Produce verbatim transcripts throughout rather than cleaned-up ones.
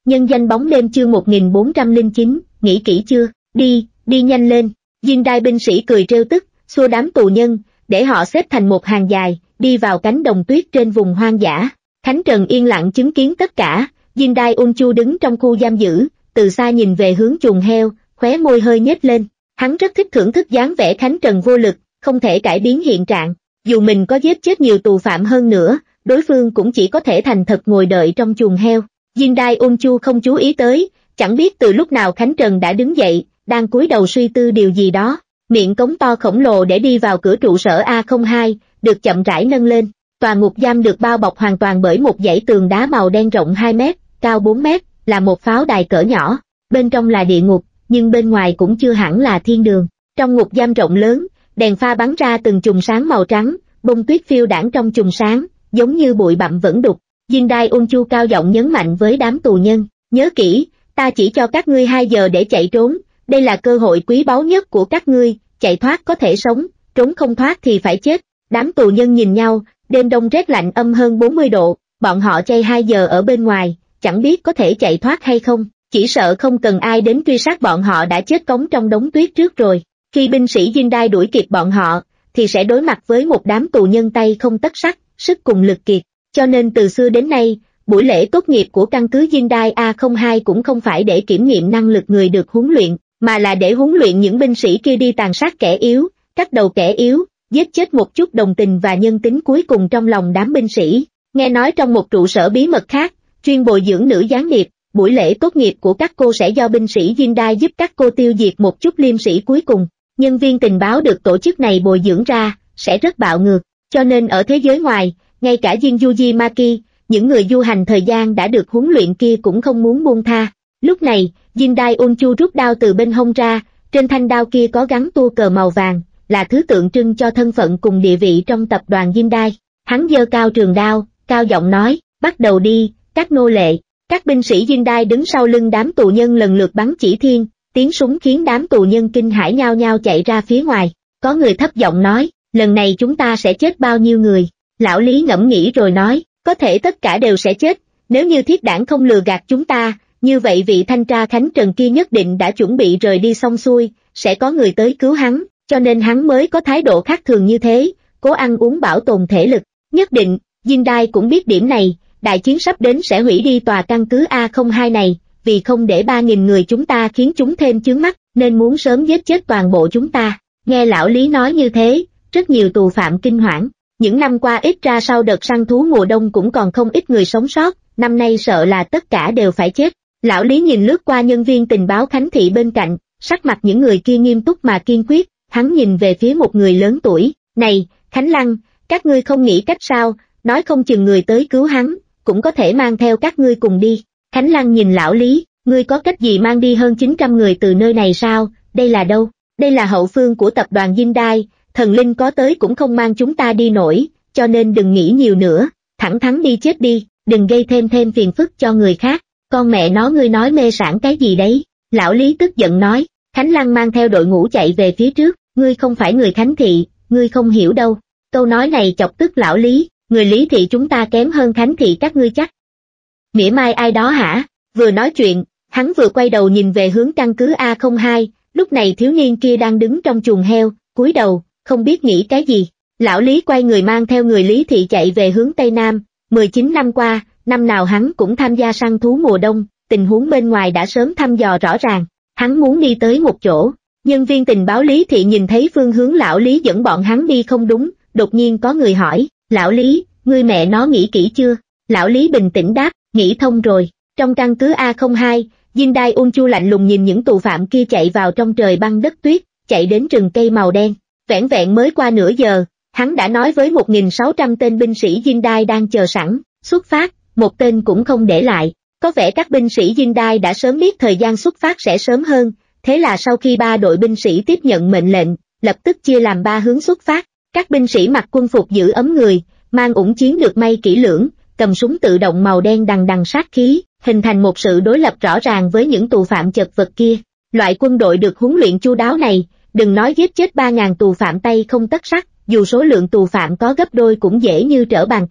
Nhân danh bóng đêm chương một nghìn bốn trăm lẻ chín, nghĩ kỹ chưa, đi, đi nhanh lên. Diên đai binh sĩ cười trêu tức, xua đám tù nhân, để họ xếp thành một hàng dài, đi vào cánh đồng tuyết trên vùng hoang dã. Khánh Trần yên lặng chứng kiến tất cả. Diên đai Ôn Chu đứng trong khu giam giữ, từ xa nhìn về hướng chuồng heo, khóe môi hơi nhếch lên. Hắn rất thích thưởng thức dáng vẻ Khánh Trần vô lực, không thể cải biến hiện trạng. Dù mình có giết chết nhiều tù phạm hơn nữa, đối phương cũng chỉ có thể thành thật ngồi đợi trong chuồng heo. Diên đai Ôn Chu không chú ý tới, chẳng biết từ lúc nào Khánh Trần đã đứng dậy, đang cúi đầu suy tư điều gì đó. Miệng cống to khổng lồ để đi vào cửa trụ sở A không hai, được chậm rãi nâng lên. Tòa ngục giam được bao bọc hoàn toàn bởi một dãy tường đá màu đen rộng hai mét, cao bốn mét, là một pháo đài cỡ nhỏ. Bên trong là địa ngục, nhưng bên ngoài cũng chưa hẳn là thiên đường. Trong ngục giam rộng lớn, đèn pha bắn ra từng chùm sáng màu trắng, bông tuyết phiêu đãng trong chùm sáng, giống như bụi bặm vẫn đục. Diên đai Ôn Chu cao giọng nhấn mạnh với đám tù nhân, nhớ kỹ, ta chỉ cho các ngươi hai giờ để chạy trốn, đây là cơ hội quý báu nhất của các ngươi, chạy thoát có thể sống, trốn không thoát thì phải chết. Đám tù nhân nhìn nhau, đêm đông rét lạnh âm hơn bốn mươi độ, bọn họ chay hai giờ ở bên ngoài, chẳng biết có thể chạy thoát hay không, chỉ sợ không cần ai đến truy sát bọn họ đã chết cống trong đống tuyết trước rồi. Khi binh sĩ Diên đai đuổi kịp bọn họ, thì sẽ đối mặt với một đám tù nhân tay không tấc sắt, sức cùng lực kiệt. Cho nên từ xưa đến nay, buổi lễ tốt nghiệp của căn cứ Diên đai A không hai cũng không phải để kiểm nghiệm năng lực người được huấn luyện, mà là để huấn luyện những binh sĩ kia đi tàn sát kẻ yếu, cắt đầu kẻ yếu, giết chết một chút đồng tình và nhân tính cuối cùng trong lòng đám binh sĩ. Nghe nói trong một trụ sở bí mật khác, chuyên bồi dưỡng nữ gián điệp, buổi lễ tốt nghiệp của các cô sẽ do binh sĩ Diên đai giúp các cô tiêu diệt một chút liêm sĩ cuối cùng. Nhân viên tình báo được tổ chức này bồi dưỡng ra, sẽ rất bạo ngược, cho nên ở thế giới ngoài, ngay cả Diên Yuji Maki, những người du hành thời gian đã được huấn luyện kia cũng không muốn buông tha. Lúc này, Diên đai Ôn Chu rút đao từ bên hông ra, trên thanh đao kia có gắn tua cờ màu vàng, là thứ tượng trưng cho thân phận cùng địa vị trong tập đoàn Diên đai. Hắn giơ cao trường đao, cao giọng nói, bắt đầu đi, các nô lệ. Các binh sĩ Diên đai đứng sau lưng đám tù nhân lần lượt bắn chỉ thiên, tiếng súng khiến đám tù nhân kinh hãi nhao nhao chạy ra phía ngoài. Có người thấp giọng nói, lần này chúng ta sẽ chết bao nhiêu người? Lão Lý ngẫm nghĩ rồi nói, có thể tất cả đều sẽ chết, nếu như thiết đảng không lừa gạt chúng ta, như vậy vị thanh tra Khánh Trần kia nhất định đã chuẩn bị rời đi xong xuôi, sẽ có người tới cứu hắn, cho nên hắn mới có thái độ khác thường như thế, cố ăn uống bảo tồn thể lực. Nhất định, Diên đai cũng biết điểm này, đại chiến sắp đến sẽ hủy đi tòa căn cứ A không hai này, vì không để ba nghìn người chúng ta khiến chúng thêm chướng mắt, nên muốn sớm giết chết toàn bộ chúng ta. Nghe lão Lý nói như thế, rất nhiều tù phạm kinh hoảng. Những năm qua ít ra sau đợt săn thú mùa đông cũng còn không ít người sống sót, năm nay sợ là tất cả đều phải chết. Lão Lý nhìn lướt qua nhân viên tình báo Khánh Thị bên cạnh, sắc mặt những người kia nghiêm túc mà kiên quyết, hắn nhìn về phía một người lớn tuổi, này, Khánh Lăng, các ngươi không nghĩ cách sao, nói không chừng người tới cứu hắn, cũng có thể mang theo các ngươi cùng đi. Khánh Lăng nhìn lão Lý, ngươi có cách gì mang đi hơn chín trăm người từ nơi này sao, đây là đâu? Đây là hậu phương của tập đoàn Diên đai, thần linh có tới cũng không mang chúng ta đi nổi, cho nên đừng nghĩ nhiều nữa, thẳng thắn đi chết đi, đừng gây thêm thêm phiền phức cho người khác. Con mẹ nó ngươi nói mê sảng cái gì đấy? Lão Lý tức giận nói. Khánh Lăng mang theo đội ngũ chạy về phía trước, ngươi không phải người Khánh Thị, ngươi không hiểu đâu. Câu nói này chọc tức lão Lý, người Lý Thị chúng ta kém hơn Khánh Thị các ngươi chắc. Mỉa mai ai đó hả? Vừa nói chuyện, hắn vừa quay đầu nhìn về hướng căn cứ A không hai, lúc này thiếu niên kia đang đứng trong chuồng heo, cúi đầu, không biết nghĩ cái gì. Lão Lý quay người mang theo người Lý Thị chạy về hướng Tây Nam, mười chín năm qua, năm nào hắn cũng tham gia săn thú mùa đông, tình huống bên ngoài đã sớm thăm dò rõ ràng, hắn muốn đi tới một chỗ. Nhân viên tình báo Lý Thị nhìn thấy phương hướng lão Lý dẫn bọn hắn đi không đúng, đột nhiên có người hỏi, lão Lý, ngươi mẹ nó nghĩ kỹ chưa? Lão Lý bình tĩnh đáp, nghĩ thông rồi. Trong căn cứ A không hai, Diên đai Ôn Chu lạnh lùng nhìn những tù phạm kia chạy vào trong trời băng đất tuyết, chạy đến rừng cây màu đen. Vẻn vẹn mới qua nửa giờ, hắn đã nói với một nghìn sáu trăm tên binh sĩ Diên đai đang chờ sẵn, xuất phát, một tên cũng không để lại. Có vẻ các binh sĩ Diên đai đã sớm biết thời gian xuất phát sẽ sớm hơn, thế là sau khi ba đội binh sĩ tiếp nhận mệnh lệnh, lập tức chia làm ba hướng xuất phát. Các binh sĩ mặc quân phục giữ ấm người, mang ủng chiến được may kỹ lưỡng, cầm súng tự động màu đen đằng đằng sát khí, hình thành một sự đối lập rõ ràng với những tù phạm chật vật kia. Loại quân đội được huấn luyện chu đáo này, đừng nói giết chết ba nghìn tù phạm tay không tấc sắt, dù số lượng tù phạm có gấp đôi cũng dễ như trở bàn tay.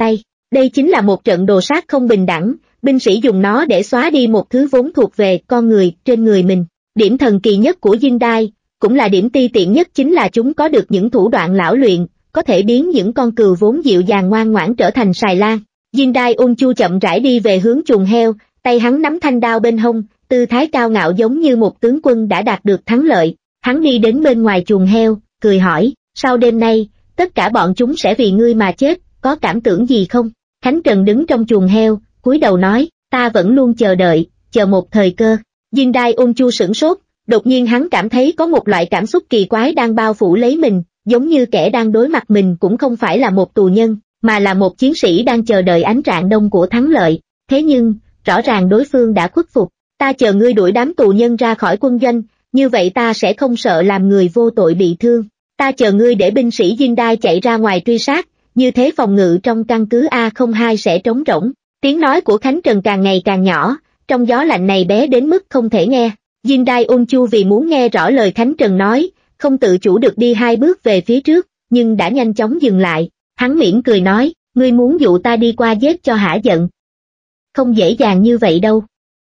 Đây chính là một trận đồ sát không bình đẳng, binh sĩ dùng nó để xóa đi một thứ vốn thuộc về con người trên người mình. Điểm thần kỳ nhất của Dinh Đai, cũng là điểm ti tiện nhất chính là chúng có được những thủ đoạn lão luyện, có thể biến những con cừu vốn dịu dàng ngoan ngoãn trở thành xài lang. Dinh Đai Ôn Chu chậm rãi đi về hướng chuồng heo, tay hắn nắm thanh đao bên hông, tư thái cao ngạo giống như một tướng quân đã đạt được thắng lợi. Hắn đi đến bên ngoài chuồng heo, cười hỏi, sau đêm nay, tất cả bọn chúng sẽ vì ngươi mà chết, có cảm tưởng gì không? Khánh Trần đứng trong chuồng heo, cúi đầu nói, ta vẫn luôn chờ đợi, chờ một thời cơ. Dinh Đai Ôn Chu sửng sốt, đột nhiên hắn cảm thấy có một loại cảm xúc kỳ quái đang bao phủ lấy mình, giống như kẻ đang đối mặt mình cũng không phải là một tù nhân, mà là một chiến sĩ đang chờ đợi ánh rạng đông của thắng lợi. Thế nhưng, rõ ràng đối phương đã khuất phục. Ta chờ ngươi đuổi đám tù nhân ra khỏi quân doanh, như vậy ta sẽ không sợ làm người vô tội bị thương. Ta chờ ngươi để binh sĩ Dinh Đai chạy ra ngoài truy sát, như thế phòng ngự trong căn cứ A không hai sẽ trống rỗng. Tiếng nói của Khánh Trần càng ngày càng nhỏ, trong gió lạnh này bé đến mức không thể nghe. Dinh Đai Ôn Chu vì muốn nghe rõ lời Khánh Trần nói, không tự chủ được đi hai bước về phía trước, nhưng đã nhanh chóng dừng lại. Hắn mỉm cười nói, ngươi muốn dụ ta đi qua giết cho hả giận. Không dễ dàng như vậy đâu.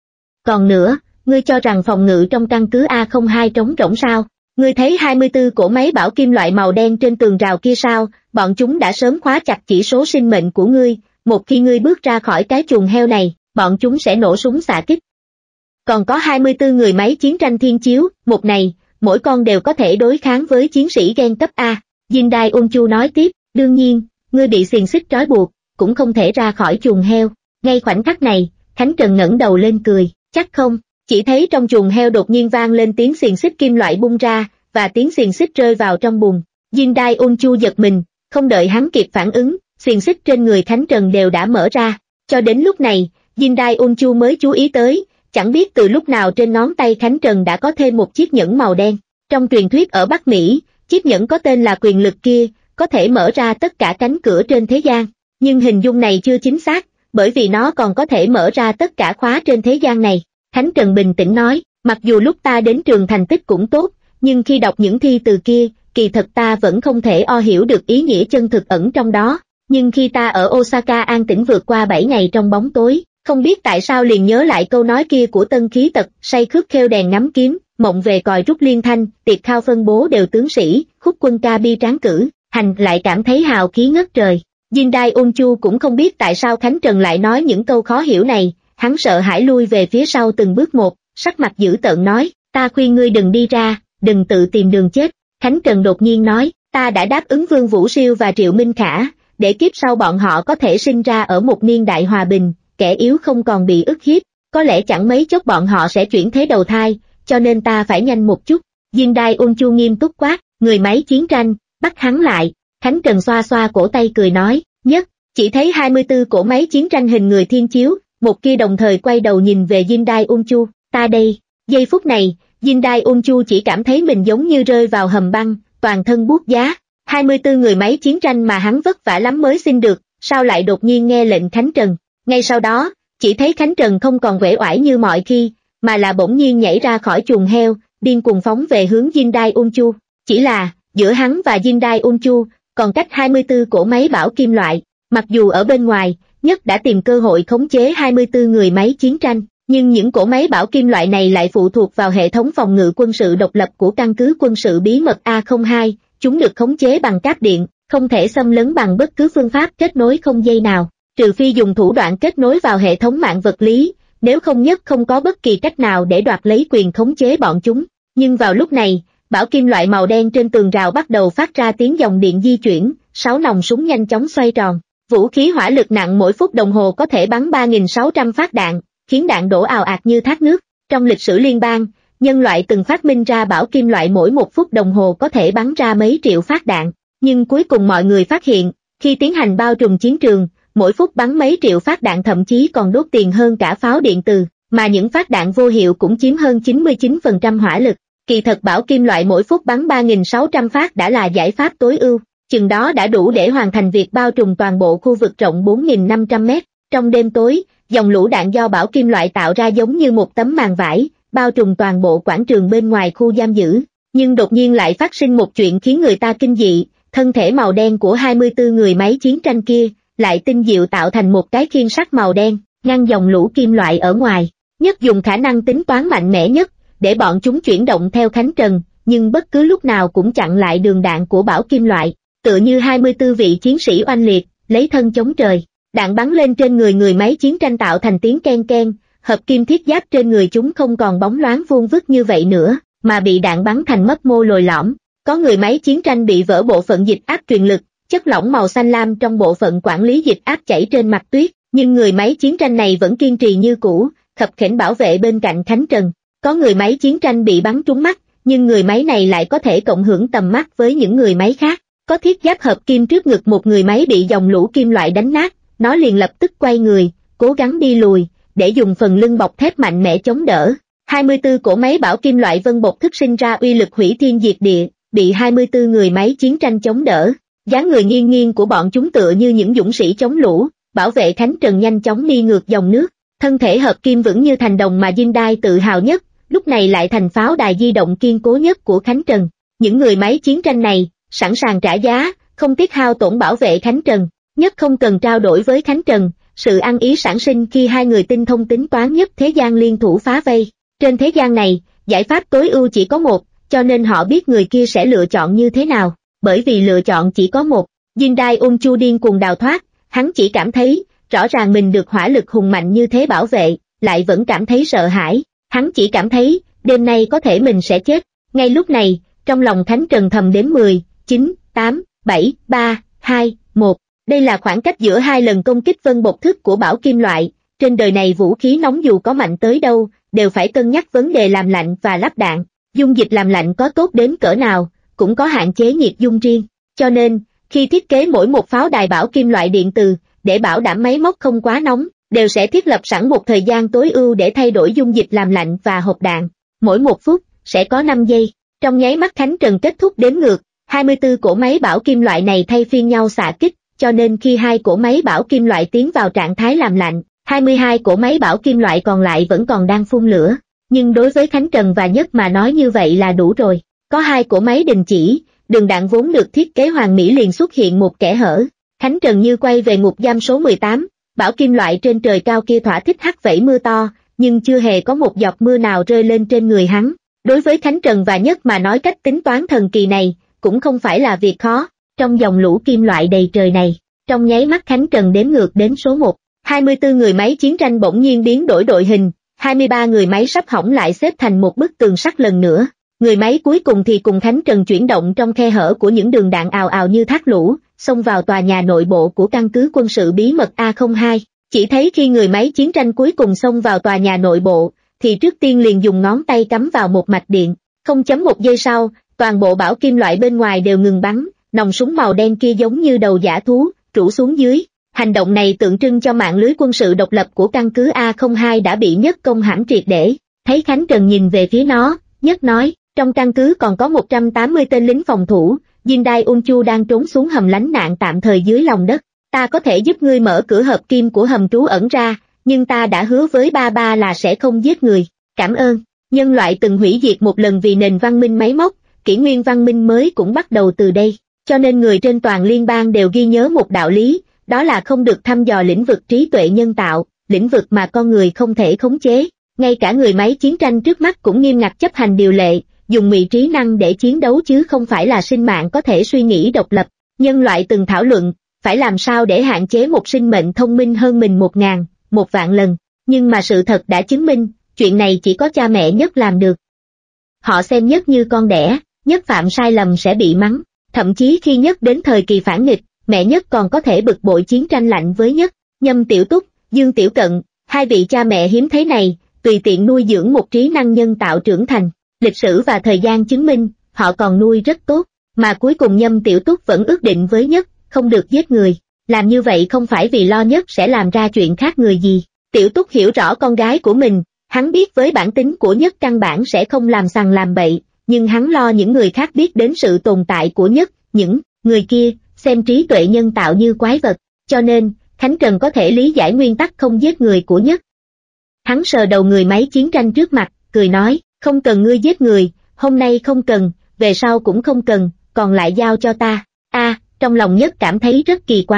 Còn nữa, ngươi cho rằng phòng ngự trong căn cứ A không hai trống rỗng sao? Ngươi thấy hai mươi tư cỗ máy bảo kim loại màu đen trên tường rào kia sao? Bọn chúng đã sớm khóa chặt chỉ số sinh mệnh của ngươi, một khi ngươi bước ra khỏi cái chuồng heo này, bọn chúng sẽ nổ súng xạ kích. Còn có hai mươi tư người máy chiến tranh thiên chiếu, một này, mỗi con đều có thể đối kháng với chiến sĩ gen cấp A. Dinh Đai Ôn Chu nói tiếp, đương nhiên, ngươi bị xiềng xích trói buộc, cũng không thể ra khỏi chuồng heo. Ngay khoảnh khắc này, Khánh Trần ngẩng đầu lên cười, chắc không, chỉ thấy trong chuồng heo đột nhiên vang lên tiếng xiềng xích kim loại bung ra, và tiếng xiềng xích rơi vào trong bùn. Dinh Đai Ôn Chu giật mình, không đợi hắn kịp phản ứng, xiềng xích trên người Khánh Trần đều đã mở ra. Cho đến lúc này, Dinh Đai Ôn Chu mới chú ý tới, chẳng biết từ lúc nào trên ngón tay Khánh Trần đã có thêm một chiếc nhẫn màu đen. Trong truyền thuyết ở Bắc Mỹ, chiếc nhẫn có tên là quyền lực kia, có thể mở ra tất cả cánh cửa trên thế gian. Nhưng hình dung này chưa chính xác, bởi vì nó còn có thể mở ra tất cả khóa trên thế gian này. Khánh Trần bình tĩnh nói, mặc dù lúc ta đến trường thành tích cũng tốt, nhưng khi đọc những thi từ kia, kỳ thật ta vẫn không thể o hiểu được ý nghĩa chân thực ẩn trong đó. Nhưng khi ta ở Osaka an tĩnh vượt qua bảy ngày trong bóng tối, không biết tại sao liền nhớ lại câu nói kia của Tân Khí Tật, say khướt khêu đèn ngắm kiếm, mộng về còi rút liên thanh, tiệc khao phân bố đều tướng sĩ, khúc quân ca bi tráng cử, hành lại cảm thấy hào khí ngất trời. Dinh Đai Ôn Chu cũng không biết tại sao Khánh Trần lại nói những câu khó hiểu này, hắn sợ hãi lui về phía sau từng bước một, sắc mặt dữ tợn nói, ta khuyên ngươi đừng đi ra, đừng tự tìm đường chết. Khánh Trần đột nhiên nói, ta đã đáp ứng Vương Vũ Siêu và Triệu Minh Khả, để kiếp sau bọn họ có thể sinh ra ở một niên đại hòa bình, kẻ yếu không còn bị ức hiếp, có lẽ chẳng mấy chốc bọn họ sẽ chuyển thế đầu thai, cho nên ta phải nhanh một chút. Dinh Đai Ôn Chu nghiêm túc quát, người máy chiến tranh, bắt hắn lại. Khánh Trần xoa xoa cổ tay cười nói, nhất, chỉ thấy hai mươi tư cỗ máy chiến tranh hình người thiên chiếu, một kia đồng thời quay đầu nhìn về Dinh Đai Ôn Chu, ta đây. Giây phút này, Dinh Đai Ôn Chu chỉ cảm thấy mình giống như rơi vào hầm băng, toàn thân buốt giá. hai mươi tư người máy chiến tranh mà hắn vất vả lắm mới xin được, sao lại đột nhiên nghe lệnh Khánh Trần. Ngay sau đó, chỉ thấy Khánh Trần không còn uể oải như mọi khi, mà là bỗng nhiên nhảy ra khỏi chuồng heo, điên cuồng phóng về hướng Dinh Đai Ôn Chu. Chỉ là, giữa hắn và Dinh Đai Ôn Chu, còn cách hai mươi tư cỗ máy bảo kim loại. Mặc dù ở bên ngoài, Nhất đã tìm cơ hội khống chế hai mươi tư người máy chiến tranh, nhưng những cỗ máy bảo kim loại này lại phụ thuộc vào hệ thống phòng ngự quân sự độc lập của căn cứ quân sự bí mật A không hai, chúng được khống chế bằng cáp điện, không thể xâm lấn bằng bất cứ phương pháp kết nối không dây nào, trừ phi dùng thủ đoạn kết nối vào hệ thống mạng vật lý, nếu không Nhất không có bất kỳ cách nào để đoạt lấy quyền khống chế bọn chúng. Nhưng vào lúc này, bảo kim loại màu đen trên tường rào bắt đầu phát ra tiếng dòng điện di chuyển, sáu nòng súng nhanh chóng xoay tròn. Vũ khí hỏa lực nặng mỗi phút đồng hồ có thể bắn ba nghìn sáu trăm phát đạn, khiến đạn đổ ào ạt như thác nước. Trong lịch sử liên bang, nhân loại từng phát minh ra bảo kim loại mỗi một phút đồng hồ có thể bắn ra mấy triệu phát đạn. Nhưng cuối cùng mọi người phát hiện, khi tiến hành bao trùm chiến trường, mỗi phút bắn mấy triệu phát đạn thậm chí còn đốt tiền hơn cả pháo điện từ, mà những phát đạn vô hiệu cũng chiếm hơn chín mươi chín phần trăm hỏa lực. Kỳ thật bảo kim loại mỗi phút bắn ba nghìn sáu trăm phát đã là giải pháp tối ưu, chừng đó đã đủ để hoàn thành việc bao trùm toàn bộ khu vực rộng bốn nghìn năm trăm mét. Trong đêm tối, dòng lũ đạn do bảo kim loại tạo ra giống như một tấm màn vải, bao trùm toàn bộ quảng trường bên ngoài khu giam giữ. Nhưng đột nhiên lại phát sinh một chuyện khiến người ta kinh dị, thân thể màu đen của hai mươi tư người máy chiến tranh kia, lại tinh diệu tạo thành một cái khiên sắt màu đen, ngăn dòng lũ kim loại ở ngoài. Nhất dùng khả năng tính toán mạnh mẽ nhất, để bọn chúng chuyển động theo Khánh Trần, nhưng bất cứ lúc nào cũng chặn lại đường đạn của bão kim loại, tựa như hai mươi tư vị chiến sĩ oanh liệt, lấy thân chống trời. Đạn bắn lên trên người người máy chiến tranh tạo thành tiếng ken ken, hợp kim thiết giáp trên người chúng không còn bóng loáng vuông vức như vậy nữa, mà bị đạn bắn thành mấp mô lồi lõm. Có người máy chiến tranh bị vỡ bộ phận dịch áp truyền lực, chất lỏng màu xanh lam trong bộ phận quản lý dịch áp chảy trên mặt tuyết, nhưng người máy chiến tranh này vẫn kiên trì như cũ, khập khiễng bảo vệ bên cạnh Khánh Trần. Có người máy chiến tranh bị bắn trúng mắt, nhưng người máy này lại có thể cộng hưởng tầm mắt với những người máy khác. Có thiết giáp hợp kim trước ngực một người máy bị dòng lũ kim loại đánh nát, nó liền lập tức quay người, cố gắng đi lùi, để dùng phần lưng bọc thép mạnh mẽ chống đỡ. hai mươi tư cỗ máy bão kim loại vân bột thức sinh ra uy lực hủy thiên diệt địa, bị hai mươi tư người máy chiến tranh chống đỡ. Dáng người nghiêng nghiêng của bọn chúng tựa như những dũng sĩ chống lũ, bảo vệ Khánh Trần nhanh chóng đi ngược dòng nước. Thân thể hợp kim vững như thành đồng mà Hyundai tự hào nhất, lúc này lại thành pháo đài di động kiên cố nhất của Khánh Trần. Những người máy chiến tranh này, sẵn sàng trả giá, không tiếc hao tổn bảo vệ Khánh Trần. Nhất không cần trao đổi với Khánh Trần, sự ăn ý sản sinh khi hai người tinh thông tính toán nhất thế gian liên thủ phá vây. Trên thế gian này, giải pháp tối ưu chỉ có một, cho nên họ biết người kia sẽ lựa chọn như thế nào. Bởi vì lựa chọn chỉ có một, Hyundai ung chu điên cuồng đào thoát, hắn chỉ cảm thấy, rõ ràng mình được hỏa lực hùng mạnh như thế bảo vệ, lại vẫn cảm thấy sợ hãi. Hắn chỉ cảm thấy, đêm nay có thể mình sẽ chết. Ngay lúc này, trong lòng Khánh Trần thầm đếm mười, chín, tám, bảy, ba, hai, một. Đây là khoảng cách giữa hai lần công kích vân bột thức của bão kim loại. Trên đời này vũ khí nóng dù có mạnh tới đâu, đều phải cân nhắc vấn đề làm lạnh và lắp đạn. Dung dịch làm lạnh có tốt đến cỡ nào, cũng có hạn chế nhiệt dung riêng. Cho nên, khi thiết kế mỗi một pháo đài bão kim loại điện từ, để bảo đảm máy móc không quá nóng, đều sẽ thiết lập sẵn một thời gian tối ưu để thay đổi dung dịch làm lạnh và hộp đạn. Mỗi một phút, sẽ có năm giây. Trong nháy mắt Khánh Trần kết thúc đếm ngược, hai mươi tư cỗ máy bão kim loại này thay phiên nhau xạ kích, cho nên khi hai cỗ máy bão kim loại tiến vào trạng thái làm lạnh, hai mươi hai cỗ máy bão kim loại còn lại vẫn còn đang phun lửa. Nhưng đối với Khánh Trần và Nhất mà nói như vậy là đủ rồi. Có hai cỗ máy đình chỉ, đường đạn vốn được thiết kế hoàn mỹ liền xuất hiện một kẽ hở. Khánh Trần như quay về ngục giam số mười tám, bão kim loại trên trời cao kia thỏa thích hắt vẩy mưa to, nhưng chưa hề có một giọt mưa nào rơi lên trên người hắn. Đối với Khánh Trần và Nhất mà nói cách tính toán thần kỳ này, cũng không phải là việc khó. Trong dòng lũ kim loại đầy trời này, trong nháy mắt Khánh Trần đếm ngược đến số một, hai mươi tư người máy chiến tranh bỗng nhiên biến đổi đội hình, hai mươi ba người máy sắp hỏng lại xếp thành một bức tường sắt lần nữa. Người máy cuối cùng thì cùng Khánh Trần chuyển động trong khe hở của những đường đạn ào ào như thác lũ, xông vào tòa nhà nội bộ của căn cứ quân sự bí mật A không hai. Chỉ thấy khi người máy chiến tranh cuối cùng xông vào tòa nhà nội bộ, thì trước tiên liền dùng ngón tay cắm vào một mạch điện. Không chấm một giây sau, toàn bộ bão kim loại bên ngoài đều ngừng bắn, nòng súng màu đen kia giống như đầu dã thú, rũ xuống dưới. Hành động này tượng trưng cho mạng lưới quân sự độc lập của căn cứ A không hai đã bị Nhất công hãm triệt để. Thấy Khánh Trần nhìn về phía nó, Nhất nói, trong căn cứ còn có một trăm tám mươi tên lính phòng thủ, Hyundai ung chu đang trốn xuống hầm lánh nạn tạm thời dưới lòng đất. Ta có thể giúp ngươi mở cửa hợp kim của hầm trú ẩn ra, nhưng ta đã hứa với ba ba là sẽ không giết người. Cảm ơn. Nhân loại từng hủy diệt một lần vì nền văn minh máy móc, kỷ nguyên văn minh mới cũng bắt đầu từ đây. Cho nên người trên toàn liên bang đều ghi nhớ một đạo lý, đó là không được thăm dò lĩnh vực trí tuệ nhân tạo, lĩnh vực mà con người không thể khống chế. Ngay cả người máy chiến tranh trước mắt cũng nghiêm ngặt chấp hành điều lệ, dùng mị trí năng để chiến đấu chứ không phải là sinh mạng có thể suy nghĩ độc lập. Nhân loại từng thảo luận, phải làm sao để hạn chế một sinh mệnh thông minh hơn mình một ngàn, một vạn lần. Nhưng mà sự thật đã chứng minh, chuyện này chỉ có cha mẹ Nhất làm được. Họ xem Nhất như con đẻ, Nhất phạm sai lầm sẽ bị mắng. Thậm chí khi Nhất đến thời kỳ phản nghịch, mẹ Nhất còn có thể bực bội chiến tranh lạnh với Nhất. Nhâm Tiểu Túc, Dương Tiểu Cận, hai vị cha mẹ hiếm thấy này, tùy tiện nuôi dưỡng một trí năng nhân tạo trưởng thành. Lịch sử và thời gian chứng minh, họ còn nuôi rất tốt. Mà cuối cùng Nhâm Tiểu Túc vẫn ước định với Nhất, không được giết người. Làm như vậy không phải vì lo Nhất sẽ làm ra chuyện khác người gì. Tiểu Túc hiểu rõ con gái của mình, hắn biết với bản tính của Nhất căn bản sẽ không làm sằng làm bậy, nhưng hắn lo những người khác biết đến sự tồn tại của Nhất, những người kia xem trí tuệ nhân tạo như quái vật, cho nên Khánh Trần có thể lý giải nguyên tắc không giết người của Nhất. Hắn sờ đầu người máy chiến tranh trước mặt, cười nói, không cần ngươi giết người, hôm nay không cần, về sau cũng không cần, còn lại giao cho ta. A, trong lòng Nhất cảm thấy rất kỳ quái,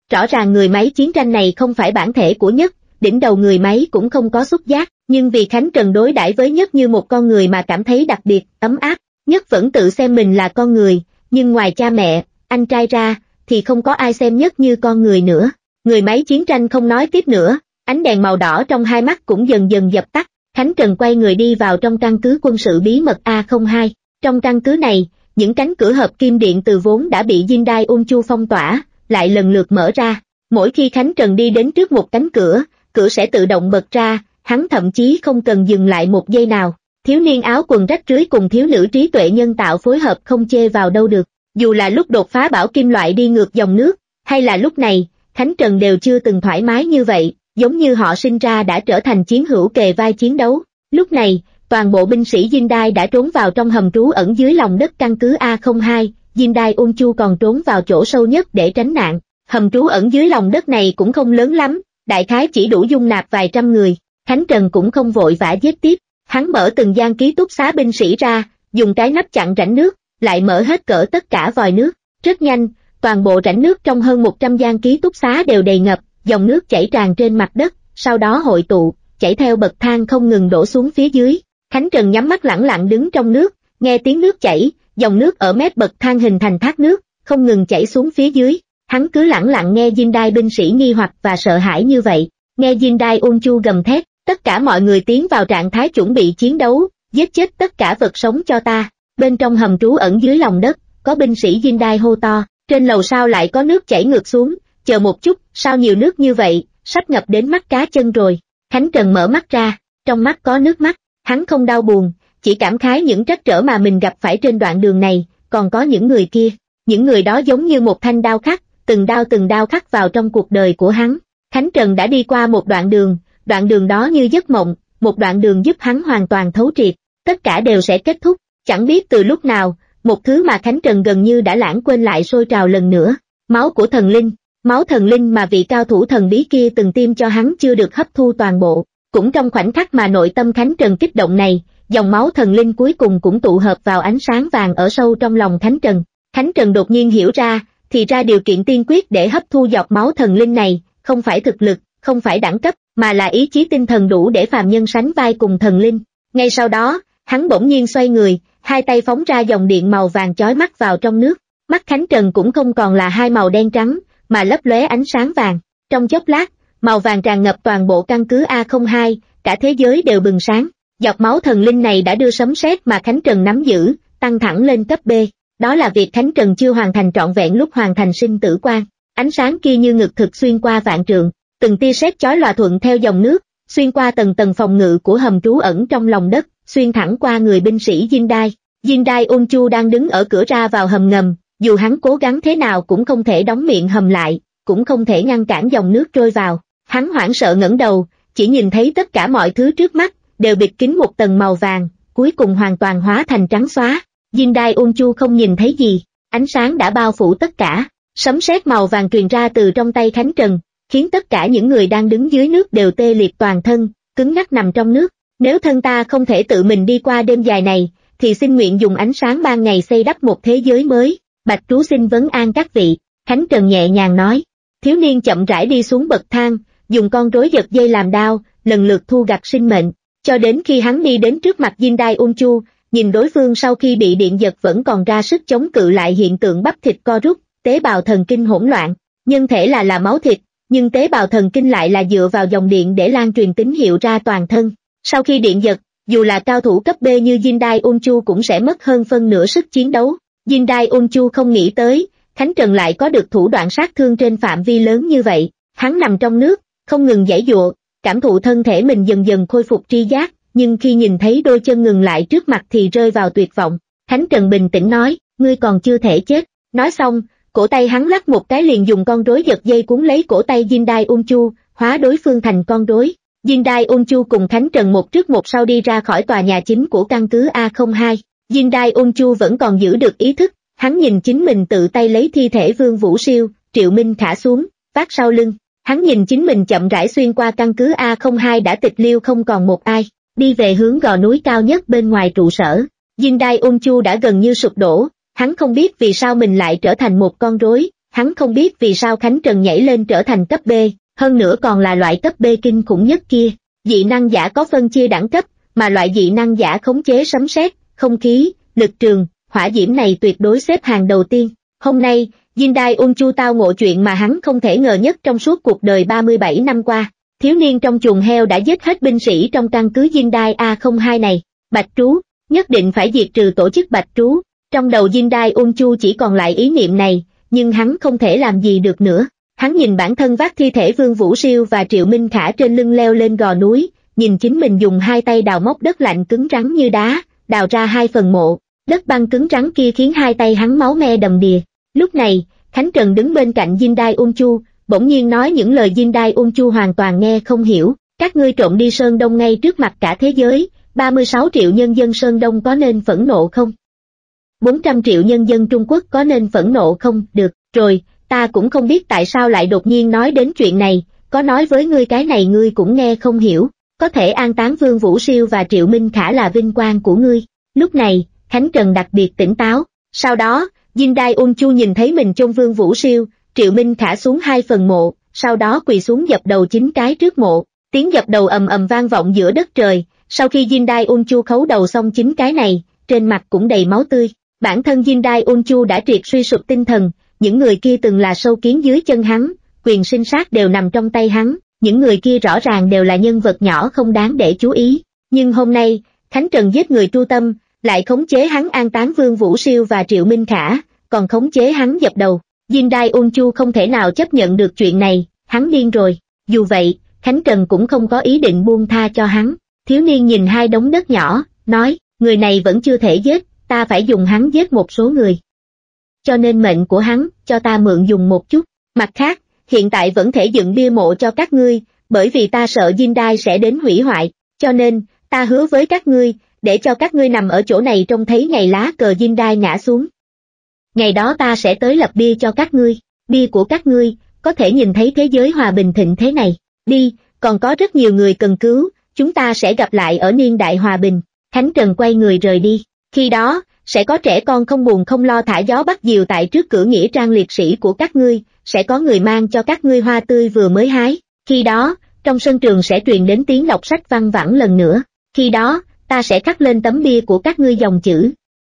Rõ ràng người máy chiến tranh này không phải bản thể của Nhất, đỉnh đầu người máy cũng không có xúc giác, nhưng vì Khánh Trần đối đãi với Nhất như một con người mà cảm thấy đặc biệt, ấm áp. Nhất vẫn tự xem mình là con người, nhưng ngoài cha mẹ, anh trai ra, thì không có ai xem Nhất như con người nữa. Người máy chiến tranh không nói tiếp nữa, ánh đèn màu đỏ trong hai mắt cũng dần dần dập tắt. Khánh Trần quay người đi vào trong căn cứ quân sự bí mật A không hai. Trong căn cứ này, những cánh cửa hợp kim điện từ vốn đã bị Jindai Unchu phong tỏa, lại lần lượt mở ra. Mỗi khi Khánh Trần đi đến trước một cánh cửa, cửa sẽ tự động bật ra, hắn thậm chí không cần dừng lại một giây nào. Thiếu niên áo quần rách rưới cùng thiếu nữ trí tuệ nhân tạo phối hợp không chê vào đâu được. Dù là lúc đột phá bảo kim loại đi ngược dòng nước, hay là lúc này, Khánh Trần đều chưa từng thoải mái như vậy, giống như họ sinh ra đã trở thành chiến hữu kề vai chiến đấu. Lúc này, toàn bộ binh sĩ Jindai đã trốn vào trong hầm trú ẩn dưới lòng đất căn cứ A không hai, Jindai Unchu còn trốn vào chỗ sâu nhất để tránh nạn. Hầm trú ẩn dưới lòng đất này cũng không lớn lắm, đại khái chỉ đủ dung nạp vài trăm người. Khánh Trần cũng không vội vã giết tiếp, hắn mở từng gian ký túc xá binh sĩ ra, dùng cái nắp chặn rãnh nước, lại mở hết cỡ tất cả vòi nước. Rất nhanh, toàn bộ rãnh nước trong hơn một trăm gian ký túc xá đều đầy ngập, dòng nước chảy tràn trên mặt đất, sau đó hội tụ, chảy theo bậc thang không ngừng đổ xuống phía dưới. Khánh Trần nhắm mắt lẳng lặng đứng trong nước, nghe tiếng nước chảy, dòng nước ở mép bậc thang hình thành thác nước, không ngừng chảy xuống phía dưới. Hắn cứ lẳng lặng nghe Jindai binh sĩ nghi hoặc và sợ hãi như vậy. Nghe Jindai Unchu gầm thét, tất cả mọi người tiến vào trạng thái chuẩn bị chiến đấu, giết chết tất cả vật sống cho ta. Bên trong hầm trú ẩn dưới lòng đất, có binh sĩ Jindai hô to, trên lầu sao lại có nước chảy ngược xuống, chờ một chút, sao nhiều nước như vậy, sắp ngập đến mắt cá chân rồi. Khánh Trần mở mắt ra, trong mắt có nước mắt, hắn không đau buồn, chỉ cảm khái những trắc trở mà mình gặp phải trên đoạn đường này. Còn có những người kia, những người đó giống như một thanh đao khắc, từng đao từng đao khắc vào trong cuộc đời của hắn. Khánh Trần đã đi qua một đoạn đường, đoạn đường đó như giấc mộng, một đoạn đường giúp hắn hoàn toàn thấu triệt, tất cả đều sẽ kết thúc. Chẳng biết từ lúc nào, một thứ mà Khánh Trần gần như đã lãng quên lại sôi trào lần nữa, máu của thần linh, máu thần linh mà vị cao thủ thần bí kia từng tiêm cho hắn chưa được hấp thu toàn bộ. Cũng trong khoảnh khắc mà nội tâm Khánh Trần kích động này, dòng máu thần linh cuối cùng cũng tụ hợp vào ánh sáng vàng ở sâu trong lòng Khánh Trần. Khánh Trần đột nhiên hiểu ra, thì ra điều kiện tiên quyết để hấp thu giọt máu thần linh này, không phải thực lực, không phải đẳng cấp, mà là ý chí tinh thần đủ để phàm nhân sánh vai cùng thần linh. Ngay sau đó, hắn bỗng nhiên xoay người, hai tay phóng ra dòng điện màu vàng chói mắt vào trong nước. Mắt Khánh Trần cũng không còn là hai màu đen trắng, mà lấp lóe ánh sáng vàng. Trong chốc lát, màu vàng tràn ngập toàn bộ căn cứ A không hai, cả thế giới đều bừng sáng. Giọt máu thần linh này đã đưa sấm sét mà Khánh Trần nắm giữ, tăng thẳng lên cấp B. Đó là việc Khánh Trần chưa hoàn thành trọn vẹn lúc hoàn thành sinh tử quan. Ánh sáng kia như ngực thực xuyên qua vạn trượng, từng tia sét chói lòa thuận theo dòng nước, xuyên qua tầng tầng phòng ngự của hầm trú ẩn trong lòng đất, xuyên thẳng qua người binh sĩ Jindai. Jindai Unchu đang đứng ở cửa ra vào hầm ngầm, dù hắn cố gắng thế nào cũng không thể đóng miệng hầm lại, cũng không thể ngăn cản dòng nước trôi vào. Hắn hoảng sợ ngẩng đầu, chỉ nhìn thấy tất cả mọi thứ trước mắt đều bịt kín một tầng màu vàng, cuối cùng hoàn toàn hóa thành trắng xóa. Jindai Unchu không nhìn thấy gì, ánh sáng đã bao phủ tất cả. Sấm sét màu vàng truyền ra từ trong tay Khánh Trần, khiến tất cả những người đang đứng dưới nước đều tê liệt toàn thân, cứng ngắc nằm trong nước. Nếu thân ta không thể tự mình đi qua đêm dài này, thì xin nguyện dùng ánh sáng ban ngày xây đắp một thế giới mới. Bạch Trú xin vấn an các vị, Khánh Trần nhẹ nhàng nói. Thiếu niên chậm rãi đi xuống bậc thang, dùng con rối giật dây làm đao, lần lượt thu gặt sinh mệnh, cho đến khi hắn đi đến trước mặt Jindai Unchu, nhìn đối phương sau khi bị điện giật vẫn còn ra sức chống cự lại hiện tượng bắp thịt co rút, tế bào thần kinh hỗn loạn. Nhân thể là là máu thịt, nhưng tế bào thần kinh lại là dựa vào dòng điện để lan truyền tín hiệu ra toàn thân. Sau khi điện giật, dù là cao thủ cấp B như Jindai Unchu cũng sẽ mất hơn phân nửa sức chiến đấu. Jindai Unchu không nghĩ tới, Khánh Trần lại có được thủ đoạn sát thương trên phạm vi lớn như vậy. Hắn nằm trong nước, không ngừng giãy giụa, cảm thụ thân thể mình dần dần khôi phục tri giác, nhưng khi nhìn thấy đôi chân ngừng lại trước mặt thì rơi vào tuyệt vọng. Khánh Trần bình tĩnh nói, ngươi còn chưa thể chết. Nói xong, cổ tay hắn lắc một cái liền dùng con rối giật dây cuốn lấy cổ tay Jindai Unchu, hóa đối phương thành con rối. Jindai Unchu cùng Khánh Trần một trước một sau đi ra khỏi tòa nhà chính của căn cứ A không hai. Jindai Unchu vẫn còn giữ được ý thức, hắn nhìn chính mình tự tay lấy thi thể Vương Vũ Siêu, Triệu Minh Khả xuống, vác sau lưng. Hắn nhìn chính mình chậm rãi xuyên qua căn cứ A không hai đã tịch liêu không còn một ai, đi về hướng gò núi cao nhất bên ngoài trụ sở. Jindai Unchu đã gần như sụp đổ, hắn không biết vì sao mình lại trở thành một con rối, hắn không biết vì sao Khánh Trần nhảy lên trở thành cấp B, hơn nữa còn là loại cấp B kinh khủng nhất kia. Dị năng giả có phân chia đẳng cấp, mà loại dị năng giả khống chế sấm sét, không khí, lực trường, hỏa diễm này tuyệt đối xếp hàng đầu tiên. Hôm nay, Jindai Unchu tao ngộ chuyện mà hắn không thể ngờ nhất trong suốt cuộc đời ba mươi bảy năm qua. Thiếu niên trong chuồng heo đã giết hết binh sĩ trong căn cứ Jindai A không hai này. Bạch Trú, nhất định phải diệt trừ tổ chức Bạch Trú. Trong đầu Jindai Unchu chỉ còn lại ý niệm này, nhưng hắn không thể làm gì được nữa. Hắn nhìn bản thân vác thi thể Vương Vũ Siêu và Triệu Minh Khả trên lưng leo lên gò núi, nhìn chính mình dùng hai tay đào móc đất lạnh cứng rắn như đá, đào ra hai phần mộ, đất băng cứng rắn kia khiến hai tay hắn máu me đầm đìa. Lúc này, Khánh Trần đứng bên cạnh Jindai Unchu, bỗng nhiên nói những lời Jindai Unchu hoàn toàn nghe không hiểu. Các ngươi trộm đi Sơn Đông ngay trước mặt cả thế giới, ba mươi sáu triệu nhân dân Sơn Đông có nên phẫn nộ không? bốn trăm triệu nhân dân Trung Quốc có nên phẫn nộ không? Được, rồi, ta cũng không biết tại sao lại đột nhiên nói đến chuyện này, có nói với ngươi cái này ngươi cũng nghe không hiểu, có thể an táng Vương Vũ Siêu và Triệu Minh Khả là vinh quang của ngươi. Lúc này, Khánh Trần đặc biệt tỉnh táo, sau đó, Jindai Unchu nhìn thấy mình chôn Vương Vũ Siêu, Triệu Minh Khả xuống hai phần mộ, sau đó quỳ xuống dập đầu chín cái trước mộ, tiếng dập đầu ầm ầm vang vọng giữa đất trời. Sau khi Jindai Unchu khấu đầu xong chín cái này, trên mặt cũng đầy máu tươi. Bản thân Jindai Unchu đã triệt suy sụp tinh thần, những người kia từng là sâu kiến dưới chân hắn, quyền sinh sát đều nằm trong tay hắn, những người kia rõ ràng đều là nhân vật nhỏ không đáng để chú ý. Nhưng hôm nay, Khánh Trần giết người tru tâm, lại khống chế hắn an táng Vương Vũ Siêu và Triệu Minh Khả, còn khống chế hắn dập đầu. Jindai Unchu không thể nào chấp nhận được chuyện này, hắn điên rồi. Dù vậy, Khánh Trần cũng không có ý định buông tha cho hắn. Thiếu niên nhìn hai đống đất nhỏ, nói, người này vẫn chưa thể giết, ta phải dùng hắn giết một số người. Cho nên mệnh của hắn, cho ta mượn dùng một chút. Mặt khác, hiện tại vẫn thể dựng bia mộ cho các ngươi, bởi vì ta sợ Jindai sẽ đến hủy hoại, cho nên, ta hứa với các ngươi, để cho các ngươi nằm ở chỗ này trông thấy ngày lá cờ Jindai ngã xuống. Ngày đó ta sẽ tới lập bia cho các ngươi, bia của các ngươi, có thể nhìn thấy thế giới hòa bình thịnh thế này. Đi, còn có rất nhiều người cần cứu, chúng ta sẽ gặp lại ở niên đại hòa bình. Khánh Trần quay người rời đi, khi đó, sẽ có trẻ con không buồn không lo thả gió bắt diều tại trước cửa nghĩa trang liệt sĩ của các ngươi, sẽ có người mang cho các ngươi hoa tươi vừa mới hái, khi đó, trong sân trường sẽ truyền đến tiếng đọc sách văng vẳng lần nữa, khi đó, ta sẽ khắc lên tấm bia của các ngươi dòng chữ.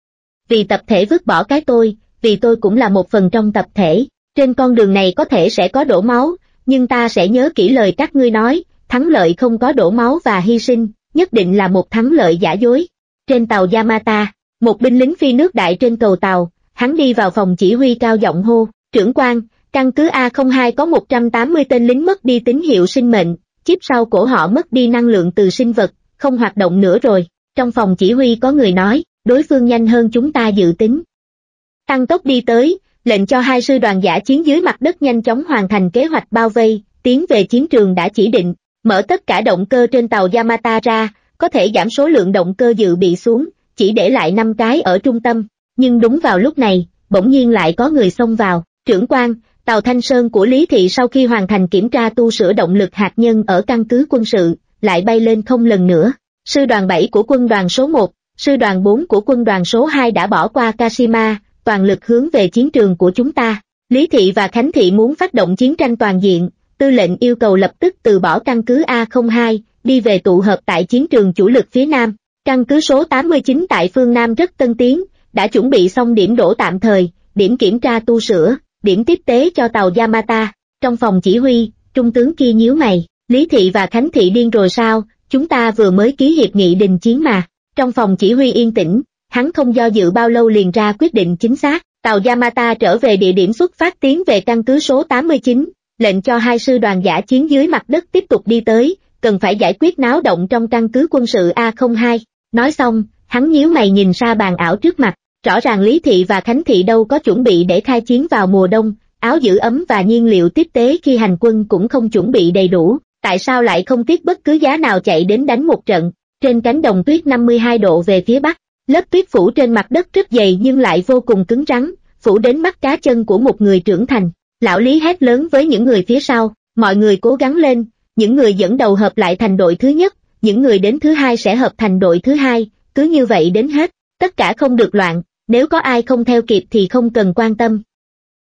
Vì tập thể vứt bỏ cái tôi, vì tôi cũng là một phần trong tập thể, trên con đường này có thể sẽ có đổ máu, nhưng ta sẽ nhớ kỹ lời các ngươi nói, thắng lợi không có đổ máu và hy sinh, nhất định là một thắng lợi giả dối. Trên tàu Yamata, một binh lính phi nước đại trên cầu tàu, hắn đi vào phòng chỉ huy cao giọng hô, trưởng quan, căn cứ A không hai có một trăm tám mươi tên lính mất đi tín hiệu sinh mệnh, chip sau cổ họ mất đi năng lượng từ sinh vật, không hoạt động nữa rồi. Trong phòng chỉ huy có người nói, đối phương nhanh hơn chúng ta dự tính. Tăng tốc đi tới, lệnh cho hai sư đoàn dã chiến dưới mặt đất nhanh chóng hoàn thành kế hoạch bao vây, tiến về chiến trường đã chỉ định, mở tất cả động cơ trên tàu Yamata ra, có thể giảm số lượng động cơ dự bị xuống, chỉ để lại năm cái ở trung tâm. Nhưng đúng vào lúc này, bỗng nhiên lại có người xông vào, trưởng quan, tàu Thanh Sơn của Lý Thị sau khi hoàn thành kiểm tra tu sửa động lực hạt nhân ở căn cứ quân sự, lại bay lên không lần nữa. Sư đoàn bảy của quân đoàn số một, sư đoàn bốn của quân đoàn số hai đã bỏ qua Kashima, toàn lực hướng về chiến trường của chúng ta. Lý Thị và Khánh Thị muốn phát động chiến tranh toàn diện, tư lệnh yêu cầu lập tức từ bỏ căn cứ A không hai, đi về tụ hợp tại chiến trường chủ lực phía Nam. Căn cứ số tám mươi chín tại phương Nam rất tân tiến, đã chuẩn bị xong điểm đổ tạm thời, điểm kiểm tra tu sửa, điểm tiếp tế cho tàu Yamata. Trong phòng chỉ huy, trung tướng kia nhíu mày, Lý Thị và Khánh Thị điên rồi sao, chúng ta vừa mới ký hiệp nghị đình chiến mà. Trong phòng chỉ huy yên tĩnh, hắn không do dự bao lâu liền ra quyết định chính xác, tàu Yamata trở về địa điểm xuất phát tiến về căn cứ số tám mươi chín, lệnh cho hai sư đoàn dã chiến dưới mặt đất tiếp tục đi tới, cần phải giải quyết náo động trong căn cứ quân sự A không hai. Nói xong, hắn nhíu mày nhìn ra bàn ảo trước mặt, rõ ràng Lý Thị và Khánh Thị đâu có chuẩn bị để khai chiến vào mùa đông, áo giữ ấm và nhiên liệu tiếp tế khi hành quân cũng không chuẩn bị đầy đủ, tại sao lại không tiếc bất cứ giá nào chạy đến đánh một trận. Trên cánh đồng tuyết năm mươi hai độ về phía bắc, lớp tuyết phủ trên mặt đất rất dày nhưng lại vô cùng cứng rắn, phủ đến mắt cá chân của một người trưởng thành. Lão Lý hét lớn với những người phía sau, mọi người cố gắng lên, những người dẫn đầu hợp lại thành đội thứ nhất, những người đến thứ hai sẽ hợp thành đội thứ hai, cứ như vậy đến hết, tất cả không được loạn, nếu có ai không theo kịp thì không cần quan tâm.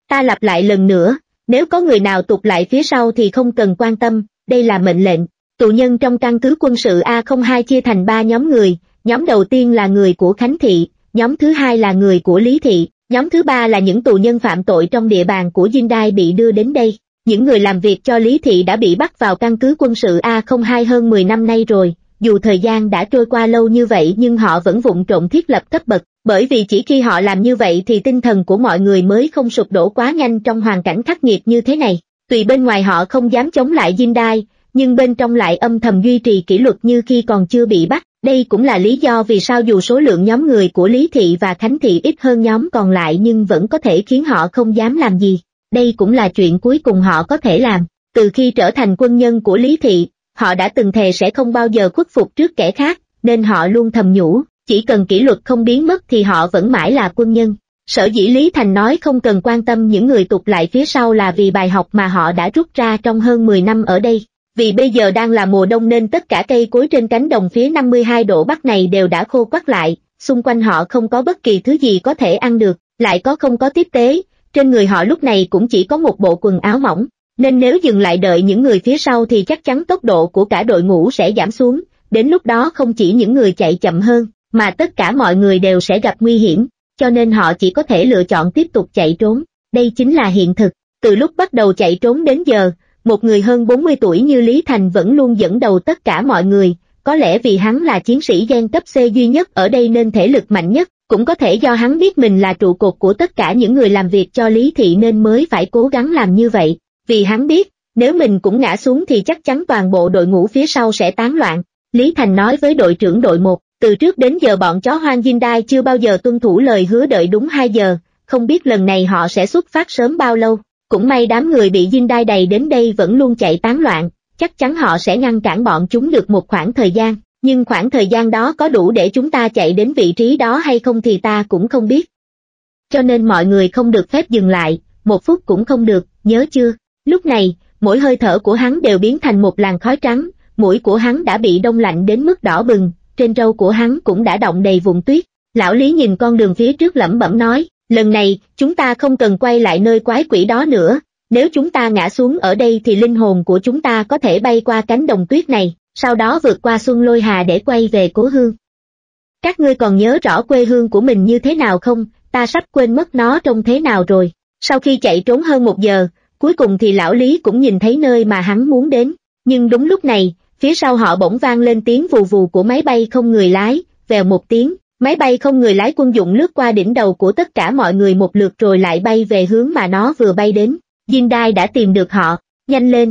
Ta lặp lại lần nữa, nếu có người nào tụt lại phía sau thì không cần quan tâm, đây là mệnh lệnh. Tù nhân trong căn cứ quân sự A không hai chia thành ba nhóm người, nhóm đầu tiên là người của Khánh Thị, nhóm thứ hai là người của Lý Thị, nhóm thứ ba là những tù nhân phạm tội trong địa bàn của Jindai bị đưa đến đây. Những người làm việc cho Lý Thị đã bị bắt vào căn cứ quân sự A không hai hơn mười năm nay rồi, dù thời gian đã trôi qua lâu như vậy nhưng họ vẫn vụng trộm thiết lập cấp bậc, bởi vì chỉ khi họ làm như vậy thì tinh thần của mọi người mới không sụp đổ quá nhanh trong hoàn cảnh khắc nghiệt như thế này. Tuy bên ngoài họ không dám chống lại Jindai, nhưng bên trong lại âm thầm duy trì kỷ luật như khi còn chưa bị bắt. Đây cũng là lý do vì sao dù số lượng nhóm người của Lý Thị và Khánh Thị ít hơn nhóm còn lại nhưng vẫn có thể khiến họ không dám làm gì. Đây cũng là chuyện cuối cùng họ có thể làm. Từ khi trở thành quân nhân của Lý Thị, họ đã từng thề sẽ không bao giờ khuất phục trước kẻ khác, nên họ luôn thầm nhủ, chỉ cần kỷ luật không biến mất thì họ vẫn mãi là quân nhân. Sở dĩ Lý Thành nói không cần quan tâm những người tụt lại phía sau là vì bài học mà họ đã rút ra trong hơn mười năm ở đây. Vì bây giờ đang là mùa đông nên tất cả cây cối trên cánh đồng phía năm mươi hai độ Bắc này đều đã khô quắt lại, xung quanh họ không có bất kỳ thứ gì có thể ăn được, lại có không có tiếp tế, trên người họ lúc này cũng chỉ có một bộ quần áo mỏng, nên nếu dừng lại đợi những người phía sau thì chắc chắn tốc độ của cả đội ngũ sẽ giảm xuống, đến lúc đó không chỉ những người chạy chậm hơn, mà tất cả mọi người đều sẽ gặp nguy hiểm, cho nên họ chỉ có thể lựa chọn tiếp tục chạy trốn, đây chính là hiện thực. Từ lúc bắt đầu chạy trốn đến giờ, một người hơn bốn mươi tuổi như Lý Thành vẫn luôn dẫn đầu tất cả mọi người, có lẽ vì hắn là chiến sĩ gen cấp C duy nhất ở đây nên thể lực mạnh nhất, cũng có thể do hắn biết mình là trụ cột của tất cả những người làm việc cho Lý Thị nên mới phải cố gắng làm như vậy, vì hắn biết, nếu mình cũng ngã xuống thì chắc chắn toàn bộ đội ngũ phía sau sẽ tán loạn. Lý Thành nói với đội trưởng đội một, từ trước đến giờ bọn chó hoang Jindai chưa bao giờ tuân thủ lời hứa đợi đúng hai giờ, không biết lần này họ sẽ xuất phát sớm bao lâu. Cũng may đám người bị Jindai đầy đến đây vẫn luôn chạy tán loạn, chắc chắn họ sẽ ngăn cản bọn chúng được một khoảng thời gian, nhưng khoảng thời gian đó có đủ để chúng ta chạy đến vị trí đó hay không thì ta cũng không biết. Cho nên mọi người không được phép dừng lại, một phút cũng không được, nhớ chưa? Lúc này, mỗi hơi thở của hắn đều biến thành một làn khói trắng, mũi của hắn đã bị đông lạnh đến mức đỏ bừng, trên râu của hắn cũng đã đọng đầy vụn tuyết. Lão Lý nhìn con đường phía trước lẩm bẩm nói, lần này, chúng ta không cần quay lại nơi quái quỷ đó nữa, nếu chúng ta ngã xuống ở đây thì linh hồn của chúng ta có thể bay qua cánh đồng tuyết này, sau đó vượt qua Xuân Lôi Hà để quay về cố hương. Các ngươi còn nhớ rõ quê hương của mình như thế nào không? Ta sắp quên mất nó trông thế nào rồi. Sau khi chạy trốn hơn một giờ, cuối cùng thì lão Lý cũng nhìn thấy nơi mà hắn muốn đến, nhưng đúng lúc này, phía sau họ bỗng vang lên tiếng vù vù của máy bay không người lái, vèo một tiếng. Máy bay không người lái quân dụng lướt qua đỉnh đầu của tất cả mọi người một lượt rồi lại bay về hướng mà nó vừa bay đến. Jindai đã tìm được họ, nhanh lên,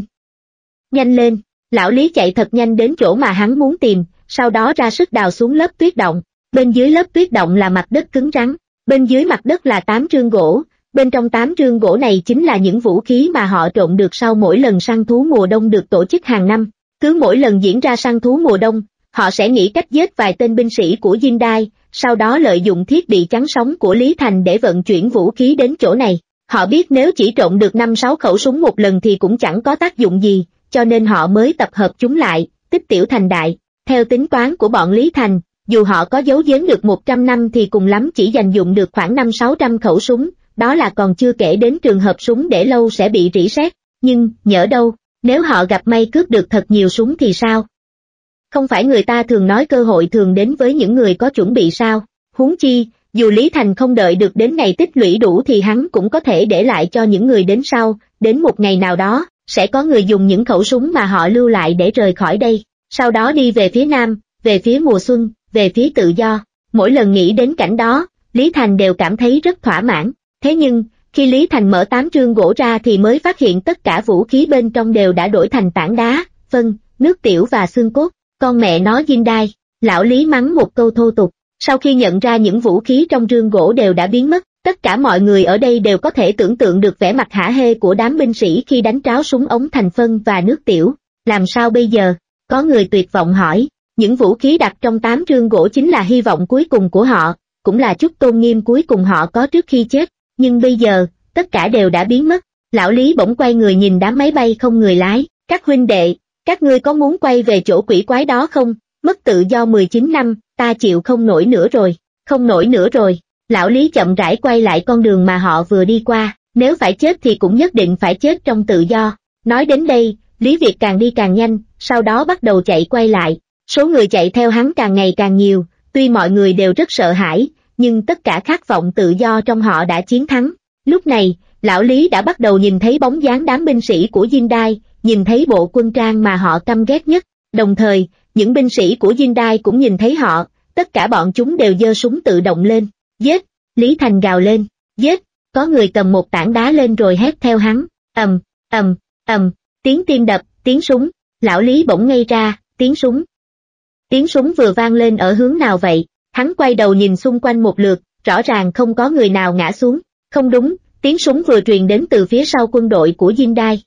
nhanh lên, lão Lý chạy thật nhanh đến chỗ mà hắn muốn tìm, sau đó ra sức đào xuống lớp tuyết động, bên dưới lớp tuyết động là mặt đất cứng rắn, bên dưới mặt đất là tám trương gỗ, bên trong tám trương gỗ này chính là những vũ khí mà họ trộn được sau mỗi lần săn thú mùa đông được tổ chức hàng năm, cứ mỗi lần diễn ra săn thú mùa đông, họ sẽ nghĩ cách giết vài tên binh sĩ của Jindai, sau đó lợi dụng thiết bị chắn sóng của Lý Thành để vận chuyển vũ khí đến chỗ này. Họ biết nếu chỉ trộn được năm sáu khẩu súng một lần thì cũng chẳng có tác dụng gì, cho nên họ mới tập hợp chúng lại, tích tiểu thành đại. Theo tính toán của bọn Lý Thành, dù họ có giấu giếm được một trăm năm thì cùng lắm chỉ dành dụng được khoảng năm sáu trăm khẩu súng, đó là còn chưa kể đến trường hợp súng để lâu sẽ bị rỉ sét. Nhưng, nhỡ đâu, nếu họ gặp may cướp được thật nhiều súng thì sao? Không phải người ta thường nói cơ hội thường đến với những người có chuẩn bị sao? Huống chi, dù Lý Thành không đợi được đến ngày tích lũy đủ thì hắn cũng có thể để lại cho những người đến sau, đến một ngày nào đó, sẽ có người dùng những khẩu súng mà họ lưu lại để rời khỏi đây, sau đó đi về phía nam, về phía mùa xuân, về phía tự do. Mỗi lần nghĩ đến cảnh đó, Lý Thành đều cảm thấy rất thỏa mãn. Thế nhưng, khi Lý Thành mở tám trương gỗ ra thì mới phát hiện tất cả vũ khí bên trong đều đã đổi thành tảng đá, phân, nước tiểu và xương cốt. Con mẹ nó Jindai, lão Lý mắng một câu thô tục. Sau khi nhận ra những vũ khí trong rương gỗ đều đã biến mất, tất cả mọi người ở đây đều có thể tưởng tượng được vẻ mặt hả hê của đám binh sĩ khi đánh tráo súng ống thành phân và nước tiểu. Làm sao bây giờ? Có người tuyệt vọng hỏi. Những vũ khí đặt trong tám rương gỗ chính là hy vọng cuối cùng của họ, cũng là chút tôn nghiêm cuối cùng họ có trước khi chết. Nhưng bây giờ, tất cả đều đã biến mất. Lão Lý bỗng quay người nhìn đám máy bay không người lái. Các huynh đệ, các ngươi có muốn quay về chỗ quỷ quái đó không? Mất tự do mười chín năm, ta chịu không nổi nữa rồi, không nổi nữa rồi. Lão Lý chậm rãi quay lại con đường mà họ vừa đi qua, nếu phải chết thì cũng nhất định phải chết trong tự do. Nói đến đây, Lý Việt càng đi càng nhanh, sau đó bắt đầu chạy quay lại. Số người chạy theo hắn càng ngày càng nhiều, tuy mọi người đều rất sợ hãi, nhưng tất cả khát vọng tự do trong họ đã chiến thắng. Lúc này, lão Lý đã bắt đầu nhìn thấy bóng dáng đám binh sĩ của Dinh Đai, nhìn thấy bộ quân trang mà họ căm ghét nhất. Đồng thời, những binh sĩ của Dinh Đai cũng nhìn thấy họ, tất cả bọn chúng đều giơ súng tự động lên. Giết! Lý Thành gào lên. Giết! Có người cầm một tảng đá lên rồi hét theo hắn. Ầm, ầm, ầm, tiếng tim đập, tiếng súng. Lão Lý bỗng ngây ra, tiếng súng. Tiếng súng vừa vang lên ở hướng nào vậy? Hắn quay đầu nhìn xung quanh một lượt, rõ ràng không có người nào ngã xuống. Không đúng, tiếng súng vừa truyền đến từ phía sau quân đội của Dinh Đai.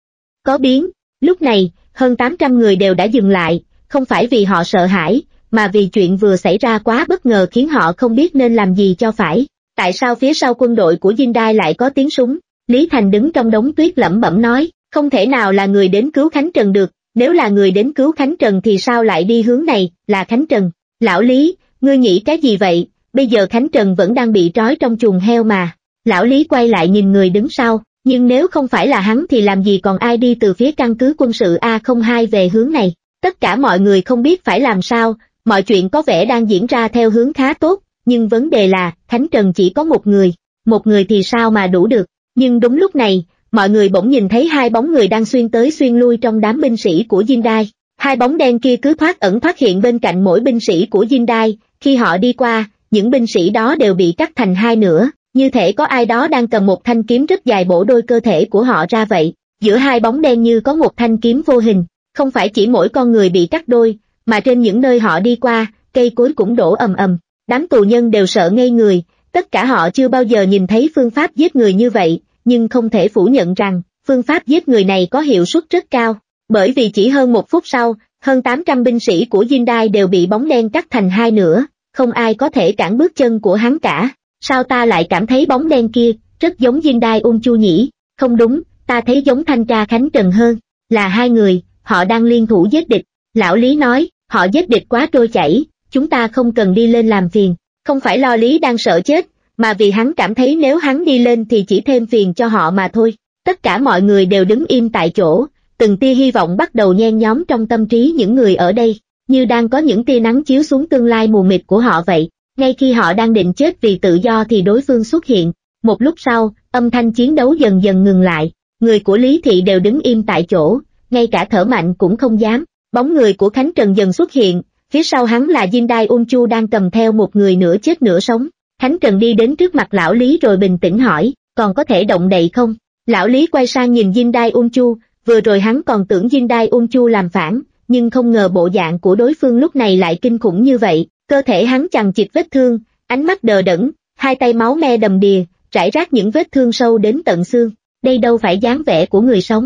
Có biến, lúc này, hơn tám trăm người đều đã dừng lại, không phải vì họ sợ hãi, mà vì chuyện vừa xảy ra quá bất ngờ khiến họ không biết nên làm gì cho phải. Tại sao phía sau quân đội của Dinh Đai lại có tiếng súng? Lý Thành đứng trong đống tuyết lẩm bẩm nói, không thể nào là người đến cứu Khánh Trần được, nếu là người đến cứu Khánh Trần thì sao lại đi hướng này, là Khánh Trần. Lão Lý, ngươi nghĩ cái gì vậy, bây giờ Khánh Trần vẫn đang bị trói trong chuồng heo mà. Lão Lý quay lại nhìn người đứng sau, nhưng nếu không phải là hắn thì làm gì còn ai đi từ phía căn cứ quân sự A không hai về hướng này. Tất cả mọi người không biết phải làm sao, mọi chuyện có vẻ đang diễn ra theo hướng khá tốt, nhưng vấn đề là, Khánh Trần chỉ có một người, một người thì sao mà đủ được. Nhưng đúng lúc này, mọi người bỗng nhìn thấy hai bóng người đang xuyên tới xuyên lui trong đám binh sĩ của Dinh Đai. Hai bóng đen kia cứ thoát ẩn thoát hiện bên cạnh mỗi binh sĩ của Dinh Đai, khi họ đi qua, những binh sĩ đó đều bị cắt thành hai nửa, như thể có ai đó đang cầm một thanh kiếm rất dài bổ đôi cơ thể của họ ra vậy. Giữa hai bóng đen như có một thanh kiếm vô hình, không phải chỉ mỗi con người bị cắt đôi, mà trên những nơi họ đi qua, cây cối cũng đổ ầm ầm. Đám tù nhân đều sợ ngây người, tất cả họ chưa bao giờ nhìn thấy phương pháp giết người như vậy, nhưng không thể phủ nhận rằng, phương pháp giết người này có hiệu suất rất cao, bởi vì chỉ hơn một phút sau, hơn tám trăm binh sĩ của Dinh Đai đều bị bóng đen cắt thành hai nửa, không ai có thể cản bước chân của hắn cả. Sao ta lại cảm thấy bóng đen kia, rất giống Dinh Đai Ung Chu nhỉ? Không đúng, ta thấy giống thanh tra Khánh Trần hơn, là hai người, họ đang liên thủ giết địch. Lão Lý nói, họ giết địch quá trôi chảy, chúng ta không cần đi lên làm phiền. Không phải lo Lý đang sợ chết, mà vì hắn cảm thấy nếu hắn đi lên thì chỉ thêm phiền cho họ mà thôi. Tất cả mọi người đều đứng im tại chỗ, từng tia hy vọng bắt đầu nhen nhóm trong tâm trí những người ở đây, như đang có những tia nắng chiếu xuống tương lai mù mịt của họ vậy. Ngay khi họ đang định chết vì tự do thì đối phương xuất hiện. Một lúc sau, âm thanh chiến đấu dần dần ngừng lại, người của Lý Thị đều đứng im tại chỗ, ngay cả thở mạnh cũng không dám. Bóng người của Khánh Trần dần xuất hiện, phía sau hắn là Dinh Đai Ung Chu đang cầm theo một người nửa chết nửa sống. Khánh Trần đi đến trước mặt lão Lý rồi bình tĩnh hỏi, còn có thể động đậy không? Lão Lý quay sang nhìn Dinh Đai Ung Chu, vừa rồi hắn còn tưởng Dinh Đai Ung Chu làm phản, nhưng không ngờ bộ dạng của đối phương lúc này lại kinh khủng như vậy. Cơ thể hắn chằng chịt vết thương, ánh mắt đờ đẫn, hai tay máu me đầm đìa, rải rác những vết thương sâu đến tận xương. Đây đâu phải dáng vẻ của người sống.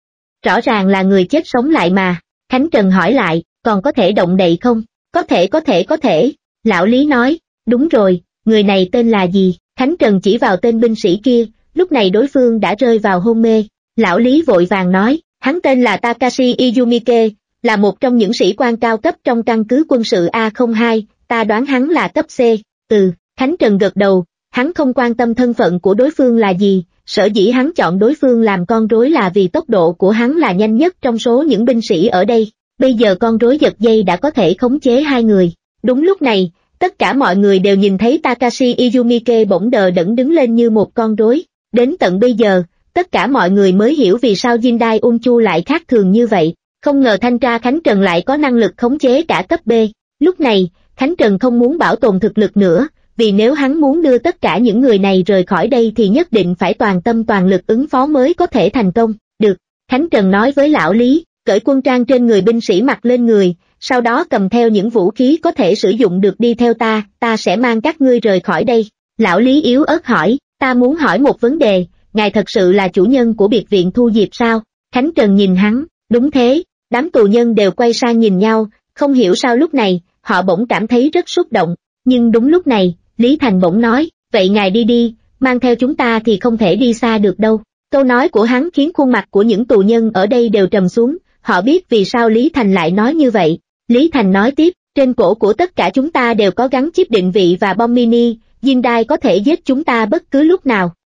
Rõ ràng là người chết sống lại mà. Khánh Trần hỏi lại, còn có thể động đậy không? Có thể có thể có thể. Lão Lý nói, đúng rồi, người này tên là gì? Khánh Trần chỉ vào tên binh sĩ kia, lúc này đối phương đã rơi vào hôn mê. Lão Lý vội vàng nói, hắn tên là Takashi Izumike, là một trong những sĩ quan cao cấp trong căn cứ quân sự A không hai, ta đoán hắn là cấp C. Ừ, Khánh Trần gật đầu, hắn không quan tâm thân phận của đối phương là gì, sở dĩ hắn chọn đối phương làm con rối là vì tốc độ của hắn là nhanh nhất trong số những binh sĩ ở đây. Bây giờ con rối giật dây đã có thể khống chế hai người. Đúng lúc này, tất cả mọi người đều nhìn thấy Takashi Izumike bỗng đờ đẫn đứng lên như một con rối. Đến tận bây giờ, tất cả mọi người mới hiểu vì sao Dinh Đai Ung Chu lại khác thường như vậy. Không ngờ thanh tra Khánh Trần lại có năng lực khống chế cả cấp B. Lúc này, Khánh Trần không muốn bảo tồn thực lực nữa, vì nếu hắn muốn đưa tất cả những người này rời khỏi đây thì nhất định phải toàn tâm toàn lực ứng phó mới có thể thành công. Được, Khánh Trần nói với lão Lý, cởi quân trang trên người binh sĩ mặc lên người, sau đó cầm theo những vũ khí có thể sử dụng được đi theo ta, ta sẽ mang các ngươi rời khỏi đây. Lão Lý yếu ớt hỏi, ta muốn hỏi một vấn đề, ngài thật sự là chủ nhân của biệt viện Thu Diệp sao? Khánh Trần nhìn hắn, đúng thế. Đám tù nhân đều quay sang nhìn nhau, không hiểu sao lúc này, họ bỗng cảm thấy rất xúc động. Nhưng đúng lúc này, Lý Thành bỗng nói, vậy ngài đi đi, mang theo chúng ta thì không thể đi xa được đâu. Câu nói của hắn khiến khuôn mặt của những tù nhân ở đây đều trầm xuống, họ biết vì sao Lý Thành lại nói như vậy. Lý Thành nói tiếp, trên cổ của tất cả chúng ta đều có gắn chip định vị và bom mini, Dinh Đai có thể giết chúng ta bất cứ lúc nào.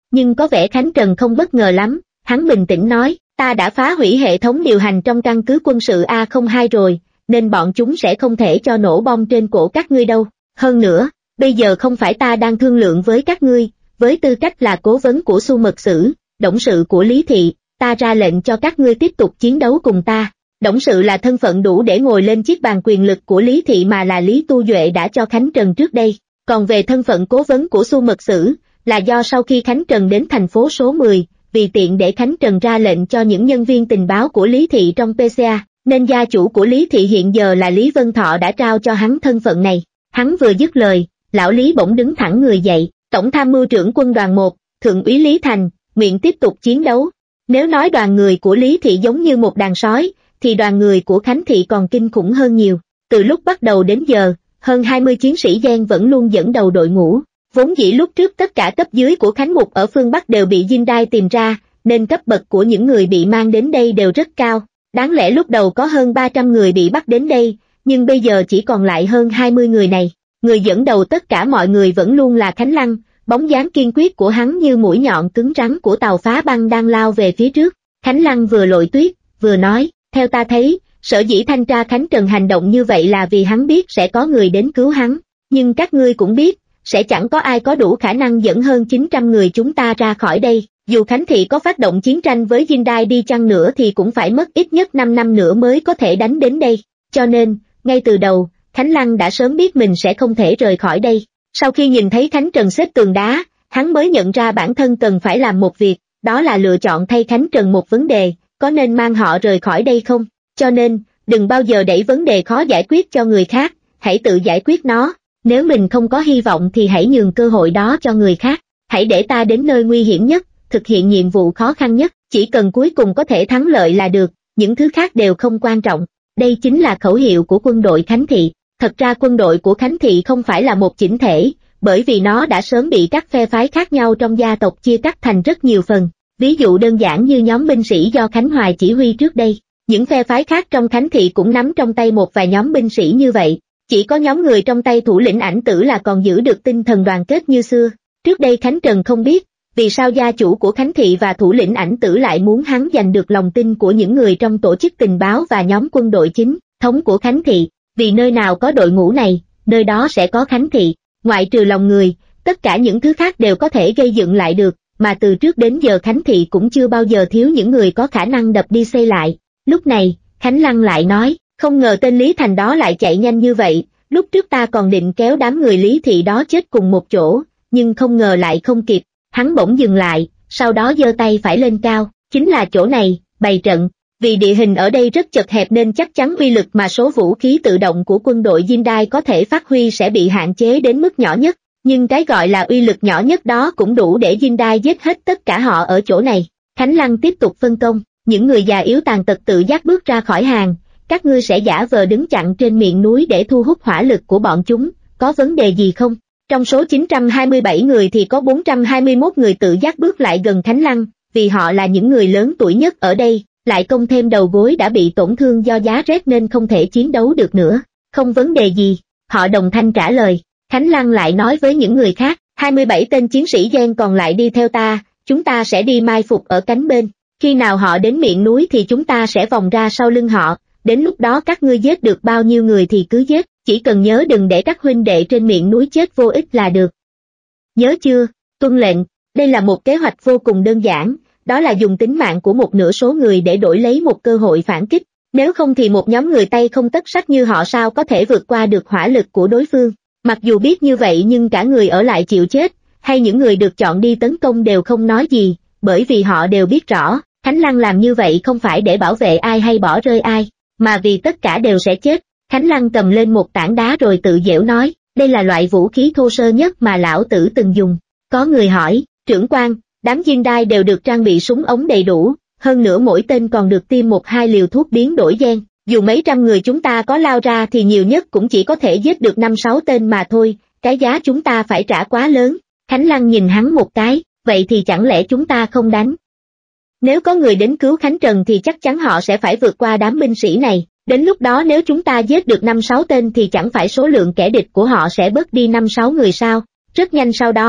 nhưng có vẻ Khánh Trần không bất ngờ lắm, hắn bình tĩnh nói, ta đã phá hủy hệ thống điều hành trong căn cứ quân sự A không hai rồi, nên bọn chúng sẽ không thể cho nổ bom trên cổ các ngươi đâu. Hơn nữa, bây giờ không phải ta đang thương lượng với các ngươi, với tư cách là cố vấn của Xu Mật Sử,董sự của Lý Thị, ta ra lệnh cho các ngươi tiếp tục chiến đấu cùng ta.董sự là thân phận đủ để ngồi lên chiếc bàn quyền lực của Lý Thị mà là Lý Tu Duệ đã cho Khánh Trần trước đây. Còn về thân phận cố vấn của Xu Mật Sử, là do sau khi Khánh Trần đến thành phố số mười, vì tiện để Khánh Trần ra lệnh cho những nhân viên tình báo của Lý Thị trong pê xê a, nên gia chủ của Lý Thị hiện giờ là Lý Vân Thọ đã trao cho hắn thân phận này. Hắn vừa dứt lời, lão Lý bỗng đứng thẳng người dậy, Tổng tham mưu trưởng quân đoàn một, Thượng úy Lý Thành, nguyện tiếp tục chiến đấu. Nếu nói đoàn người của Lý Thị giống như một đàn sói, thì đoàn người của Khánh Thị còn kinh khủng hơn nhiều. Từ lúc bắt đầu đến giờ, hơn hai mươi chiến sĩ Gen vẫn luôn dẫn đầu đội ngũ. Vốn dĩ lúc trước tất cả cấp dưới của Khánh Mục ở phương Bắc đều bị Dinh Đai tìm ra, nên cấp bậc của những người bị mang đến đây đều rất cao. Đáng lẽ lúc đầu có hơn ba trăm người bị bắt đến đây, nhưng bây giờ chỉ còn lại hơn hai mươi người này. Người dẫn đầu tất cả mọi người vẫn luôn là Khánh Lăng, bóng dáng kiên quyết của hắn như mũi nhọn cứng rắn của tàu phá băng đang lao về phía trước. Khánh Lăng vừa lội tuyết, vừa nói, theo ta thấy, sở dĩ thanh tra Khánh Trần hành động như vậy là vì hắn biết sẽ có người đến cứu hắn, nhưng các ngươi cũng biết, sẽ chẳng có ai có đủ khả năng dẫn hơn chín trăm người chúng ta ra khỏi đây. Dù Khánh Thị có phát động chiến tranh với Dinh Đai đi chăng nữa thì cũng phải mất ít nhất năm năm nữa mới có thể đánh đến đây. Cho nên, ngay từ đầu, Khánh Lăng đã sớm biết mình sẽ không thể rời khỏi đây. Sau khi nhìn thấy Khánh Trần xếp tường đá, hắn mới nhận ra bản thân cần phải làm một việc, đó là lựa chọn thay Khánh Trần một vấn đề, có nên mang họ rời khỏi đây không? Cho nên, đừng bao giờ đẩy vấn đề khó giải quyết cho người khác, hãy tự giải quyết nó. Nếu mình không có hy vọng thì hãy nhường cơ hội đó cho người khác. Hãy để ta đến nơi nguy hiểm nhất, thực hiện nhiệm vụ khó khăn nhất, chỉ cần cuối cùng có thể thắng lợi là được, những thứ khác đều không quan trọng. Đây chính là khẩu hiệu của quân đội Khánh Thị. Thật ra quân đội của Khánh Thị không phải là một chỉnh thể, bởi vì nó đã sớm bị các phe phái khác nhau trong gia tộc chia cắt thành rất nhiều phần. Ví dụ đơn giản như nhóm binh sĩ do Khánh Hoài chỉ huy trước đây, những phe phái khác trong Khánh Thị cũng nắm trong tay một vài nhóm binh sĩ như vậy. Chỉ có nhóm người trong tay thủ lĩnh Ảnh Tử là còn giữ được tinh thần đoàn kết như xưa. Trước đây Khánh Trần không biết, vì sao gia chủ của Khánh Thị và thủ lĩnh Ảnh Tử lại muốn hắn giành được lòng tin của những người trong tổ chức tình báo và nhóm quân đội chính thống của Khánh Thị, vì nơi nào có đội ngũ này, nơi đó sẽ có Khánh Thị. Ngoại trừ lòng người, tất cả những thứ khác đều có thể gây dựng lại được, mà từ trước đến giờ Khánh Thị cũng chưa bao giờ thiếu những người có khả năng đập đi xây lại. Lúc này, Khánh Lăng lại nói, không ngờ tên Lý Thành đó lại chạy nhanh như vậy, lúc trước ta còn định kéo đám người Lý Thị đó chết cùng một chỗ, nhưng không ngờ lại không kịp. Hắn bỗng dừng lại, sau đó giơ tay phải lên cao, chính là chỗ này, bày trận. Vì địa hình ở đây rất chật hẹp nên chắc chắn uy lực mà số vũ khí tự động của quân đội Dinh Đai có thể phát huy sẽ bị hạn chế đến mức nhỏ nhất, nhưng cái gọi là uy lực nhỏ nhất đó cũng đủ để Dinh Đai giết hết tất cả họ ở chỗ này. Khánh Lăng tiếp tục phân công, những người già yếu tàn tật tự giác bước ra khỏi hàng, các ngươi sẽ giả vờ đứng chặn trên miệng núi để thu hút hỏa lực của bọn chúng, có vấn đề gì không? Trong số chín trăm hai mươi bảy người thì có bốn trăm hai mươi mốt người tự giác bước lại gần Khánh Lăng, vì họ là những người lớn tuổi nhất ở đây, lại công thêm đầu gối đã bị tổn thương do giá rét nên không thể chiến đấu được nữa. Không vấn đề gì, họ đồng thanh trả lời. Khánh Lăng lại nói với những người khác, hai mươi bảy tên chiến sĩ Gen còn lại đi theo ta, chúng ta sẽ đi mai phục ở cánh bên. Khi nào họ đến miệng núi thì chúng ta sẽ vòng ra sau lưng họ, đến lúc đó các ngươi giết được bao nhiêu người thì cứ giết, chỉ cần nhớ đừng để các huynh đệ trên miệng núi chết vô ích là được. Nhớ chưa? Tuân lệnh. Đây là một kế hoạch vô cùng đơn giản, đó là dùng tính mạng của một nửa số người để đổi lấy một cơ hội phản kích, nếu không thì một nhóm người tay không tất sắt như họ sao có thể vượt qua được hỏa lực của đối phương. Mặc dù biết như vậy nhưng cả người ở lại chịu chết, hay những người được chọn đi tấn công đều không nói gì, bởi vì họ đều biết rõ, Khánh Lăng làm như vậy không phải để bảo vệ ai hay bỏ rơi ai, mà vì tất cả đều sẽ chết. Khánh Lăng cầm lên một tảng đá rồi tự giễu nói, đây là loại vũ khí thô sơ nhất mà lão tử từng dùng. Có người hỏi, trưởng quan, đám Dinh Đai đều được trang bị súng ống đầy đủ, hơn nữa mỗi tên còn được tiêm một hai liều thuốc biến đổi gen, dù mấy trăm người chúng ta có lao ra thì nhiều nhất cũng chỉ có thể giết được năm sáu tên mà thôi, cái giá chúng ta phải trả quá lớn. Khánh Lăng nhìn hắn một cái, vậy thì chẳng lẽ chúng ta không đánh? Nếu có người đến cứu Khánh Trần thì chắc chắn họ sẽ phải vượt qua đám binh sĩ này, đến lúc đó nếu chúng ta giết được năm sáu tên thì chẳng phải số lượng kẻ địch của họ sẽ bớt đi năm sáu người sao? Rất nhanh sau đó,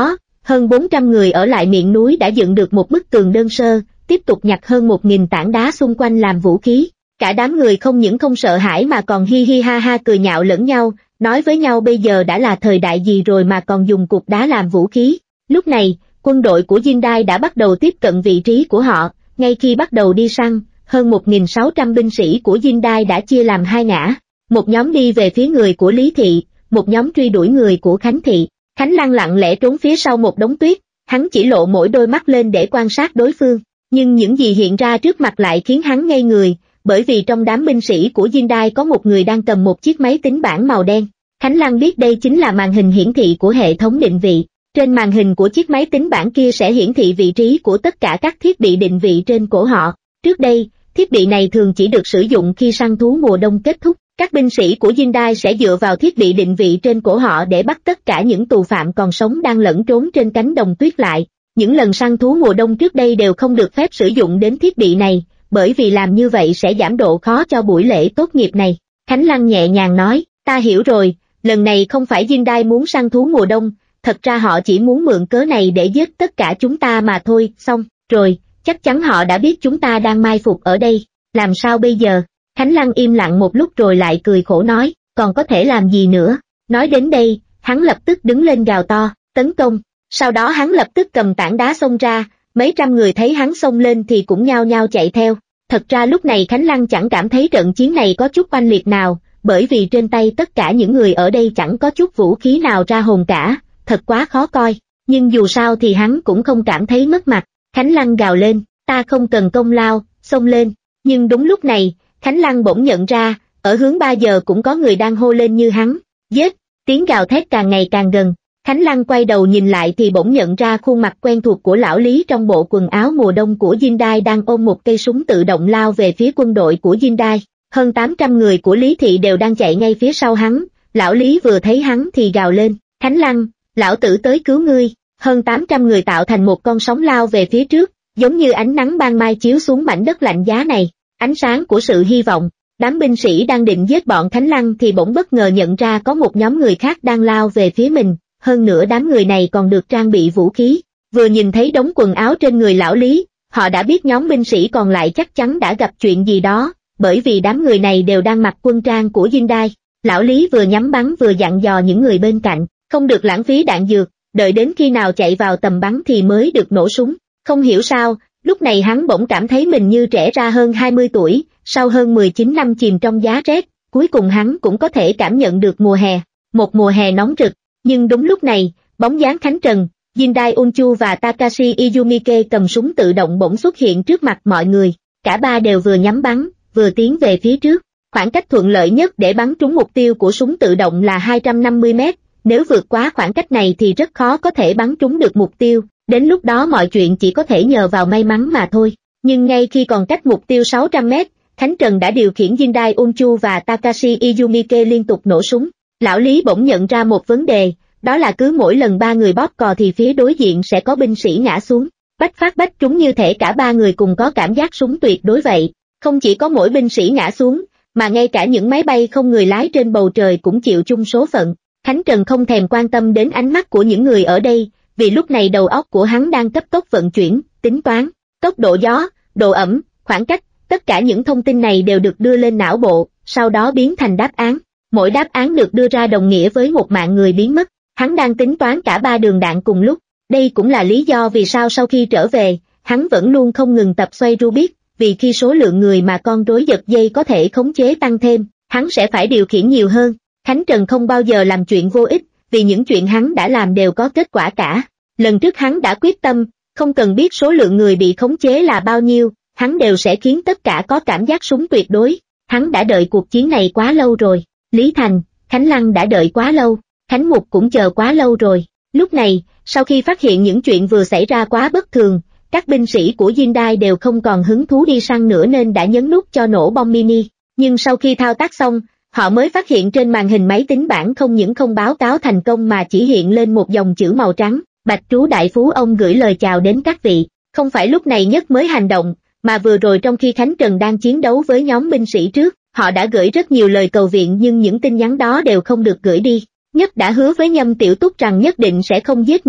hơn bốn trăm người ở lại miệng núi đã dựng được một bức tường đơn sơ, tiếp tục nhặt hơn một nghìn tảng đá xung quanh làm vũ khí. Cả đám người không những không sợ hãi mà còn hi hi ha ha cười nhạo lẫn nhau, nói với nhau bây giờ đã là thời đại gì rồi mà còn dùng cục đá làm vũ khí. Lúc này, quân đội của Jindai đã bắt đầu tiếp cận vị trí của họ, ngay khi bắt đầu đi săn, hơn một nghìn sáu trăm binh sĩ của Jindai đã chia làm hai ngã, một nhóm đi về phía người của Lý Thị, một nhóm truy đuổi người của Khánh Thị. Khánh Lăng lặng lẽ trốn phía sau một đống tuyết, hắn chỉ lộ mỗi đôi mắt lên để quan sát đối phương, nhưng những gì hiện ra trước mặt lại khiến hắn ngây người, bởi vì trong đám binh sĩ của Jindai có một người đang cầm một chiếc máy tính bảng màu đen. Khánh Lăng biết đây chính là màn hình hiển thị của hệ thống định vị. Trên màn hình của chiếc máy tính bảng kia sẽ hiển thị vị trí của tất cả các thiết bị định vị trên cổ họ. Trước đây, thiết bị này thường chỉ được sử dụng khi săn thú mùa đông kết thúc. Các binh sĩ của Jindai sẽ dựa vào thiết bị định vị trên cổ họ để bắt tất cả những tù phạm còn sống đang lẫn trốn trên cánh đồng tuyết lại. Những lần săn thú mùa đông trước đây đều không được phép sử dụng đến thiết bị này, bởi vì làm như vậy sẽ giảm độ khó cho buổi lễ tốt nghiệp này. Khánh Lăng nhẹ nhàng nói, ta hiểu rồi, lần này không phải Jindai muốn săn thú mùa đông, thật ra họ chỉ muốn mượn cớ này để giết tất cả chúng ta mà thôi. Xong rồi, chắc chắn họ đã biết chúng ta đang mai phục ở đây, làm sao bây giờ? Khánh Lăng im lặng một lúc rồi lại cười khổ nói, còn có thể làm gì nữa? Nói đến đây, hắn lập tức đứng lên gào to, tấn công. Sau đó hắn lập tức cầm tảng đá xông ra, mấy trăm người thấy hắn xông lên thì cũng nhao nhao chạy theo. Thật ra lúc này Khánh Lăng chẳng cảm thấy trận chiến này có chút oanh liệt nào, bởi vì trên tay tất cả những người ở đây chẳng có chút vũ khí nào ra hồn cả, thật quá khó coi. Nhưng dù sao thì hắn cũng không cảm thấy mất mặt. Khánh Lăng gào lên, ta không cần công lao, xông lên. Nhưng đúng lúc này, Khánh Lăng bỗng nhận ra, ở hướng ba giờ cũng có người đang hô lên như hắn, giết, tiếng gào thét càng ngày càng gần. Khánh Lăng quay đầu nhìn lại thì bỗng nhận ra khuôn mặt quen thuộc của lão Lý trong bộ quần áo mùa đông của Jindai đang ôm một cây súng tự động lao về phía quân đội của Jindai. Hơn tám trăm người của Lý Thị đều đang chạy ngay phía sau hắn, lão Lý vừa thấy hắn thì gào lên, Khánh Lăng, lão tử tới cứu ngươi. Hơn tám trăm người tạo thành một con sóng lao về phía trước, giống như ánh nắng ban mai chiếu xuống mảnh đất lạnh giá này, ánh sáng của sự hy vọng. Đám binh sĩ đang định giết bọn Khánh Lăng thì bỗng bất ngờ nhận ra có một nhóm người khác đang lao về phía mình, hơn nữa đám người này còn được trang bị vũ khí. Vừa nhìn thấy đống quần áo trên người lão Lý, họ đã biết nhóm binh sĩ còn lại chắc chắn đã gặp chuyện gì đó, bởi vì đám người này đều đang mặc quân trang của Jindai. Lão Lý vừa nhắm bắn vừa dặn dò những người bên cạnh, không được lãng phí đạn dược, đợi đến khi nào chạy vào tầm bắn thì mới được nổ súng. Không hiểu sao, lúc này hắn bỗng cảm thấy mình như trẻ ra hơn hai mươi tuổi, sau hơn mười chín năm chìm trong giá rét, cuối cùng hắn cũng có thể cảm nhận được mùa hè, một mùa hè nóng rực. Nhưng đúng lúc này, bóng dáng Khánh Trần, Jindai Unchu và Takashi Izumike cầm súng tự động bỗng xuất hiện trước mặt mọi người, cả ba đều vừa nhắm bắn, vừa tiến về phía trước. Khoảng cách thuận lợi nhất để bắn trúng mục tiêu của súng tự động là hai trăm năm mươi mét, nếu vượt quá khoảng cách này thì rất khó có thể bắn trúng được mục tiêu, đến lúc đó mọi chuyện chỉ có thể nhờ vào may mắn mà thôi. Nhưng ngay khi còn cách mục tiêu sáu trăm mét, Khánh Trần đã điều khiển Jindai Unchu và Takashi Izumike liên tục nổ súng. Lão Lý bỗng nhận ra một vấn đề, đó là cứ mỗi lần ba người bóp cò thì phía đối diện sẽ có binh sĩ ngã xuống. Bách phát bách trúng như thể cả ba người cùng có cảm giác súng tuyệt đối vậy. Không chỉ có mỗi binh sĩ ngã xuống, mà ngay cả những máy bay không người lái trên bầu trời cũng chịu chung số phận. Khánh Trần không thèm quan tâm đến ánh mắt của những người ở đây, vì lúc này đầu óc của hắn đang cấp tốc vận chuyển, tính toán, tốc độ gió, độ ẩm, khoảng cách, tất cả những thông tin này đều được đưa lên não bộ, sau đó biến thành đáp án. Mỗi đáp án được đưa ra đồng nghĩa với một mạng người biến mất. Hắn đang tính toán cả ba đường đạn cùng lúc. Đây cũng là lý do vì sao sau khi trở về, hắn vẫn luôn không ngừng tập xoay Rubik, vì khi số lượng người mà con rối giật dây có thể khống chế tăng thêm, hắn sẽ phải điều khiển nhiều hơn. Khánh Trần không bao giờ làm chuyện vô ích, vì những chuyện hắn đã làm đều có kết quả cả. Lần trước hắn đã quyết tâm, không cần biết số lượng người bị khống chế là bao nhiêu, hắn đều sẽ khiến tất cả có cảm giác súng tuyệt đối. Hắn đã đợi cuộc chiến này quá lâu rồi. Lý Thành, Khánh Lăng đã đợi quá lâu, Khánh Mục cũng chờ quá lâu rồi. Lúc này, sau khi phát hiện những chuyện vừa xảy ra quá bất thường, các binh sĩ của Jindai đều không còn hứng thú đi săn nữa nên đã nhấn nút cho nổ bom mini. Nhưng sau khi thao tác xong, họ mới phát hiện trên màn hình máy tính bảng không những không báo cáo thành công mà chỉ hiện lên một dòng chữ màu trắng, Bạch Trú Đại Phú ông gửi lời chào đến các vị. Không phải lúc này Nhất mới hành động, mà vừa rồi trong khi Khánh Trần đang chiến đấu với nhóm binh sĩ trước, họ đã gửi rất nhiều lời cầu viện nhưng những tin nhắn đó đều không được gửi đi. Nhất đã hứa với Nhâm Tiểu Túc rằng nhất định sẽ không giết người,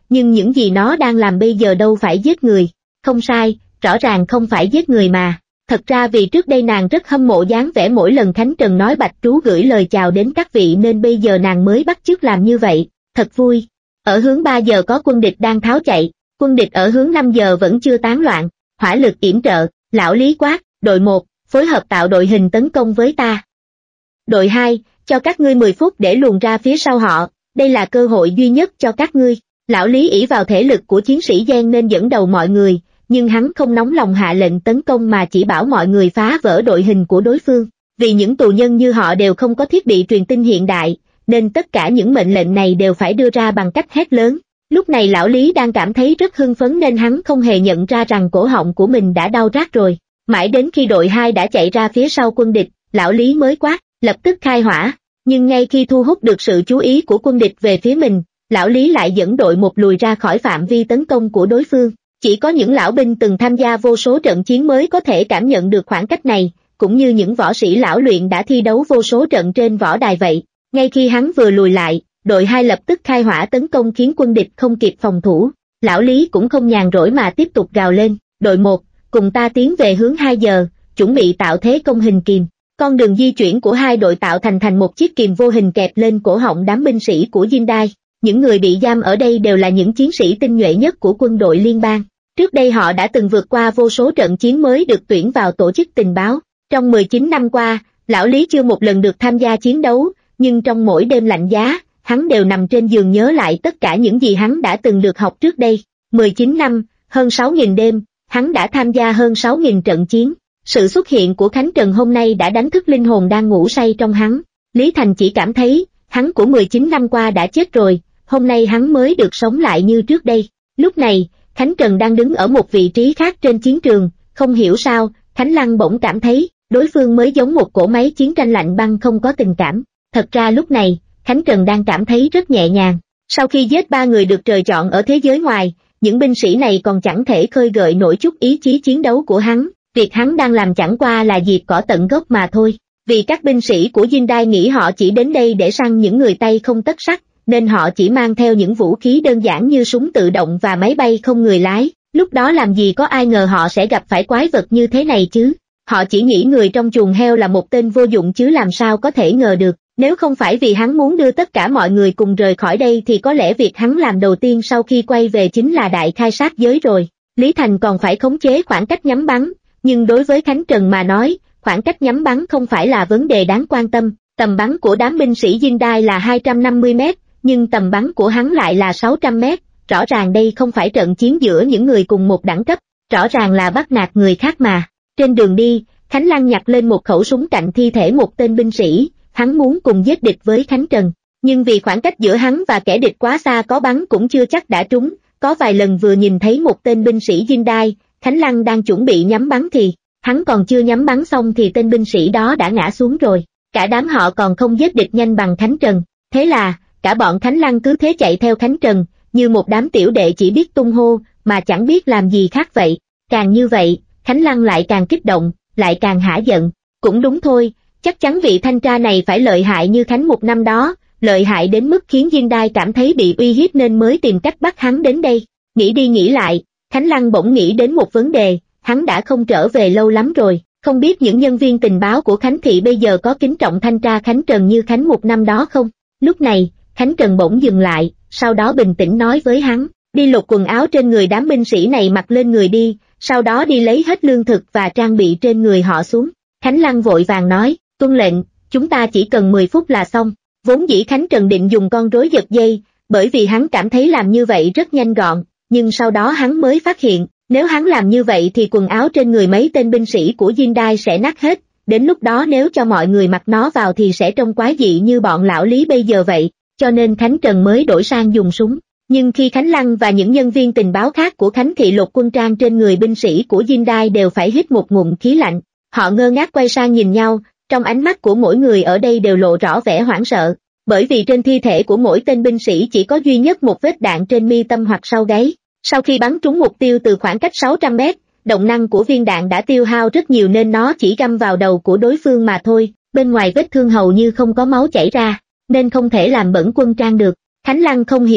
nhưng những gì nó đang làm bây giờ đâu phải giết người. Không sai, rõ ràng không phải giết người mà. Thật ra vì trước đây nàng rất hâm mộ dáng vẻ mỗi lần Khánh Trần nói Bạch Trú gửi lời chào đến các vị nên bây giờ nàng mới bắt chước làm như vậy, thật vui. Ở hướng ba giờ có quân địch đang tháo chạy, quân địch ở hướng năm giờ vẫn chưa tán loạn, hỏa lực yểm trợ, lão Lý quát, đội một, phối hợp tạo đội hình tấn công với ta. Đội hai, cho các ngươi mười phút để luồn ra phía sau họ, đây là cơ hội duy nhất cho các ngươi. Lão Lý ỷ vào thể lực của chiến sĩ gen nên dẫn đầu mọi người, nhưng hắn không nóng lòng hạ lệnh tấn công mà chỉ bảo mọi người phá vỡ đội hình của đối phương. Vì những tù nhân như họ đều không có thiết bị truyền tin hiện đại, nên tất cả những mệnh lệnh này đều phải đưa ra bằng cách hét lớn. Lúc này lão Lý đang cảm thấy rất hưng phấn nên hắn không hề nhận ra rằng cổ họng của mình đã đau rát rồi. Mãi đến khi đội hai đã chạy ra phía sau quân địch, lão Lý mới quát, lập tức khai hỏa. Nhưng ngay khi thu hút được sự chú ý của quân địch về phía mình, lão Lý lại dẫn đội một lùi ra khỏi phạm vi tấn công của đối phương. Chỉ có những lão binh từng tham gia vô số trận chiến mới có thể cảm nhận được khoảng cách này, cũng như những võ sĩ lão luyện đã thi đấu vô số trận trên võ đài vậy. Ngay khi hắn vừa lùi lại, đội hai lập tức khai hỏa tấn công khiến quân địch không kịp phòng thủ. Lão Lý cũng không nhàn rỗi mà tiếp tục gào lên, đội một, cùng ta tiến về hướng hai giờ, chuẩn bị tạo thế công hình kìm. Con đường di chuyển của hai đội tạo thành thành một chiếc kìm vô hình kẹp lên cổ họng đám binh sĩ của Jindai. Những người bị giam ở đây đều là những chiến sĩ tinh nhuệ nhất của quân đội liên bang. Trước đây họ đã từng vượt qua vô số trận chiến mới được tuyển vào tổ chức tình báo. Trong mười chín năm qua, lão Lý chưa một lần được tham gia chiến đấu, nhưng trong mỗi đêm lạnh giá, hắn đều nằm trên giường nhớ lại tất cả những gì hắn đã từng được học trước đây. mười chín năm, hơn sáu nghìn đêm, hắn đã tham gia hơn sáu nghìn trận chiến. Sự xuất hiện của Khánh Trần hôm nay đã đánh thức linh hồn đang ngủ say trong hắn. Lý Thành chỉ cảm thấy, hắn của mười chín năm qua đã chết rồi, hôm nay hắn mới được sống lại như trước đây. Lúc này, Khánh Trần đang đứng ở một vị trí khác trên chiến trường, không hiểu sao, Khánh Lăng bỗng cảm thấy, đối phương mới giống một cỗ máy chiến tranh lạnh băng không có tình cảm. Thật ra lúc này, Khánh Trần đang cảm thấy rất nhẹ nhàng. Sau khi giết ba người được trời chọn ở thế giới ngoài, những binh sĩ này còn chẳng thể khơi gợi nổi chút ý chí chiến đấu của hắn. Việc hắn đang làm chẳng qua là diệt cỏ tận gốc mà thôi. Vì các binh sĩ của Jindai nghĩ họ chỉ đến đây để săn những người tay không tất sắt, nên họ chỉ mang theo những vũ khí đơn giản như súng tự động và máy bay không người lái. Lúc đó làm gì có ai ngờ họ sẽ gặp phải quái vật như thế này chứ. Họ chỉ nghĩ người trong chuồng heo là một tên vô dụng chứ làm sao có thể ngờ được. Nếu không phải vì hắn muốn đưa tất cả mọi người cùng rời khỏi đây thì có lẽ việc hắn làm đầu tiên sau khi quay về chính là đại khai sát giới rồi. Lý Thành còn phải khống chế khoảng cách nhắm bắn, nhưng đối với Khánh Trần mà nói, khoảng cách nhắm bắn không phải là vấn đề đáng quan tâm. Tầm bắn của đám binh sĩ Jindai là hai trăm năm mươi mét, nhưng tầm bắn của hắn lại là sáu trăm mét. Rõ ràng đây không phải trận chiến giữa những người cùng một đẳng cấp, rõ ràng là bắt nạt người khác mà. Trên đường đi, Khánh Lăng nhặt lên một khẩu súng cạnh thi thể một tên binh sĩ, hắn muốn cùng giết địch với Khánh Trần. Nhưng vì khoảng cách giữa hắn và kẻ địch quá xa có bắn cũng chưa chắc đã trúng, có vài lần vừa nhìn thấy một tên binh sĩ Jindai, Khánh Lăng đang chuẩn bị nhắm bắn thì, hắn còn chưa nhắm bắn xong thì tên binh sĩ đó đã ngã xuống rồi. Cả đám họ còn không giết địch nhanh bằng Khánh Trần, thế là, cả bọn Khánh Lăng cứ thế chạy theo Khánh Trần, như một đám tiểu đệ chỉ biết tung hô, mà chẳng biết làm gì khác vậy. Càng như vậy, Khánh Lăng lại càng kích động, lại càng hả giận. Cũng đúng thôi, chắc chắn vị thanh tra này phải lợi hại như Khánh một năm đó, lợi hại đến mức khiến Jindai cảm thấy bị uy hiếp nên mới tìm cách bắt hắn đến đây. Nghĩ đi nghĩ lại, Khánh Lăng bỗng nghĩ đến một vấn đề, hắn đã không trở về lâu lắm rồi, không biết những nhân viên tình báo của Khánh Thị bây giờ có kính trọng thanh tra Khánh Trần như Khánh một năm đó không? Lúc này, Khánh Trần bỗng dừng lại, sau đó bình tĩnh nói với hắn, đi lột quần áo trên người đám binh sĩ này mặc lên người đi, sau đó đi lấy hết lương thực và trang bị trên người họ xuống. Khánh Lăng vội vàng nói, tuân lệnh, chúng ta chỉ cần mười phút là xong. Vốn dĩ Khánh Trần định dùng con rối giật dây, bởi vì hắn cảm thấy làm như vậy rất nhanh gọn, nhưng sau đó hắn mới phát hiện, nếu hắn làm như vậy thì quần áo trên người mấy tên binh sĩ của Jindai sẽ nát hết, đến lúc đó nếu cho mọi người mặc nó vào thì sẽ trông quái dị như bọn lão Lý bây giờ vậy, cho nên Khánh Trần mới đổi sang dùng súng. Nhưng khi Khánh Lăng và những nhân viên tình báo khác của Khánh Thị lột quân trang trên người binh sĩ của Jindai đều phải hít một ngụm khí lạnh, họ ngơ ngác quay sang nhìn nhau, trong ánh mắt của mỗi người ở đây đều lộ rõ vẻ hoảng sợ, bởi vì trên thi thể của mỗi tên binh sĩ chỉ có duy nhất một vết đạn trên mi tâm hoặc sau gáy. Sau khi bắn trúng mục tiêu từ khoảng cách sáu trăm mét, động năng của viên đạn đã tiêu hao rất nhiều nên nó chỉ găm vào đầu của đối phương mà thôi, bên ngoài vết thương hầu như không có máu chảy ra, nên không thể làm bẩn quân trang được. Khánh Lăng không hiểu,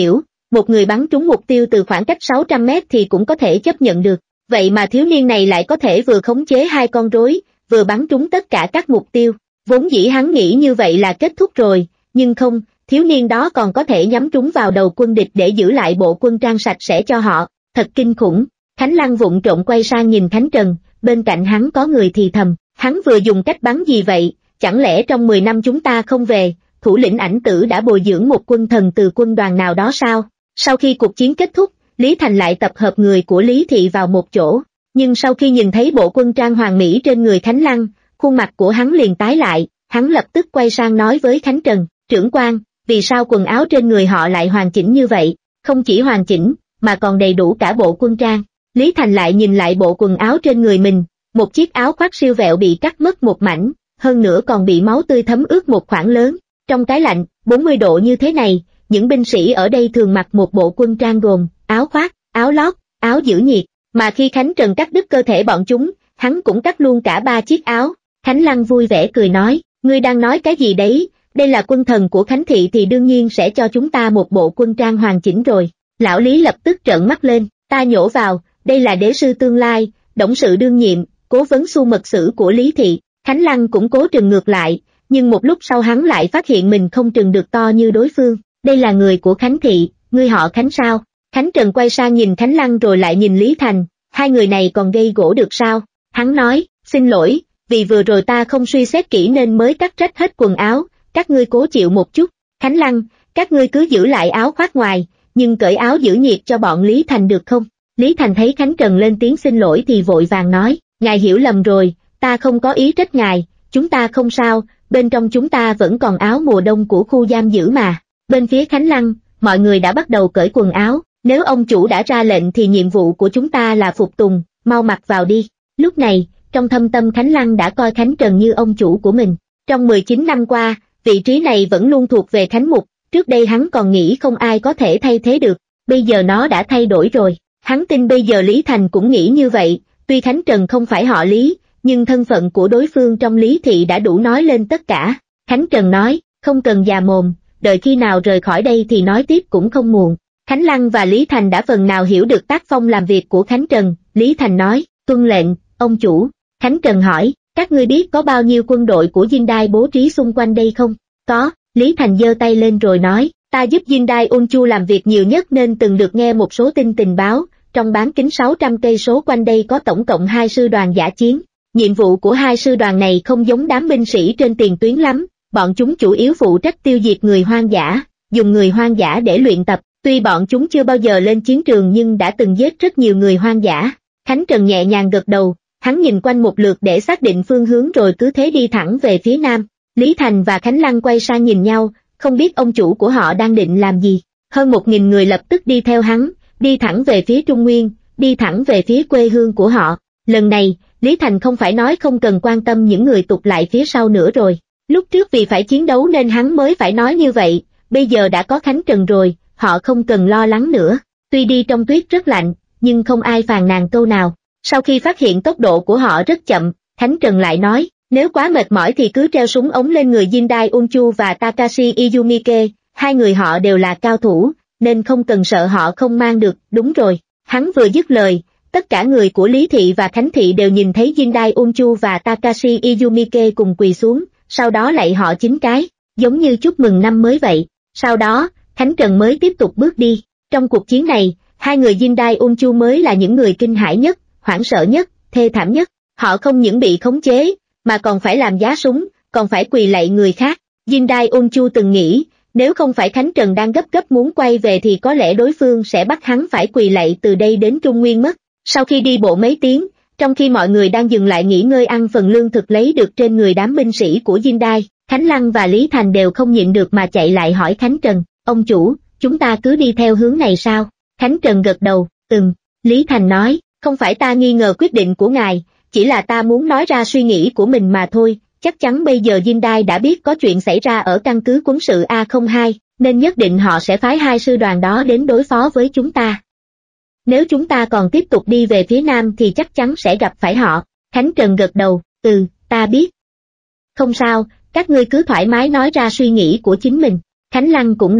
một người bắn trúng mục tiêu từ khoảng cách sáu trăm mét thì cũng có thể chấp nhận được. Vậy mà thiếu niên này lại có thể vừa khống chế hai con rối, vừa bắn trúng tất cả các mục tiêu. Vốn dĩ hắn nghĩ như vậy là kết thúc rồi, nhưng không, thiếu niên đó còn có thể nhắm trúng vào đầu quân địch để giữ lại bộ quân trang sạch sẽ cho họ, thật kinh khủng. Khánh Lăng vụng trộm quay sang nhìn Khánh Trần, bên cạnh hắn có người thì thầm, hắn vừa dùng cách bắn gì vậy, chẳng lẽ trong mười năm chúng ta không về, thủ lĩnh Ảnh Tử đã bồi dưỡng một quân thần từ quân đoàn nào đó sao? Sau khi cuộc chiến kết thúc, Lý Thành lại tập hợp người của Lý Thị vào một chỗ, nhưng sau khi nhìn thấy bộ quân trang hoàng mỹ trên người Khánh Lăng, khuôn mặt của hắn liền tái lại, hắn lập tức quay sang nói với Khánh Trần, trưởng quan, vì sao quần áo trên người họ lại hoàn chỉnh như vậy, không chỉ hoàn chỉnh, mà còn đầy đủ cả bộ quân trang. Lý Thành lại nhìn lại bộ quần áo trên người mình, một chiếc áo khoác siêu vẹo bị cắt mất một mảnh, hơn nữa còn bị máu tươi thấm ướt một khoảng lớn. Trong cái lạnh, bốn mươi độ như thế này, những binh sĩ ở đây thường mặc một bộ quân trang gồm áo khoác, áo lót, áo giữ nhiệt, mà khi Khánh Trần cắt đứt cơ thể bọn chúng, hắn cũng cắt luôn cả ba chiếc áo. Khánh Lăng vui vẻ cười nói, ngươi đang nói cái gì đấy, đây là quân thần của Khánh Thị thì đương nhiên sẽ cho chúng ta một bộ quân trang hoàn chỉnh rồi. Lão Lý lập tức trợn mắt lên, ta nhổ vào, đây là đế sư tương lai,董sự đương nhiệm, cố vấn su mật sử của Lý Thị. Khánh Lăng cũng cố trừng ngược lại, nhưng một lúc sau hắn lại phát hiện mình không trừng được to như đối phương. Đây là người của Khánh Thị, ngươi họ Khánh sao? Khánh Trần quay sang nhìn Khánh Lăng rồi lại nhìn Lý Thành, hai người này còn gây gỗ được sao? Hắn nói, xin lỗi, vì vừa rồi ta không suy xét kỹ nên mới cắt rách hết quần áo, các ngươi cố chịu một chút. Khánh Lăng, các ngươi cứ giữ lại áo khoác ngoài, nhưng cởi áo giữ nhiệt cho bọn Lý Thành được không? Lý Thành thấy Khánh Trần lên tiếng xin lỗi thì vội vàng nói, ngài hiểu lầm rồi, ta không có ý trách ngài, chúng ta không sao, bên trong chúng ta vẫn còn áo mùa đông của khu giam giữ mà. Bên phía Khánh Lăng, mọi người đã bắt đầu cởi quần áo, nếu ông chủ đã ra lệnh thì nhiệm vụ của chúng ta là phục tùng, mau mặc vào đi. Lúc này, trong thâm tâm Khánh Lăng đã coi Khánh Trần như ông chủ của mình. Trong mười chín năm qua, vị trí này vẫn luôn thuộc về Khánh Mục, trước đây hắn còn nghĩ không ai có thể thay thế được, bây giờ nó đã thay đổi rồi. Hắn tin bây giờ Lý Thành cũng nghĩ như vậy, tuy Khánh Trần không phải họ Lý, nhưng thân phận của đối phương trong Lý Thị đã đủ nói lên tất cả. Khánh Trần nói, không cần già mồm, đợi khi nào rời khỏi đây thì nói tiếp cũng không muộn. Khánh Lăng và Lý Thành đã phần nào hiểu được tác phong làm việc của Khánh Trần. Lý Thành nói, tuân lệnh, ông chủ. Khánh Trần hỏi, các ngươi biết có bao nhiêu quân đội của Diên Đai bố trí xung quanh đây không? Có, Lý Thành giơ tay lên rồi nói, ta giúp Diên Đai Ôn Chu làm việc nhiều nhất nên từng được nghe một số tin tình báo, trong bán kính sáu trăm cây số quanh đây có tổng cộng hai sư đoàn dã chiến. Nhiệm vụ của hai sư đoàn này không giống đám binh sĩ trên tiền tuyến lắm, bọn chúng chủ yếu phụ trách tiêu diệt người hoang dã, dùng người hoang dã để luyện tập, tuy bọn chúng chưa bao giờ lên chiến trường nhưng đã từng giết rất nhiều người hoang dã. Khánh Trần nhẹ nhàng gật đầu, hắn nhìn quanh một lượt để xác định phương hướng rồi cứ thế đi thẳng về phía nam. Lý Thành và Khánh Lăng quay sang nhìn nhau, không biết ông chủ của họ đang định làm gì. Hơn một nghìn người lập tức đi theo hắn, đi thẳng về phía Trung Nguyên, đi thẳng về phía quê hương của họ. Lần này, Lý Thành không phải nói không cần quan tâm những người tụt lại phía sau nữa rồi. Lúc trước vì phải chiến đấu nên hắn mới phải nói như vậy, bây giờ đã có Khánh Trần rồi, họ không cần lo lắng nữa. Tuy đi trong tuyết rất lạnh, nhưng không ai phàn nàn câu nào. Sau khi phát hiện tốc độ của họ rất chậm, Khánh Trần lại nói, nếu quá mệt mỏi thì cứ treo súng ống lên người Diên Đai Ôn Chu và Takashi Izumike, hai người họ đều là cao thủ, nên không cần sợ họ không mang được. Đúng rồi, hắn vừa dứt lời, tất cả người của Lý Thị và Khánh Thị đều nhìn thấy Diên Đai Ôn Chu và Takashi Izumike cùng quỳ xuống, sau đó lạy họ chín cái, giống như chúc mừng năm mới vậy. Sau đó, Khánh Trần mới tiếp tục bước đi. Trong cuộc chiến này, hai người Diên Đai Ôn Chu mới là những người kinh hãi nhất, hoảng sợ nhất, thê thảm nhất. Họ không những bị khống chế, mà còn phải làm giá súng, còn phải quỳ lạy người khác. Diên Đai Ôn Chu từng nghĩ, nếu không phải Khánh Trần đang gấp gấp muốn quay về thì có lẽ đối phương sẽ bắt hắn phải quỳ lạy từ đây đến Trung Nguyên mất. Sau khi đi bộ mấy tiếng, trong khi mọi người đang dừng lại nghỉ ngơi ăn phần lương thực lấy được trên người đám binh sĩ của Diên Đai, Khánh Lăng và Lý Thành đều không nhịn được mà chạy lại hỏi Khánh Trần, ông chủ, chúng ta cứ đi theo hướng này sao? Khánh Trần gật đầu, ừm. Lý Thành nói, không phải ta nghi ngờ quyết định của ngài, chỉ là ta muốn nói ra suy nghĩ của mình mà thôi. Chắc chắn bây giờ Diên Đai đã biết có chuyện xảy ra ở căn cứ quân sự A không hai, nên nhất định họ sẽ phái hai sư đoàn đó đến đối phó với chúng ta. Nếu chúng ta còn tiếp tục đi về phía nam thì chắc chắn sẽ gặp phải họ. Khánh Trần gật đầu, ừ, ta biết. Không sao, các ngươi cứ thoải mái nói ra suy nghĩ của chính mình. Khánh Lăng cũng nói,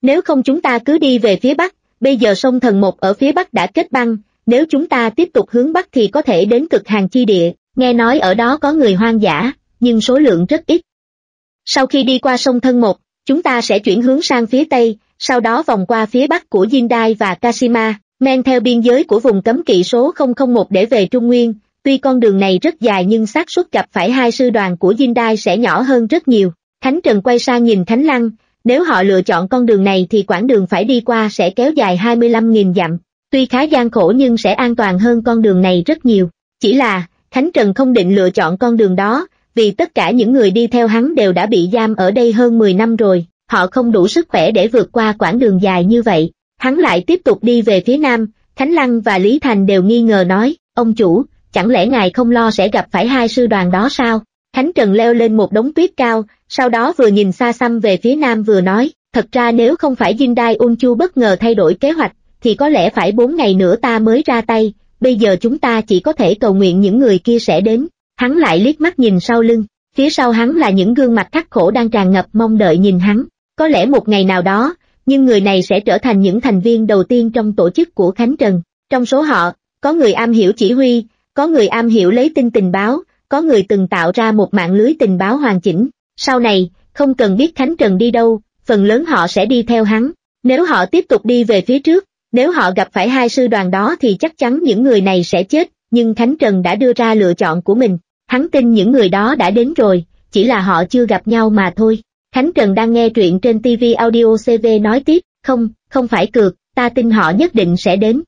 Nếu không chúng ta cứ đi về phía bắc, bây giờ sông Thần Một ở phía bắc đã kết băng, nếu chúng ta tiếp tục hướng bắc thì có thể đến cực hàn chi địa, nghe nói ở đó có người hoang dã, nhưng số lượng rất ít. Sau khi đi qua sông Thân Một, chúng ta sẽ chuyển hướng sang phía tây, sau đó vòng qua phía bắc của Jindai và Kashima, men theo biên giới của vùng cấm kỵ số không không một để về Trung Nguyên. Tuy con đường này rất dài nhưng xác suất gặp phải hai sư đoàn của Jindai sẽ nhỏ hơn rất nhiều. Khánh Trần quay sang nhìn Khánh Lăng, nếu họ lựa chọn con đường này thì quãng đường phải đi qua sẽ kéo dài hai mươi lăm nghìn dặm, tuy khá gian khổ nhưng sẽ an toàn hơn con đường này rất nhiều. Chỉ là, Khánh Trần không định lựa chọn con đường đó, vì tất cả những người đi theo hắn đều đã bị giam ở đây hơn mười năm rồi, họ không đủ sức khỏe để vượt qua quãng đường dài như vậy. Hắn lại tiếp tục đi về phía nam, Khánh Lăng và Lý Thành đều nghi ngờ nói, ông chủ, chẳng lẽ ngài không lo sẽ gặp phải hai sư đoàn đó sao? Khánh Trần leo lên một đống tuyết cao, sau đó vừa nhìn xa xăm về phía nam vừa nói, thật ra nếu không phải Jindai Unchu bất ngờ thay đổi kế hoạch, thì có lẽ phải bốn ngày nữa ta mới ra tay, bây giờ chúng ta chỉ có thể cầu nguyện những người kia sẽ đến. Hắn lại liếc mắt nhìn sau lưng, phía sau hắn là những gương mặt khắc khổ đang tràn ngập mong đợi nhìn hắn, có lẽ một ngày nào đó, nhưng người này sẽ trở thành những thành viên đầu tiên trong tổ chức của Khánh Trần. Trong số họ, có người am hiểu chỉ huy, có người am hiểu lấy tin tình báo, có người từng tạo ra một mạng lưới tình báo hoàn chỉnh. Sau này, không cần biết Khánh Trần đi đâu, phần lớn họ sẽ đi theo hắn. Nếu họ tiếp tục đi về phía trước, nếu họ gặp phải hai sư đoàn đó thì chắc chắn những người này sẽ chết, nhưng Khánh Trần đã đưa ra lựa chọn của mình. Hắn tin những người đó đã đến rồi, chỉ là họ chưa gặp nhau mà thôi. Khánh Trần đang nghe truyện trên ti vi Audio xê vê nói tiếp, không, không phải cược, ta tin họ nhất định sẽ đến.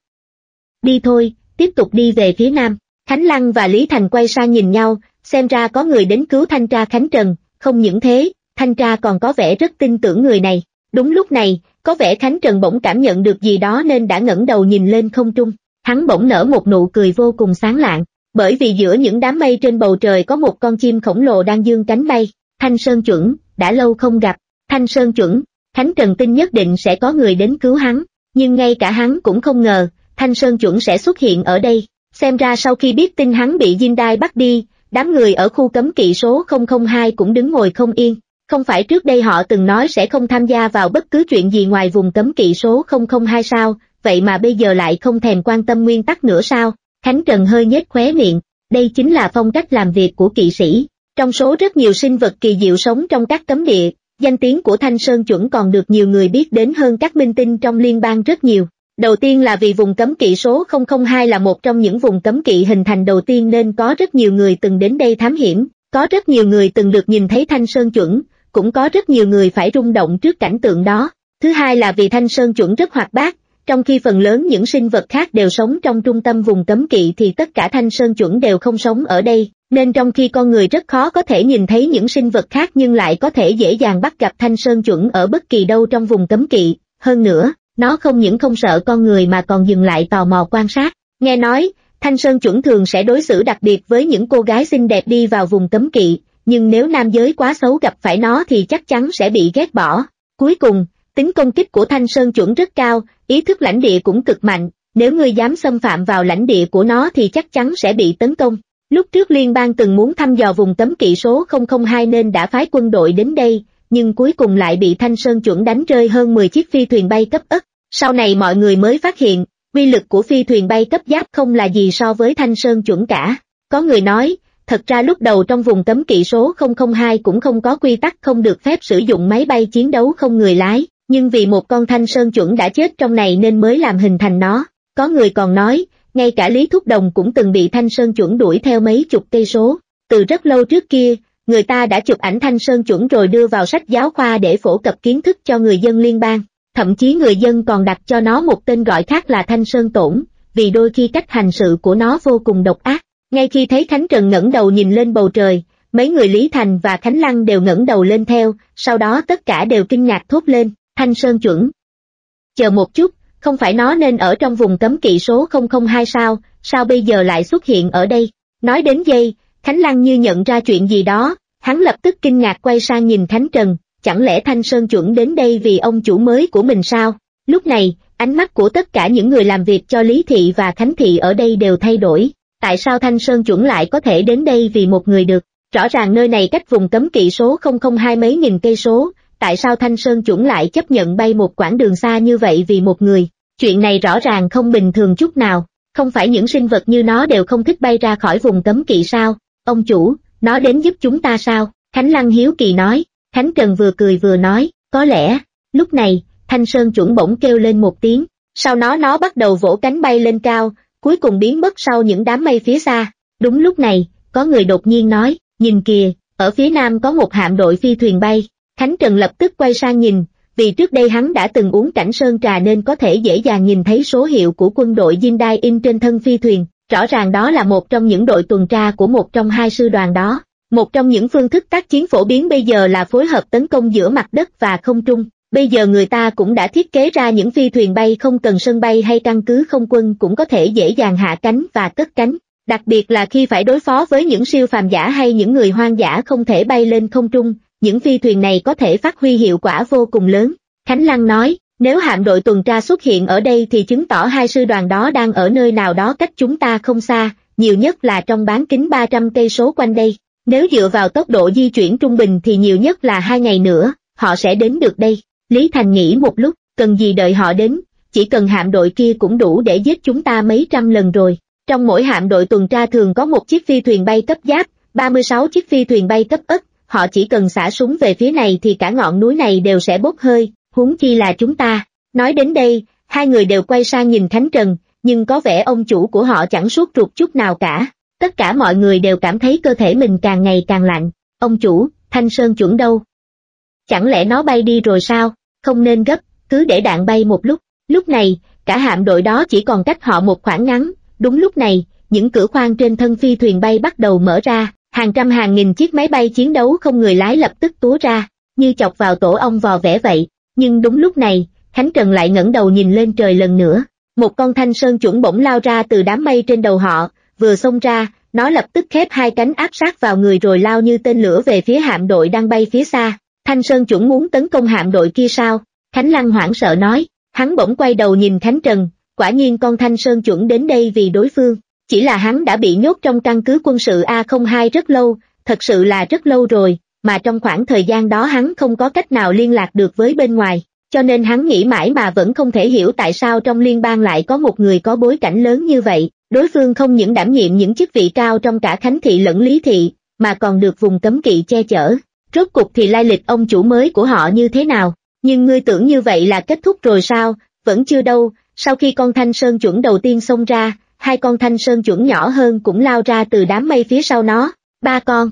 Đi thôi, tiếp tục đi về phía nam. Khánh Lăng và Lý Thành quay sang nhìn nhau, xem ra có người đến cứu thanh tra Khánh Trần, không những thế, thanh tra còn có vẻ rất tin tưởng người này. Đúng lúc này, có vẻ Khánh Trần bỗng cảm nhận được gì đó nên đã ngẩng đầu nhìn lên không trung. Hắn bỗng nở một nụ cười vô cùng sáng lạng, bởi vì giữa những đám mây trên bầu trời có một con chim khổng lồ đang dương cánh bay. Thanh Sơn Chuẩn, đã lâu không gặp. Thanh Sơn Chuẩn, Khánh Trần tin nhất định sẽ có người đến cứu hắn, nhưng ngay cả hắn cũng không ngờ, Thanh Sơn Chuẩn sẽ xuất hiện ở đây. Xem ra sau khi biết tin hắn bị Jindai bắt đi, đám người ở khu cấm kỵ số không không hai cũng đứng ngồi không yên. Không phải trước đây họ từng nói sẽ không tham gia vào bất cứ chuyện gì ngoài vùng cấm kỵ số không không hai sao, vậy mà bây giờ lại không thèm quan tâm nguyên tắc nữa sao? Khánh Trần hơi nhếch khóe miệng, đây chính là phong cách làm việc của kỵ sĩ. Trong số rất nhiều sinh vật kỳ diệu sống trong các cấm địa, danh tiếng của Thanh Sơn Chuẩn còn được nhiều người biết đến hơn các minh tinh trong liên bang rất nhiều. Đầu tiên là vì vùng cấm kỵ số không không hai là một trong những vùng cấm kỵ hình thành đầu tiên nên có rất nhiều người từng đến đây thám hiểm, có rất nhiều người từng được nhìn thấy Thanh Sơn Chuẩn, cũng có rất nhiều người phải rung động trước cảnh tượng đó. Thứ hai là vì Thanh Sơn Chuẩn rất hoạt bát, trong khi phần lớn những sinh vật khác đều sống trong trung tâm vùng cấm kỵ thì tất cả Thanh Sơn Chuẩn đều không sống ở đây, nên trong khi con người rất khó có thể nhìn thấy những sinh vật khác nhưng lại có thể dễ dàng bắt gặp Thanh Sơn Chuẩn ở bất kỳ đâu trong vùng cấm kỵ. Hơn nữa, nó không những không sợ con người mà còn dừng lại tò mò quan sát. Nghe nói, Thanh Sơn Chuẩn thường sẽ đối xử đặc biệt với những cô gái xinh đẹp đi vào vùng cấm kỵ, nhưng nếu nam giới quá xấu gặp phải nó thì chắc chắn sẽ bị ghét bỏ. Cuối cùng, tính công kích của Thanh Sơn Chuẩn rất cao, ý thức lãnh địa cũng cực mạnh, nếu ngươi dám xâm phạm vào lãnh địa của nó thì chắc chắn sẽ bị tấn công. Lúc trước liên bang từng muốn thăm dò vùng cấm kỵ số không không hai nên đã phái quân đội đến đây, nhưng cuối cùng lại bị Thanh Sơn Chuẩn đánh rơi hơn mười chiếc phi thuyền bay cấp ất. Sau này mọi người mới phát hiện, uy lực của phi thuyền bay cấp giáp không là gì so với Thanh Sơn Chuẩn cả. Có người nói, thật ra lúc đầu trong vùng cấm kỵ số không không hai cũng không có quy tắc không được phép sử dụng máy bay chiến đấu không người lái, nhưng vì một con Thanh Sơn Chuẩn đã chết trong này nên mới làm hình thành nó. Có người còn nói, ngay cả Lý Thúc Đồng cũng từng bị Thanh Sơn Chuẩn đuổi theo mấy chục cây số. Từ rất lâu trước kia, người ta đã chụp ảnh Thanh Sơn Chuẩn rồi đưa vào sách giáo khoa để phổ cập kiến thức cho người dân liên bang. Thậm chí người dân còn đặt cho nó một tên gọi khác là Thanh Sơn Tổn, vì đôi khi cách hành sự của nó vô cùng độc ác. Ngay khi thấy Khánh Trần ngẩng đầu nhìn lên bầu trời, mấy người Lý Thành và Khánh Lăng đều ngẩng đầu lên theo, sau đó tất cả đều kinh ngạc thốt lên, Thanh Sơn Chuẩn. Chờ một chút, không phải nó nên ở trong vùng cấm kỵ số không không hai sao, sao bây giờ lại xuất hiện ở đây? Nói đến giây, Khánh Lăng như nhận ra chuyện gì đó, hắn lập tức kinh ngạc quay sang nhìn Khánh Trần, chẳng lẽ Thanh Sơn Chuẩn đến đây vì ông chủ mới của mình sao? Lúc này, ánh mắt của tất cả những người làm việc cho Lý Thị và Khánh Thị ở đây đều thay đổi. Tại sao Thanh Sơn Chuẩn lại có thể đến đây vì một người được? Rõ ràng nơi này cách vùng cấm kỵ số không không hai mấy nghìn cây số, tại sao Thanh Sơn chuẩn lại chấp nhận bay một quãng đường xa như vậy vì một người, chuyện này rõ ràng không bình thường chút nào, không phải những sinh vật như nó đều không thích bay ra khỏi vùng cấm kỵ sao, ông chủ, nó đến giúp chúng ta sao, Khánh Lăng hiếu kỳ nói, Khánh Trần vừa cười vừa nói, có lẽ, lúc này, Thanh Sơn chuẩn bỗng kêu lên một tiếng, sau đó nó bắt đầu vỗ cánh bay lên cao, cuối cùng biến mất sau những đám mây phía xa, đúng lúc này, có người đột nhiên nói, nhìn kìa, ở phía nam có một hạm đội phi thuyền bay, Khánh Trần lập tức quay sang nhìn, vì trước đây hắn đã từng uống cảnh sơn trà nên có thể dễ dàng nhìn thấy số hiệu của quân đội Jindai in trên thân phi thuyền, rõ ràng đó là một trong những đội tuần tra của một trong hai sư đoàn đó. Một trong những phương thức tác chiến phổ biến bây giờ là phối hợp tấn công giữa mặt đất và không trung, bây giờ người ta cũng đã thiết kế ra những phi thuyền bay không cần sân bay hay căn cứ không quân cũng có thể dễ dàng hạ cánh và cất cánh, đặc biệt là khi phải đối phó với những siêu phàm giả hay những người hoang dã không thể bay lên không trung. Những phi thuyền này có thể phát huy hiệu quả vô cùng lớn. Khánh Lăng nói, nếu hạm đội tuần tra xuất hiện ở đây thì chứng tỏ hai sư đoàn đó đang ở nơi nào đó cách chúng ta không xa, nhiều nhất là trong bán kính ba trăm cây số quanh đây. Nếu dựa vào tốc độ di chuyển trung bình thì nhiều nhất là hai ngày nữa, họ sẽ đến được đây. Lý Thành nghĩ một lúc, cần gì đợi họ đến, chỉ cần hạm đội kia cũng đủ để giết chúng ta mấy trăm lần rồi. Trong mỗi hạm đội tuần tra thường có một chiếc phi thuyền bay cấp giáp, ba mươi sáu chiếc phi thuyền bay cấp ất. Họ chỉ cần xả súng về phía này thì cả ngọn núi này đều sẽ bốc hơi, huống chi là chúng ta. Nói đến đây, hai người đều quay sang nhìn Khánh Trần, nhưng có vẻ ông chủ của họ chẳng sốt ruột chút nào cả. Tất cả mọi người đều cảm thấy cơ thể mình càng ngày càng lạnh. Ông chủ, Thanh Sơn chuẩn đâu? Chẳng lẽ nó bay đi rồi sao? Không nên gấp, cứ để đạn bay một lúc. Lúc này, cả hạm đội đó chỉ còn cách họ một khoảng ngắn. Đúng lúc này, những cửa khoang trên thân phi thuyền bay bắt đầu mở ra. Hàng trăm hàng nghìn chiếc máy bay chiến đấu không người lái lập tức túa ra, như chọc vào tổ ong vò vẽ vậy. Nhưng đúng lúc này, Khánh Trần lại ngẩng đầu nhìn lên trời lần nữa. Một con thanh sơn chuẩn bỗng lao ra từ đám mây trên đầu họ, vừa xông ra, nó lập tức khép hai cánh áp sát vào người rồi lao như tên lửa về phía hạm đội đang bay phía xa. Thanh sơn chuẩn muốn tấn công hạm đội kia sao? Khánh Lăng hoảng sợ nói. Hắn bỗng quay đầu nhìn Khánh Trần, quả nhiên con thanh sơn chuẩn đến đây vì đối phương. Chỉ là hắn đã bị nhốt trong căn cứ quân sự A không hai rất lâu, thật sự là rất lâu rồi, mà trong khoảng thời gian đó hắn không có cách nào liên lạc được với bên ngoài, cho nên hắn nghĩ mãi mà vẫn không thể hiểu tại sao trong liên bang lại có một người có bối cảnh lớn như vậy. Đối phương không những đảm nhiệm những chức vị cao trong cả Khánh Thị lẫn Lý Thị, mà còn được vùng cấm kỵ che chở. Rốt cục thì lai lịch ông chủ mới của họ như thế nào? Nhưng ngươi tưởng như vậy là kết thúc rồi sao? Vẫn chưa đâu, sau khi con thanh sơn chuẩn đầu tiên xông ra, hai con thanh sơn chuẩn nhỏ hơn cũng lao ra từ đám mây phía sau nó, ba con.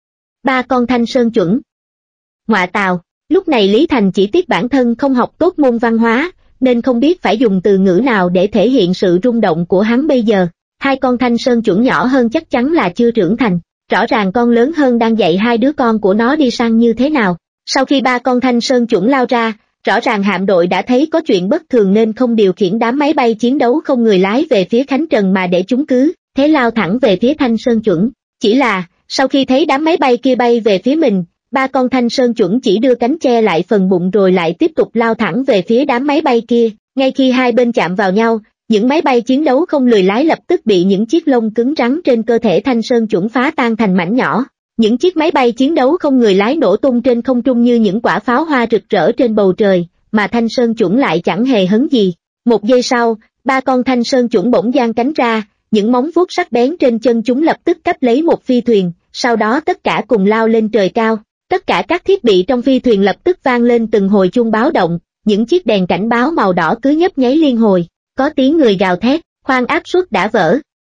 Ba con thanh sơn chuẩn. Ngoạ tào, lúc này Lý Thành chỉ tiếc bản thân không học tốt môn văn hóa, nên không biết phải dùng từ ngữ nào để thể hiện sự rung động của hắn bây giờ. Hai con thanh sơn chuẩn nhỏ hơn chắc chắn là chưa trưởng thành, rõ ràng con lớn hơn đang dạy hai đứa con của nó đi săn như thế nào. Sau khi ba con thanh sơn chuẩn lao ra, rõ ràng hạm đội đã thấy có chuyện bất thường nên không điều khiển đám máy bay chiến đấu không người lái về phía Khánh Trần mà để chúng cứ thế lao thẳng về phía thanh sơn chuẩn. Chỉ là, sau khi thấy đám máy bay kia bay về phía mình, ba con thanh sơn chuẩn chỉ đưa cánh che lại phần bụng rồi lại tiếp tục lao thẳng về phía đám máy bay kia. Ngay khi hai bên chạm vào nhau, những máy bay chiến đấu không người lái lập tức bị những chiếc lông cứng rắn trên cơ thể thanh sơn chuẩn phá tan thành mảnh nhỏ. Những chiếc máy bay chiến đấu không người lái nổ tung trên không trung như những quả pháo hoa rực rỡ trên bầu trời, mà thanh sơn chuẩn lại chẳng hề hấn gì. Một giây sau, ba con thanh sơn chuẩn bỗng giang cánh ra, những móng vuốt sắc bén trên chân chúng lập tức cắp lấy một phi thuyền, sau đó tất cả cùng lao lên trời cao. Tất cả các thiết bị trong phi thuyền lập tức vang lên từng hồi chuông báo động, những chiếc đèn cảnh báo màu đỏ cứ nhấp nháy liên hồi, có tiếng người gào thét, khoang áp suất đã vỡ.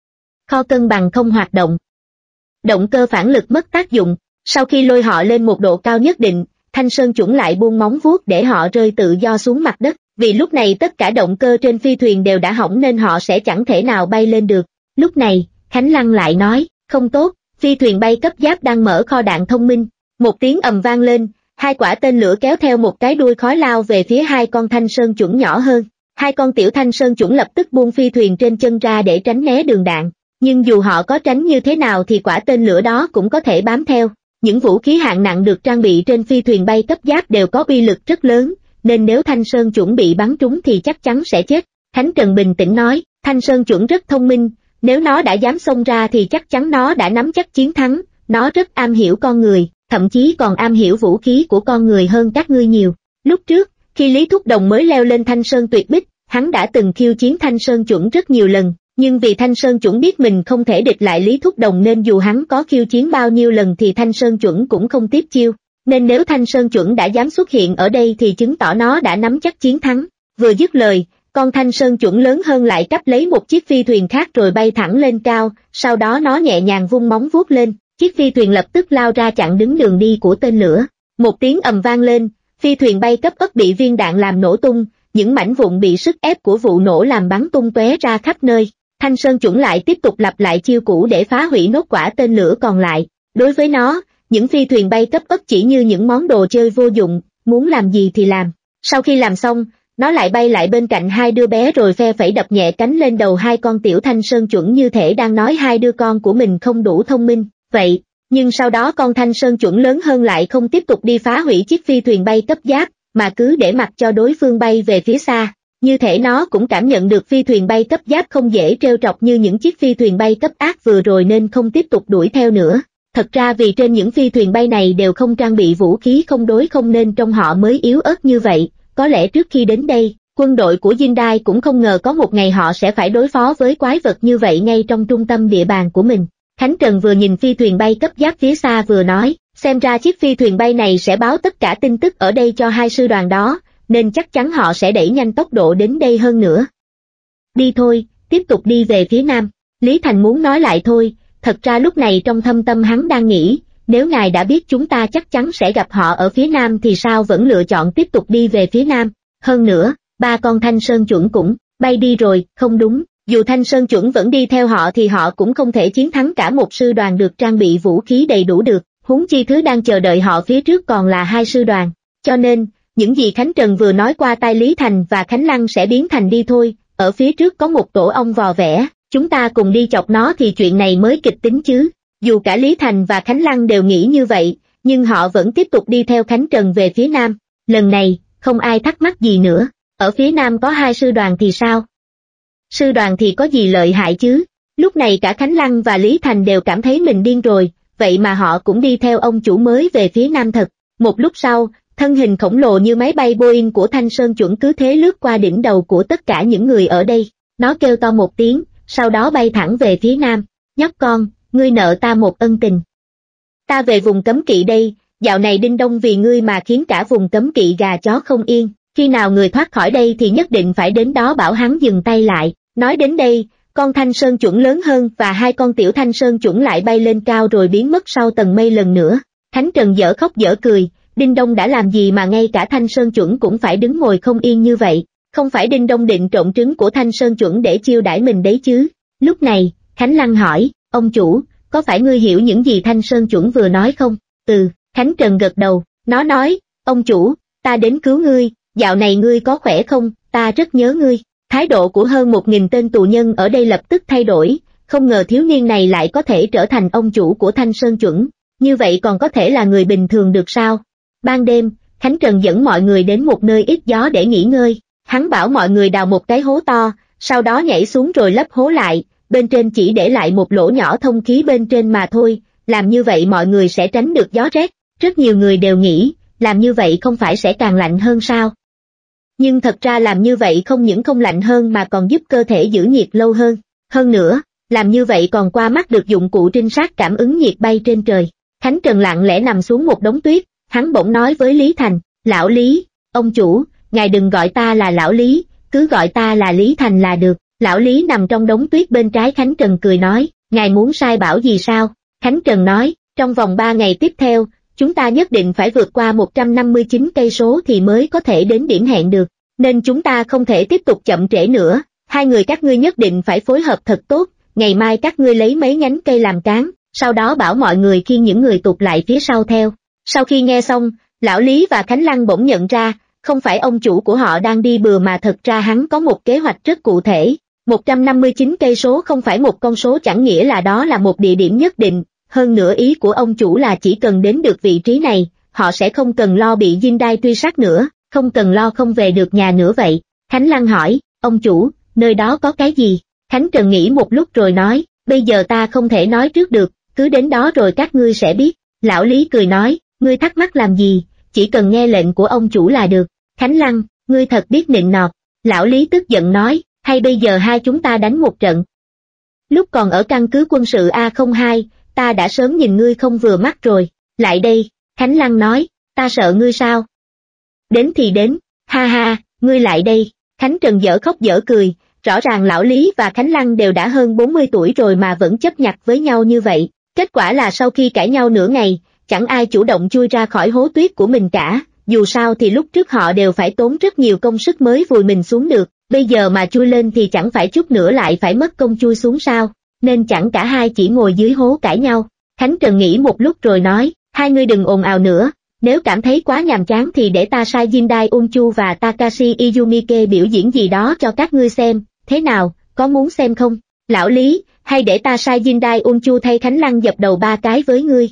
Kho cân bằng không hoạt động. Động cơ phản lực mất tác dụng, sau khi lôi họ lên một độ cao nhất định, thanh sơn chuẩn lại buông móng vuốt để họ rơi tự do xuống mặt đất, vì lúc này tất cả động cơ trên phi thuyền đều đã hỏng nên họ sẽ chẳng thể nào bay lên được. Lúc này, Khánh Lăng lại nói, không tốt, phi thuyền bay cấp giáp đang mở kho đạn thông minh. Một tiếng ầm vang lên, hai quả tên lửa kéo theo một cái đuôi khói lao về phía hai con thanh sơn chuẩn nhỏ hơn. Hai con tiểu thanh sơn chuẩn lập tức buông phi thuyền trên chân ra để tránh né đường đạn. Nhưng dù họ có tránh như thế nào thì quả tên lửa đó cũng có thể bám theo. Những vũ khí hạng nặng được trang bị trên phi thuyền bay cấp giáp đều có uy lực rất lớn, nên nếu thanh sơn chuẩn bị bắn trúng thì chắc chắn sẽ chết. Khánh Trần bình tĩnh nói, thanh sơn chuẩn rất thông minh, nếu nó đã dám xông ra thì chắc chắn nó đã nắm chắc chiến thắng, nó rất am hiểu con người, thậm chí còn am hiểu vũ khí của con người hơn các ngươi nhiều. Lúc trước, khi Lý Thúc Đồng mới leo lên Thanh Sơn Tuyệt Bích, hắn đã từng khiêu chiến Thanh Sơn Chuẩn rất nhiều lần, nhưng vì Thanh Sơn Chuẩn biết mình không thể địch lại Lý Thúc Đồng nên dù hắn có khiêu chiến bao nhiêu lần thì Thanh Sơn Chuẩn cũng không tiếp chiêu, nên nếu Thanh Sơn Chuẩn đã dám xuất hiện ở đây thì chứng tỏ nó đã nắm chắc chiến thắng. Vừa dứt lời, con Thanh Sơn Chuẩn lớn hơn lại cắp lấy một chiếc phi thuyền khác rồi bay thẳng lên cao, sau đó nó nhẹ nhàng vung móng vuốt lên, chiếc phi thuyền lập tức lao ra chặn đứng đường đi của tên lửa. Một tiếng ầm vang lên, phi thuyền bay cấp ấp bị viên đạn làm nổ tung, những mảnh vụn bị sức ép của vụ nổ làm bắn tung tóe ra khắp nơi. Thanh Sơn Chuẩn lại tiếp tục lặp lại chiêu cũ để phá hủy nốt quả tên lửa còn lại. Đối với nó, những phi thuyền bay cấp ấp chỉ như những món đồ chơi vô dụng, muốn làm gì thì làm. Sau khi làm xong, nó lại bay lại bên cạnh hai đứa bé rồi phe phẩy đập nhẹ cánh lên đầu hai con tiểu Thanh Sơn Chuẩn như thể đang nói hai đứa con của mình không đủ thông minh. Vậy, nhưng sau đó con Thanh Sơn Chuẩn lớn hơn lại không tiếp tục đi phá hủy chiếc phi thuyền bay cấp giáp, mà cứ để mặc cho đối phương bay về phía xa. Như thể nó cũng cảm nhận được phi thuyền bay cấp giáp không dễ trêu trọc như những chiếc phi thuyền bay cấp ác vừa rồi nên không tiếp tục đuổi theo nữa. Thật ra vì trên những phi thuyền bay này đều không trang bị vũ khí không đối không nên trông họ mới yếu ớt như vậy. Có lẽ trước khi đến đây, quân đội của Jindai cũng không ngờ có một ngày họ sẽ phải đối phó với quái vật như vậy ngay trong trung tâm địa bàn của mình. Khánh Trần vừa nhìn phi thuyền bay cấp giáp phía xa vừa nói, xem ra chiếc phi thuyền bay này sẽ báo tất cả tin tức ở đây cho hai sư đoàn đó, nên chắc chắn họ sẽ đẩy nhanh tốc độ đến đây hơn nữa. Đi thôi, tiếp tục đi về phía nam. Lý Thành muốn nói lại thôi, thật ra lúc này trong thâm tâm hắn đang nghĩ, nếu ngài đã biết chúng ta chắc chắn sẽ gặp họ ở phía nam thì sao vẫn lựa chọn tiếp tục đi về phía nam. Hơn nữa, ba con Thanh Sơn Chuẩn cũng bay đi rồi, không đúng, dù Thanh Sơn Chuẩn vẫn đi theo họ thì họ cũng không thể chiến thắng cả một sư đoàn được trang bị vũ khí đầy đủ được, huống chi thứ đang chờ đợi họ phía trước còn là hai sư đoàn. Cho nên, những gì Khánh Trần vừa nói qua tai Lý Thành và Khánh Lăng sẽ biến thành đi thôi, ở phía trước có một tổ ong vò vẽ, chúng ta cùng đi chọc nó thì chuyện này mới kịch tính chứ. Dù cả Lý Thành và Khánh Lăng đều nghĩ như vậy, nhưng họ vẫn tiếp tục đi theo Khánh Trần về phía nam. Lần này, không ai thắc mắc gì nữa, ở phía nam có hai sư đoàn thì sao? Sư đoàn thì có gì lợi hại chứ? Lúc này cả Khánh Lăng và Lý Thành đều cảm thấy mình điên rồi, vậy mà họ cũng đi theo ông chủ mới về phía nam thật. Một lúc sau, thân hình khổng lồ như máy bay Boeing của Thanh Sơn Chuẩn cứ thế lướt qua đỉnh đầu của tất cả những người ở đây. Nó kêu to một tiếng, sau đó bay thẳng về phía nam. Nhóc con, ngươi nợ ta một ân tình. Ta về vùng cấm kỵ đây, dạo này Đinh Đông vì ngươi mà khiến cả vùng cấm kỵ gà chó không yên. Khi nào người thoát khỏi đây thì nhất định phải đến đó bảo hắn dừng tay lại. Nói đến đây, con Thanh Sơn Chuẩn lớn hơn và hai con tiểu Thanh Sơn Chuẩn lại bay lên cao rồi biến mất sau tầng mây lần nữa. Khánh Trần dở khóc dở cười, Đinh Đông đã làm gì mà ngay cả Thanh Sơn Chuẩn cũng phải đứng ngồi không yên như vậy? Không phải Đinh Đông định trộn trứng của Thanh Sơn Chuẩn để chiêu đãi mình đấy chứ? Lúc này, Khánh Lăng hỏi, ông chủ, có phải ngươi hiểu những gì Thanh Sơn Chuẩn vừa nói không? Ừ, Khánh Trần gật đầu, nó nói, ông chủ, ta đến cứu ngươi, dạo này ngươi có khỏe không, ta rất nhớ ngươi. Thái độ của hơn một nghìn tên tù nhân ở đây lập tức thay đổi, không ngờ thiếu niên này lại có thể trở thành ông chủ của Thanh Sơn Chuẩn, như vậy còn có thể là người bình thường được sao? Ban đêm, Khánh Trần dẫn mọi người đến một nơi ít gió để nghỉ ngơi, hắn bảo mọi người đào một cái hố to, sau đó nhảy xuống rồi lấp hố lại, bên trên chỉ để lại một lỗ nhỏ thông khí bên trên mà thôi, làm như vậy mọi người sẽ tránh được gió rét. Rất nhiều người đều nghĩ, làm như vậy không phải sẽ càng lạnh hơn sao? Nhưng thật ra làm như vậy không những không lạnh hơn mà còn giúp cơ thể giữ nhiệt lâu hơn. Hơn nữa, làm như vậy còn qua mắt được dụng cụ trinh sát cảm ứng nhiệt bay trên trời. Khánh Trần lặng lẽ nằm xuống một đống tuyết, hắn bỗng nói với Lý Thành, lão Lý, ông chủ, ngài đừng gọi ta là lão Lý, cứ gọi ta là Lý Thành là được. Lão Lý nằm trong đống tuyết bên trái Khánh Trần cười nói, ngài muốn sai bảo gì sao? Khánh Trần nói, trong vòng ba ngày tiếp theo, chúng ta nhất định phải vượt qua một trăm năm mươi chín cây số thì mới có thể đến điểm hẹn được, nên chúng ta không thể tiếp tục chậm trễ nữa, hai người các ngươi nhất định phải phối hợp thật tốt, ngày mai các ngươi lấy mấy nhánh cây làm cán, sau đó bảo mọi người khiêng những người tụt lại phía sau theo. Sau khi nghe xong, lão Lý và Khánh Lăng bỗng nhận ra, không phải ông chủ của họ đang đi bừa mà thật ra hắn có một kế hoạch rất cụ thể. một trăm năm mươi chín cây số không phải một con số chẳng nghĩa là đó là một địa điểm nhất định, hơn nữa ý của ông chủ là chỉ cần đến được vị trí này, họ sẽ không cần lo bị Jindai truy sát nữa, không cần lo không về được nhà nữa vậy. Khánh Lăng hỏi, ông chủ, nơi đó có cái gì? Khánh Trần nghĩ một lúc rồi nói, bây giờ ta không thể nói trước được, cứ đến đó rồi các ngươi sẽ biết. Lão Lý cười nói, ngươi thắc mắc làm gì, chỉ cần nghe lệnh của ông chủ là được. Khánh Lăng, ngươi thật biết nịnh nọt. Lão Lý tức giận nói, hay bây giờ hai chúng ta đánh một trận. Lúc còn ở căn cứ quân sự A không hai, ta đã sớm nhìn ngươi không vừa mắt rồi. Lại đây, Khánh Lăng nói, ta sợ ngươi sao? Đến thì đến, ha ha, ngươi lại đây. Khánh Trần dở khóc dở cười, rõ ràng Lão Lý và Khánh Lăng đều đã hơn bốn mươi tuổi rồi mà vẫn chấp nhặt với nhau như vậy. Kết quả là sau khi cãi nhau nửa ngày, chẳng ai chủ động chui ra khỏi hố tuyết của mình cả, dù sao thì lúc trước họ đều phải tốn rất nhiều công sức mới vùi mình xuống được, bây giờ mà chui lên thì chẳng phải chút nữa lại phải mất công chui xuống sao, nên chẳng cả hai chỉ ngồi dưới hố cãi nhau. Khánh Trần nghĩ một lúc rồi nói, hai ngươi đừng ồn ào nữa, nếu cảm thấy quá nhàm chán thì để ta sai Jindai Unchu và Takashi Izumike biểu diễn gì đó cho các ngươi xem, thế nào, có muốn xem không? Lão Lý, hay để ta sai Jindai Unchu thay Khánh Lăng dập đầu ba cái với ngươi.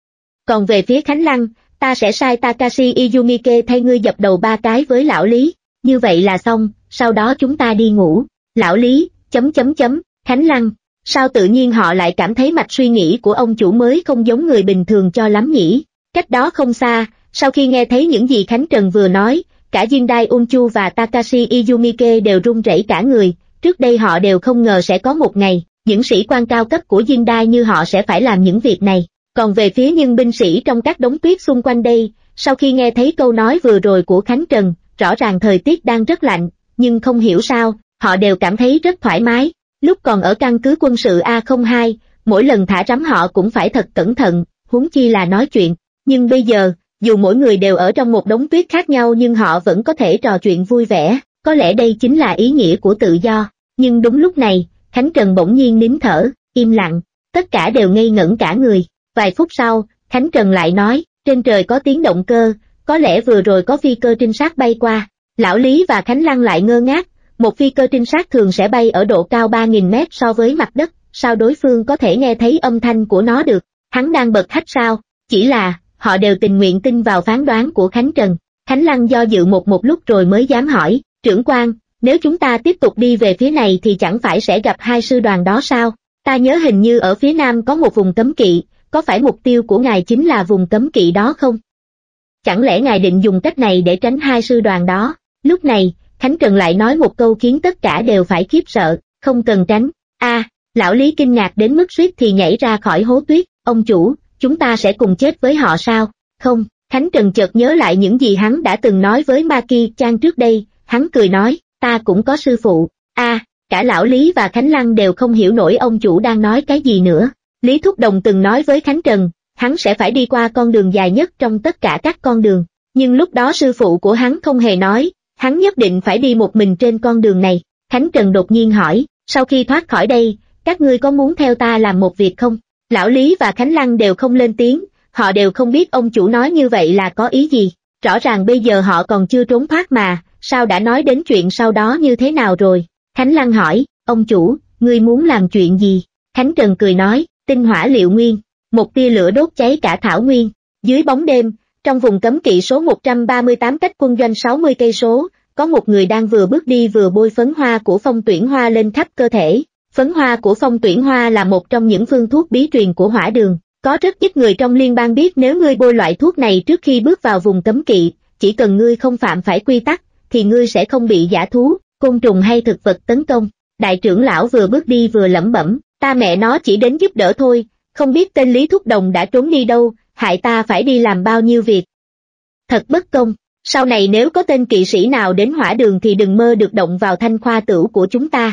Còn về phía Khánh Lăng, ta sẽ sai Takashi Izumike thay ngươi dập đầu ba cái với Lão Lý, như vậy là xong, sau đó chúng ta đi ngủ. Lão Lý, chấm chấm chấm, Khánh Lăng, sao tự nhiên họ lại cảm thấy mạch suy nghĩ của ông chủ mới không giống người bình thường cho lắm nhỉ? Cách đó không xa, sau khi nghe thấy những gì Khánh Trần vừa nói, cả Jindai Unchu và Takashi Izumike đều run rẩy cả người, trước đây họ đều không ngờ sẽ có một ngày, những sĩ quan cao cấp của Jindai như họ sẽ phải làm những việc này. Còn về phía những binh sĩ trong các đống tuyết xung quanh đây, sau khi nghe thấy câu nói vừa rồi của Khánh Trần, rõ ràng thời tiết đang rất lạnh, nhưng không hiểu sao, họ đều cảm thấy rất thoải mái. Lúc còn ở căn cứ quân sự A không hai, mỗi lần thả rắm họ cũng phải thật cẩn thận, huống chi là nói chuyện. Nhưng bây giờ, dù mỗi người đều ở trong một đống tuyết khác nhau nhưng họ vẫn có thể trò chuyện vui vẻ, có lẽ đây chính là ý nghĩa của tự do. Nhưng đúng lúc này, Khánh Trần bỗng nhiên nín thở, im lặng, tất cả đều ngây ngẩn cả người. Vài phút sau, Khánh Trần lại nói, trên trời có tiếng động cơ, có lẽ vừa rồi có phi cơ trinh sát bay qua. Lão Lý và Khánh Lăng lại ngơ ngác, một phi cơ trinh sát thường sẽ bay ở độ cao ba nghìn mét so với mặt đất, sao đối phương có thể nghe thấy âm thanh của nó được, hắn đang bật hách sao? Chỉ là, họ đều tình nguyện tin vào phán đoán của Khánh Trần. Khánh Lăng do dự một một lúc rồi mới dám hỏi, trưởng quan, nếu chúng ta tiếp tục đi về phía này thì chẳng phải sẽ gặp hai sư đoàn đó sao? Ta nhớ hình như ở phía nam có một vùng cấm kỵ, có phải mục tiêu của ngài chính là vùng cấm kỵ đó không? Chẳng lẽ ngài định dùng cách này để tránh hai sư đoàn đó? Lúc này, Khánh Trần lại nói một câu khiến tất cả đều phải khiếp sợ, không cần tránh. A, à, Lão Lý kinh ngạc đến mức suýt thì nhảy ra khỏi hố tuyết, ông chủ, chúng ta sẽ cùng chết với họ sao? Không, Khánh Trần chợt nhớ lại những gì hắn đã từng nói với Maki Chan trước đây, hắn cười nói, ta cũng có sư phụ. A, à, cả Lão Lý và Khánh Lăng đều không hiểu nổi ông chủ đang nói cái gì nữa. Lý Thúc Đồng từng nói với Khánh Trần, hắn sẽ phải đi qua con đường dài nhất trong tất cả các con đường, nhưng lúc đó sư phụ của hắn không hề nói, hắn nhất định phải đi một mình trên con đường này. Khánh Trần đột nhiên hỏi, sau khi thoát khỏi đây, các ngươi có muốn theo ta làm một việc không? Lão Lý và Khánh Lăng đều không lên tiếng, họ đều không biết ông chủ nói như vậy là có ý gì, rõ ràng bây giờ họ còn chưa trốn thoát mà, sao đã nói đến chuyện sau đó như thế nào rồi? Khánh Lăng hỏi, ông chủ, ngươi muốn làm chuyện gì? Khánh Trần cười nói, tinh hỏa liệu nguyên, một tia lửa đốt cháy cả thảo nguyên. Dưới bóng đêm, trong vùng cấm kỵ số một trăm ba mươi tám cách quân doanh sáu mươi cây số, có một người đang vừa bước đi vừa bôi phấn hoa của phong tuyển hoa lên khắp cơ thể. Phấn hoa của phong tuyển hoa là một trong những phương thuốc bí truyền của hỏa đường. Có rất ít người trong liên bang biết nếu ngươi bôi loại thuốc này trước khi bước vào vùng cấm kỵ, chỉ cần ngươi không phạm phải quy tắc, thì ngươi sẽ không bị dã thú, côn trùng hay thực vật tấn công. Đại trưởng lão vừa bước đi vừa lẩm bẩm, ta mẹ nó chỉ đến giúp đỡ thôi, không biết tên Lý Thúc Đồng đã trốn đi đâu, hại ta phải đi làm bao nhiêu việc. Thật bất công, sau này nếu có tên kỵ sĩ nào đến hỏa đường thì đừng mơ được động vào thanh khoa tửu của chúng ta.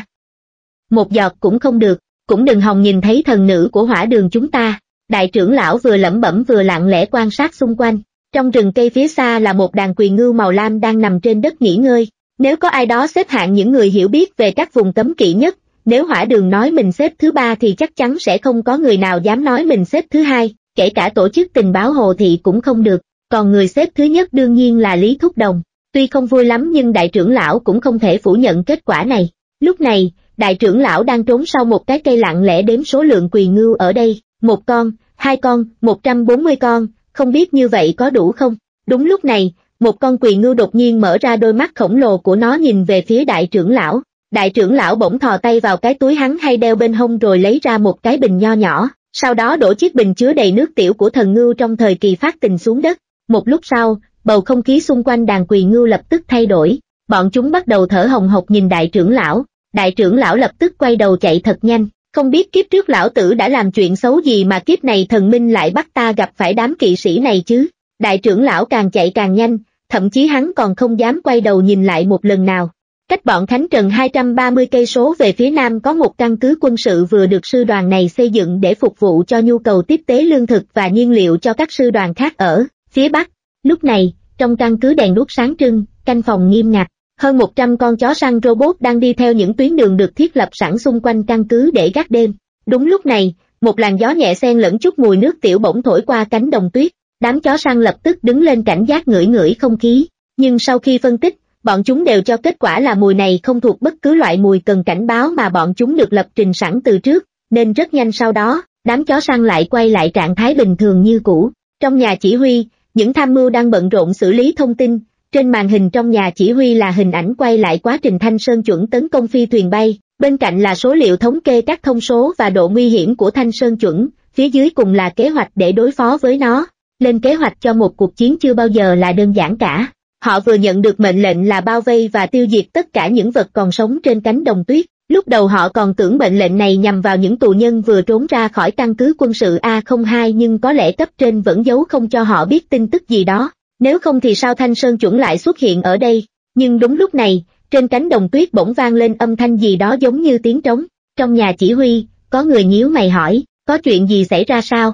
Một giọt cũng không được, cũng đừng hòng nhìn thấy thần nữ của hỏa đường chúng ta. Đại trưởng lão vừa lẩm bẩm vừa lặng lẽ quan sát xung quanh. Trong rừng cây phía xa là một đàn quỳ ngưu màu lam đang nằm trên đất nghỉ ngơi. Nếu có ai đó xếp hạng những người hiểu biết về các vùng cấm kỵ nhất, nếu hỏa đường nói mình xếp thứ ba thì chắc chắn sẽ không có người nào dám nói mình xếp thứ hai, kể cả tổ chức tình báo Hồ Thị cũng không được. Còn người xếp thứ nhất đương nhiên là Lý Thúc Đồng. Tuy không vui lắm nhưng đại trưởng lão cũng không thể phủ nhận kết quả này. Lúc này, đại trưởng lão đang trốn sau một cái cây lặng lẽ đếm số lượng quỳ ngưu ở đây. Một con, hai con, một trăm bốn mươi con, không biết như vậy có đủ không? Đúng lúc này, một con quỳ ngưu đột nhiên mở ra đôi mắt khổng lồ của nó nhìn về phía đại trưởng lão. Đại trưởng lão bỗng thò tay vào cái túi hắn hay đeo bên hông rồi lấy ra một cái bình nho nhỏ, sau đó đổ chiếc bình chứa đầy nước tiểu của thần ngưu trong thời kỳ phát tình xuống đất. Một lúc sau, bầu không khí xung quanh đàn quỳ ngưu lập tức thay đổi, bọn chúng bắt đầu thở hồng hộc nhìn đại trưởng lão. Đại trưởng lão lập tức quay đầu chạy thật nhanh, không biết kiếp trước lão tử đã làm chuyện xấu gì mà kiếp này thần minh lại bắt ta gặp phải đám kỵ sĩ này chứ. Đại trưởng lão càng chạy càng nhanh, thậm chí hắn còn không dám quay đầu nhìn lại một lần nào. Cách bọn Khánh Trần hai trăm ba mươi cây số về phía nam có một căn cứ quân sự vừa được sư đoàn này xây dựng để phục vụ cho nhu cầu tiếp tế lương thực và nhiên liệu cho các sư đoàn khác ở phía bắc. Lúc này, trong căn cứ đèn đuốc sáng trưng, canh phòng nghiêm ngặt, hơn một trăm con chó săn robot đang đi theo những tuyến đường được thiết lập sẵn xung quanh căn cứ để gác đêm. Đúng lúc này, một làn gió nhẹ xen lẫn chút mùi nước tiểu bỗng thổi qua cánh đồng tuyết, đám chó săn lập tức đứng lên cảnh giác ngửi ngửi không khí, nhưng sau khi phân tích, bọn chúng đều cho kết quả là mùi này không thuộc bất cứ loại mùi cần cảnh báo mà bọn chúng được lập trình sẵn từ trước, nên rất nhanh sau đó, đám chó săn lại quay lại trạng thái bình thường như cũ. Trong nhà chỉ huy, những tham mưu đang bận rộn xử lý thông tin, trên màn hình trong nhà chỉ huy là hình ảnh quay lại quá trình Thanh Sơn chuẩn tấn công phi thuyền bay, bên cạnh là số liệu thống kê các thông số và độ nguy hiểm của Thanh Sơn chuẩn, phía dưới cùng là kế hoạch để đối phó với nó. Lên kế hoạch cho một cuộc chiến chưa bao giờ là đơn giản cả. Họ vừa nhận được mệnh lệnh là bao vây và tiêu diệt tất cả những vật còn sống trên cánh đồng tuyết. Lúc đầu họ còn tưởng mệnh lệnh này nhằm vào những tù nhân vừa trốn ra khỏi căn cứ quân sự A không hai, nhưng có lẽ cấp trên vẫn giấu không cho họ biết tin tức gì đó. Nếu không thì sao Thanh Sơn chuẩn lại xuất hiện ở đây? Nhưng đúng lúc này, trên cánh đồng tuyết bỗng vang lên âm thanh gì đó giống như tiếng trống. Trong nhà chỉ huy, có người nhíu mày hỏi, có chuyện gì xảy ra sao?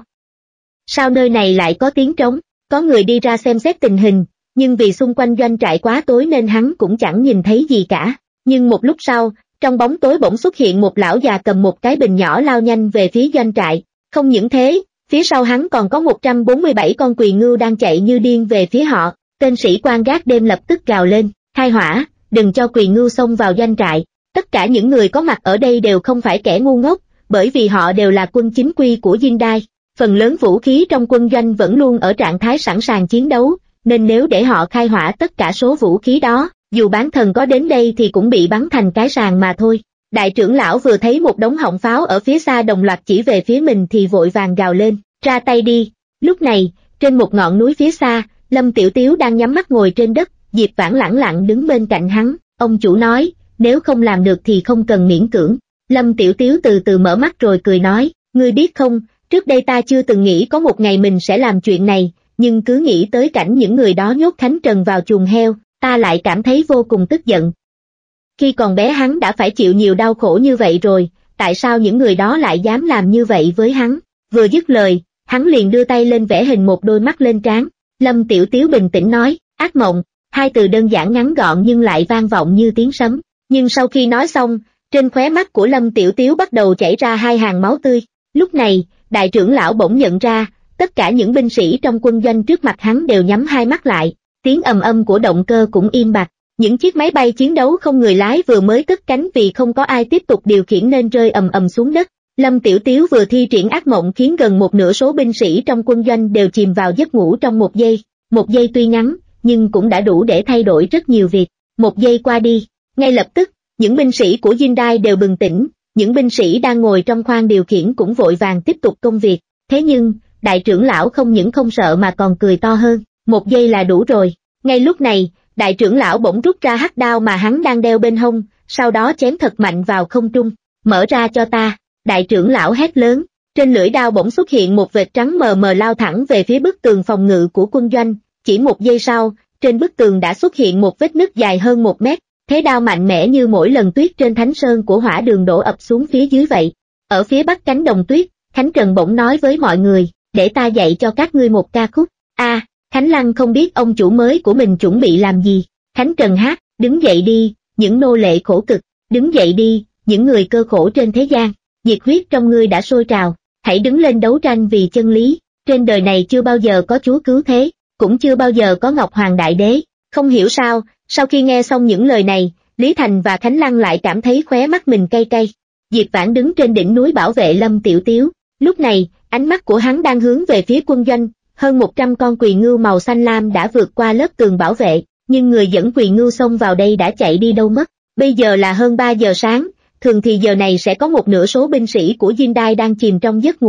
Sao nơi này lại có tiếng trống? Có người đi ra xem xét tình hình, nhưng vì xung quanh doanh trại quá tối nên hắn cũng chẳng nhìn thấy gì cả. Nhưng một lúc sau, trong bóng tối bỗng xuất hiện một lão già cầm một cái bình nhỏ lao nhanh về phía doanh trại. Không những thế, phía sau hắn còn có một trăm bốn mươi bảy con quỳ ngưu đang chạy như điên về phía họ. Tên sĩ quan gác đêm lập tức gào lên, khai hỏa, đừng cho quỳ ngưu xông vào doanh trại. Tất cả những người có mặt ở đây đều không phải kẻ ngu ngốc, bởi vì họ đều là quân chính quy của Diên Đai. Phần lớn vũ khí trong quân doanh vẫn luôn ở trạng thái sẵn sàng chiến đấu, nên nếu để họ khai hỏa tất cả số vũ khí đó, dù bán thần có đến đây thì cũng bị bắn thành cái sàng mà thôi. Đại trưởng lão vừa thấy một đống họng pháo ở phía xa đồng loạt chỉ về phía mình thì vội vàng gào lên, ra tay đi. Lúc này, trên một ngọn núi phía xa, Lâm Tiểu Tiếu đang nhắm mắt ngồi trên đất, Diệp Vãn lẳng lặng đứng bên cạnh hắn. Ông chủ nói, nếu không làm được thì không cần miễn cưỡng. Lâm Tiểu Tiếu từ từ mở mắt rồi cười nói, ngươi biết không, trước đây ta chưa từng nghĩ có một ngày mình sẽ làm chuyện này, nhưng cứ nghĩ tới cảnh những người đó nhốt Khánh Trần vào chuồng heo, ta lại cảm thấy vô cùng tức giận. Khi còn bé hắn đã phải chịu nhiều đau khổ như vậy rồi, tại sao những người đó lại dám làm như vậy với hắn? Vừa dứt lời, hắn liền đưa tay lên vẽ hình một đôi mắt lên trán. Lâm Tiểu Tiếu bình tĩnh nói, ác mộng, hai từ đơn giản ngắn gọn nhưng lại vang vọng như tiếng sấm. Nhưng sau khi nói xong, trên khóe mắt của Lâm Tiểu Tiếu bắt đầu chảy ra hai hàng máu tươi. Lúc này, đại trưởng lão bỗng nhận ra, tất cả những binh sĩ trong quân doanh trước mặt hắn đều nhắm hai mắt lại, tiếng ầm ầm của động cơ cũng im bặt. Những chiếc máy bay chiến đấu không người lái vừa mới cất cánh vì không có ai tiếp tục điều khiển nên rơi ầm ầm xuống đất. Lâm Tiểu Tiếu vừa thi triển ác mộng khiến gần một nửa số binh sĩ trong quân doanh đều chìm vào giấc ngủ trong một giây. Một giây tuy ngắn, nhưng cũng đã đủ để thay đổi rất nhiều việc. Một giây qua đi, ngay lập tức, những binh sĩ của Diên Đai đều bừng tỉnh, những binh sĩ đang ngồi trong khoang điều khiển cũng vội vàng tiếp tục công việc. Thế nhưng, đại trưởng lão không những không sợ mà còn cười to hơn, một giây là đủ rồi. Ngay lúc này, đại trưởng lão bỗng rút ra hắc đao mà hắn đang đeo bên hông, sau đó chém thật mạnh vào không trung. Mở ra cho ta, đại trưởng lão hét lớn, trên lưỡi đao bỗng xuất hiện một vệt trắng mờ mờ lao thẳng về phía bức tường phòng ngự của quân doanh. Chỉ một giây sau, trên bức tường đã xuất hiện một vết nứt dài hơn một mét, thế đao mạnh mẽ như mỗi lần tuyết trên thánh sơn của hỏa đường đổ ập xuống phía dưới vậy. Ở phía bắc cánh đồng tuyết, Khánh Trần bỗng nói với mọi người, để ta dạy cho các ngươi một ca khúc. A, à, Khánh Lăng không biết ông chủ mới của mình chuẩn bị làm gì. Khánh Trần hát, đứng dậy đi, những nô lệ khổ cực, đứng dậy đi, những người cơ khổ trên thế gian, nhiệt huyết trong ngươi đã sôi trào, hãy đứng lên đấu tranh vì chân lý. Trên đời này chưa bao giờ có chúa cứu thế, cũng chưa bao giờ có Ngọc Hoàng Đại Đế. Không hiểu sao, sau khi nghe xong những lời này, Lý Thành và Khánh Lăng lại cảm thấy khóe mắt mình cay cay. Diệp Vãn đứng trên đỉnh núi bảo vệ Lâm Tiểu Tiếu. Lúc này, ánh mắt của hắn đang hướng về phía quân doanh, hơn một trăm con quỳ ngưu màu xanh lam đã vượt qua lớp tường bảo vệ, nhưng người dẫn quỳ ngưu xông vào đây đã chạy đi đâu mất. Bây giờ là hơn ba giờ sáng, thường thì giờ này sẽ có một nửa số binh sĩ của Diên Đai đang chìm trong giấc ngủ,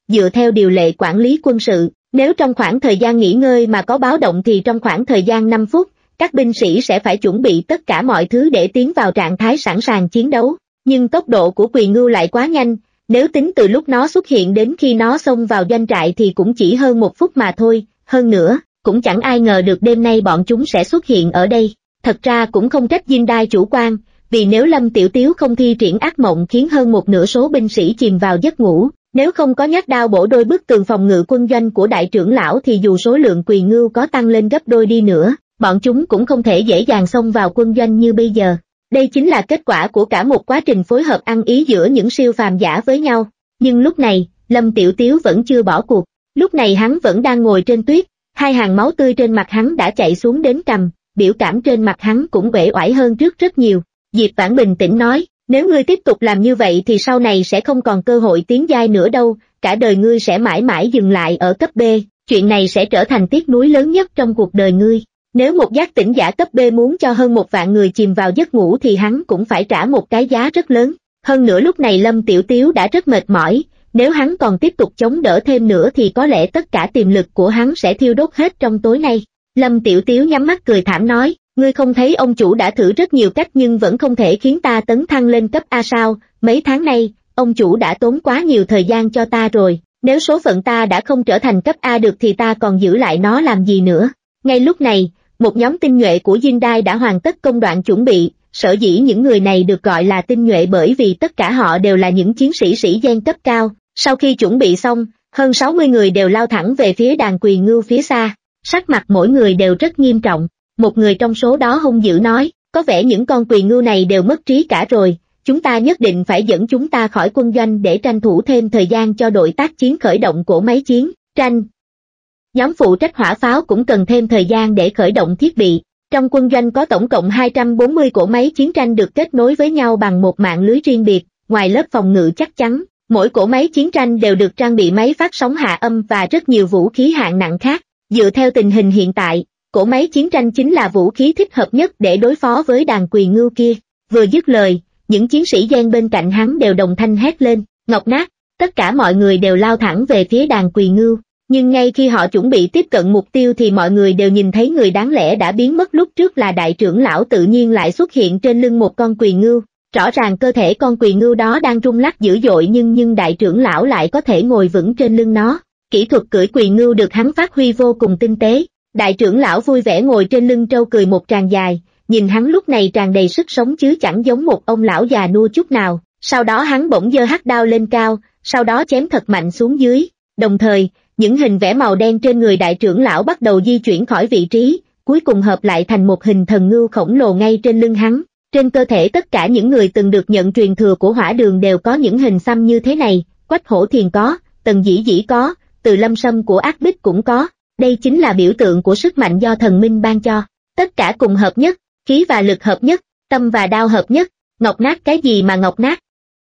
dựa theo điều lệ quản lý quân sự, nếu trong khoảng thời gian nghỉ ngơi mà có báo động thì trong khoảng thời gian năm phút, các binh sĩ sẽ phải chuẩn bị tất cả mọi thứ để tiến vào trạng thái sẵn sàng chiến đấu. Nhưng tốc độ của Quỳ Ngưu lại quá nhanh, nếu tính từ lúc nó xuất hiện đến khi nó xông vào doanh trại thì cũng chỉ hơn một phút mà thôi, hơn nữa, cũng chẳng ai ngờ được đêm nay bọn chúng sẽ xuất hiện ở đây. Thật ra cũng không trách Dinh Đai chủ quan, vì nếu Lâm Tiểu Tiếu không thi triển ác mộng khiến hơn một nửa số binh sĩ chìm vào giấc ngủ, nếu không có nhát đao bổ đôi bức tường phòng ngự quân doanh của đại trưởng lão thì dù số lượng Quỳ Ngưu có tăng lên gấp đôi đi nữa, bọn chúng cũng không thể dễ dàng xông vào quân doanh như bây giờ. Đây chính là kết quả của cả một quá trình phối hợp ăn ý giữa những siêu phàm giả với nhau. Nhưng lúc này, Lâm Tiểu Tiếu vẫn chưa bỏ cuộc. Lúc này hắn vẫn đang ngồi trên tuyết, hai hàng máu tươi trên mặt hắn đã chảy xuống đến cằm, biểu cảm trên mặt hắn cũng uể oải hơn trước rất nhiều. Diệp Vãn bình tĩnh nói, nếu ngươi tiếp tục làm như vậy thì sau này sẽ không còn cơ hội tiến giai nữa đâu, cả đời ngươi sẽ mãi mãi dừng lại ở cấp B, chuyện này sẽ trở thành tiếc nuối lớn nhất trong cuộc đời ngươi. Nếu một giác tỉnh giả cấp B muốn cho hơn một vạn người chìm vào giấc ngủ thì hắn cũng phải trả một cái giá rất lớn. Hơn nữa lúc này Lâm Tiểu Tiếu đã rất mệt mỏi, nếu hắn còn tiếp tục chống đỡ thêm nữa thì có lẽ tất cả tiềm lực của hắn sẽ thiêu đốt hết trong tối nay. Lâm Tiểu Tiếu nhắm mắt cười thảm nói, ngươi không thấy ông chủ đã thử rất nhiều cách nhưng vẫn không thể khiến ta tấn thăng lên cấp A sao, mấy tháng nay, ông chủ đã tốn quá nhiều thời gian cho ta rồi, nếu số phận ta đã không trở thành cấp A được thì ta còn giữ lại nó làm gì nữa. Ngay lúc này, một nhóm tinh nhuệ của Dinh Đai đã hoàn tất công đoạn chuẩn bị, sở dĩ những người này được gọi là tinh nhuệ bởi vì tất cả họ đều là những chiến sĩ sĩ gen cấp cao. Sau khi chuẩn bị xong, hơn sáu mươi người đều lao thẳng về phía đàn Quỳ Ngưu phía xa, sắc mặt mỗi người đều rất nghiêm trọng. Một người trong số đó hung dữ nói, có vẻ những con Quỳ Ngưu này đều mất trí cả rồi, chúng ta nhất định phải dẫn chúng ta khỏi quân doanh để tranh thủ thêm thời gian cho đội tác chiến khởi động cỗ máy chiến tranh. Nhóm phụ trách hỏa pháo cũng cần thêm thời gian để khởi động thiết bị. Trong quân doanh có tổng cộng hai trăm bốn mươi cỗ máy chiến tranh được kết nối với nhau bằng một mạng lưới riêng biệt, ngoài lớp phòng ngự chắc chắn, mỗi cỗ máy chiến tranh đều được trang bị máy phát sóng hạ âm và rất nhiều vũ khí hạng nặng khác. Dựa theo tình hình hiện tại, cỗ máy chiến tranh chính là vũ khí thích hợp nhất để đối phó với đàn Quỳ Ngưu kia. Vừa dứt lời, những chiến sĩ gen bên cạnh hắn đều đồng thanh hét lên, ngọc nát, tất cả mọi người đều lao thẳng về phía đàn Quỳ Ngưu. Nhưng ngay khi họ chuẩn bị tiếp cận mục tiêu thì mọi người đều nhìn thấy người đáng lẽ đã biến mất lúc trước là đại trưởng lão tự nhiên lại xuất hiện trên lưng một con Quỳ Ngưu. Rõ ràng cơ thể con Quỳ Ngưu đó đang rung lắc dữ dội nhưng nhưng đại trưởng lão lại có thể ngồi vững trên lưng nó. Kỹ thuật cưỡi Quỳ Ngưu được hắn phát huy vô cùng tinh tế. Đại trưởng lão vui vẻ ngồi trên lưng trâu cười một tràng dài, nhìn hắn lúc này tràn đầy sức sống chứ chẳng giống một ông lão già nua chút nào. Sau đó hắn bỗng giơ hắc đao lên cao, sau đó chém thật mạnh xuống dưới. Đồng thời, những hình vẽ màu đen trên người đại trưởng lão bắt đầu di chuyển khỏi vị trí, cuối cùng hợp lại thành một hình thần ngưu khổng lồ ngay trên lưng hắn. Trên cơ thể tất cả những người từng được nhận truyền thừa của Hỏa Đường đều có những hình xăm như thế này, Quách Hổ Thiền có, Tần Dĩ Dĩ có, Từ Lâm Sâm của Ác Bích cũng có. Đây chính là biểu tượng của sức mạnh do thần minh ban cho. Tất cả cùng hợp nhất, khí và lực hợp nhất, tâm và đao hợp nhất. Ngọc nát cái gì mà ngọc nát?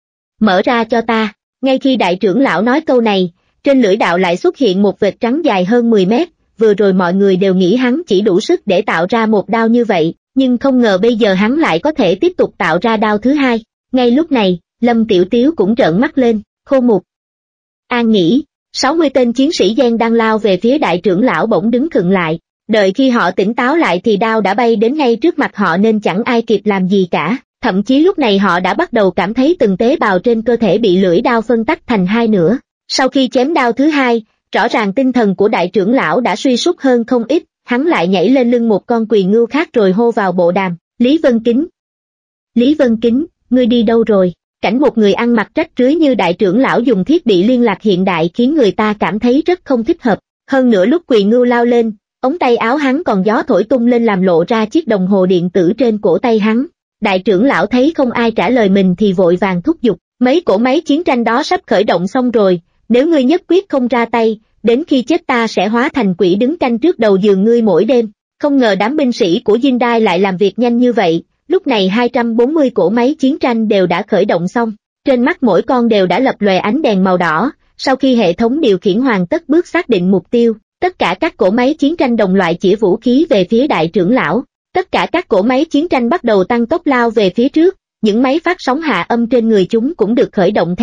Mở ra cho ta. Ngay khi đại trưởng lão nói câu này, trên lưỡi đạo lại xuất hiện một vệt trắng dài hơn mười mét. Vừa rồi mọi người đều nghĩ hắn chỉ đủ sức để tạo ra một đao như vậy, nhưng không ngờ bây giờ hắn lại có thể tiếp tục tạo ra đao thứ hai. Ngay lúc này, Lâm Tiểu Tiếu cũng trợn mắt lên, khô mục. An nghĩ, sáu mươi tên chiến sĩ gen đang lao về phía đại trưởng lão bỗng đứng khựng lại. Đợi khi họ tỉnh táo lại thì đao đã bay đến ngay trước mặt họ nên chẳng ai kịp làm gì cả. Thậm chí lúc này họ đã bắt đầu cảm thấy từng tế bào trên cơ thể bị lưỡi đao phân tách thành hai nửa. Sau khi chém đao thứ hai, rõ ràng tinh thần của đại trưởng lão đã suy sút hơn không ít, hắn lại nhảy lên lưng một con Quỳ Ngưu khác rồi hô vào bộ đàm, Lý Vân Kính. Lý Vân Kính, ngươi đi đâu rồi? Cảnh một người ăn mặc rách rưới như đại trưởng lão dùng thiết bị liên lạc hiện đại khiến người ta cảm thấy rất không thích hợp. Hơn nữa lúc Quỳ Ngưu lao lên, ống tay áo hắn còn gió thổi tung lên làm lộ ra chiếc đồng hồ điện tử trên cổ tay hắn. Đại trưởng lão thấy không ai trả lời mình thì vội vàng thúc giục, mấy cỗ máy chiến tranh đó sắp khởi động xong rồi, nếu ngươi nhất quyết không ra tay, đến khi chết ta sẽ hóa thành quỷ đứng canh trước đầu giường ngươi mỗi đêm. Không ngờ đám binh sĩ của Dinh Đai lại làm việc nhanh như vậy, lúc này hai trăm bốn mươi cỗ máy chiến tranh đều đã khởi động xong, trên mắt mỗi con đều đã lập lòe ánh đèn màu đỏ. Sau khi hệ thống điều khiển hoàn tất bước xác định mục tiêu, tất cả các cỗ máy chiến tranh đồng loại chĩa vũ khí về phía đại trưởng lão. Tất cả các cỗ máy chiến tranh bắt đầu tăng tốc lao về phía trước, những máy phát sóng hạ âm trên người chúng cũng được khởi động theo,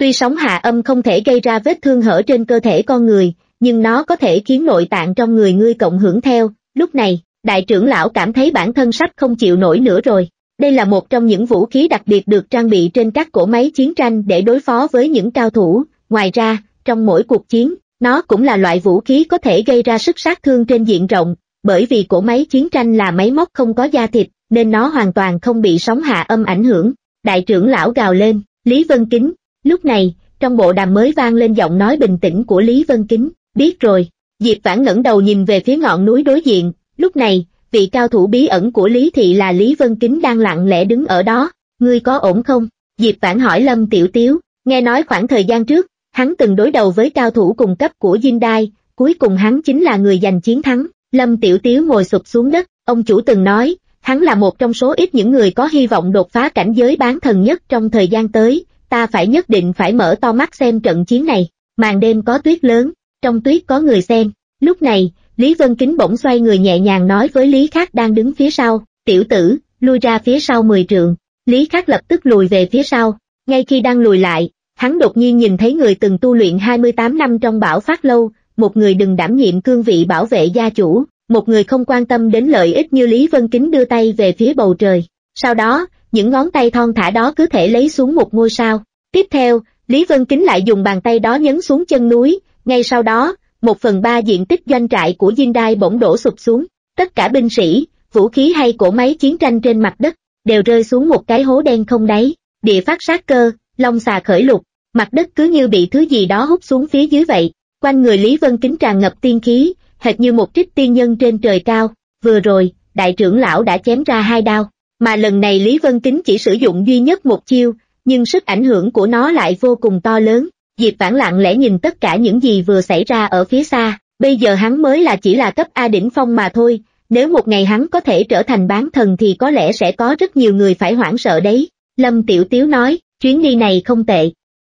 Tuy sóng hạ âm không thể gây ra vết thương hở trên cơ thể con người, nhưng nó có thể khiến nội tạng trong người ngươi cộng hưởng theo. Lúc này, đại trưởng lão cảm thấy bản thân sắp không chịu nổi nữa rồi. Đây là một trong những vũ khí đặc biệt được trang bị trên các cỗ máy chiến tranh để đối phó với những cao thủ. Ngoài ra, trong mỗi cuộc chiến, nó cũng là loại vũ khí có thể gây ra sức sát thương trên diện rộng, bởi vì cỗ máy chiến tranh là máy móc không có da thịt, nên nó hoàn toàn không bị sóng hạ âm ảnh hưởng. Đại trưởng lão gào lên, Lý Vân Kính. Lúc này, trong bộ đàm mới vang lên giọng nói bình tĩnh của Lý Vân Kính, biết rồi. Diệp Vãn ngẩng đầu nhìn về phía ngọn núi đối diện, lúc này, vị cao thủ bí ẩn của Lý Thị là Lý Vân Kính đang lặng lẽ đứng ở đó. Ngươi có ổn không? Diệp Vãn hỏi Lâm Tiểu Tiếu, nghe nói khoảng thời gian trước, hắn từng đối đầu với cao thủ cùng cấp của Hyundai, cuối cùng hắn chính là người giành chiến thắng. Lâm Tiểu Tiếu ngồi sụp xuống đất, ông chủ từng nói, hắn là một trong số ít những người có hy vọng đột phá cảnh giới bán thần nhất trong thời gian tới, ta phải nhất định phải mở to mắt xem trận chiến này. Màn đêm có tuyết lớn, trong tuyết có người xem. Lúc này, Lý Vân Kính bỗng xoay người nhẹ nhàng nói với Lý Khắc đang đứng phía sau, tiểu tử, lui ra phía sau mười trượng. Lý Khắc lập tức lùi về phía sau, ngay khi đang lùi lại, hắn đột nhiên nhìn thấy người từng tu luyện hai mươi tám năm trong Bảo Phát Lâu, một người đừng đảm nhiệm cương vị bảo vệ gia chủ, một người không quan tâm đến lợi ích như Lý Vân Kính đưa tay về phía bầu trời. Sau đó, những ngón tay thon thả đó cứ thể lấy xuống một ngôi sao. Tiếp theo, Lý Vân Kính lại dùng bàn tay đó nhấn xuống chân núi, ngay sau đó, một phần ba diện tích doanh trại của Hyundai bỗng đổ sụp xuống. Tất cả binh sĩ, vũ khí hay cỗ máy chiến tranh trên mặt đất, đều rơi xuống một cái hố đen không đáy. Địa phát sát cơ, long xà khởi lục, mặt đất cứ như bị thứ gì đó hút xuống phía dưới vậy. Quanh người Lý Vân Kính tràn ngập tiên khí, hệt như một trích tiên nhân trên trời cao. Vừa rồi, đại trưởng lão đã chém ra hai đao, mà lần này Lý Vân Kính chỉ sử dụng duy nhất một chiêu, nhưng sức ảnh hưởng của nó lại vô cùng to lớn. Diệp Vãn lặng lẽ nhìn tất cả những gì vừa xảy ra ở phía xa, bây giờ hắn mới là chỉ là cấp A đỉnh phong mà thôi, nếu một ngày hắn có thể trở thành bán thần thì có lẽ sẽ có rất nhiều người phải hoảng sợ đấy. Lâm Tiểu Tiếu nói, chuyến đi này không tệ.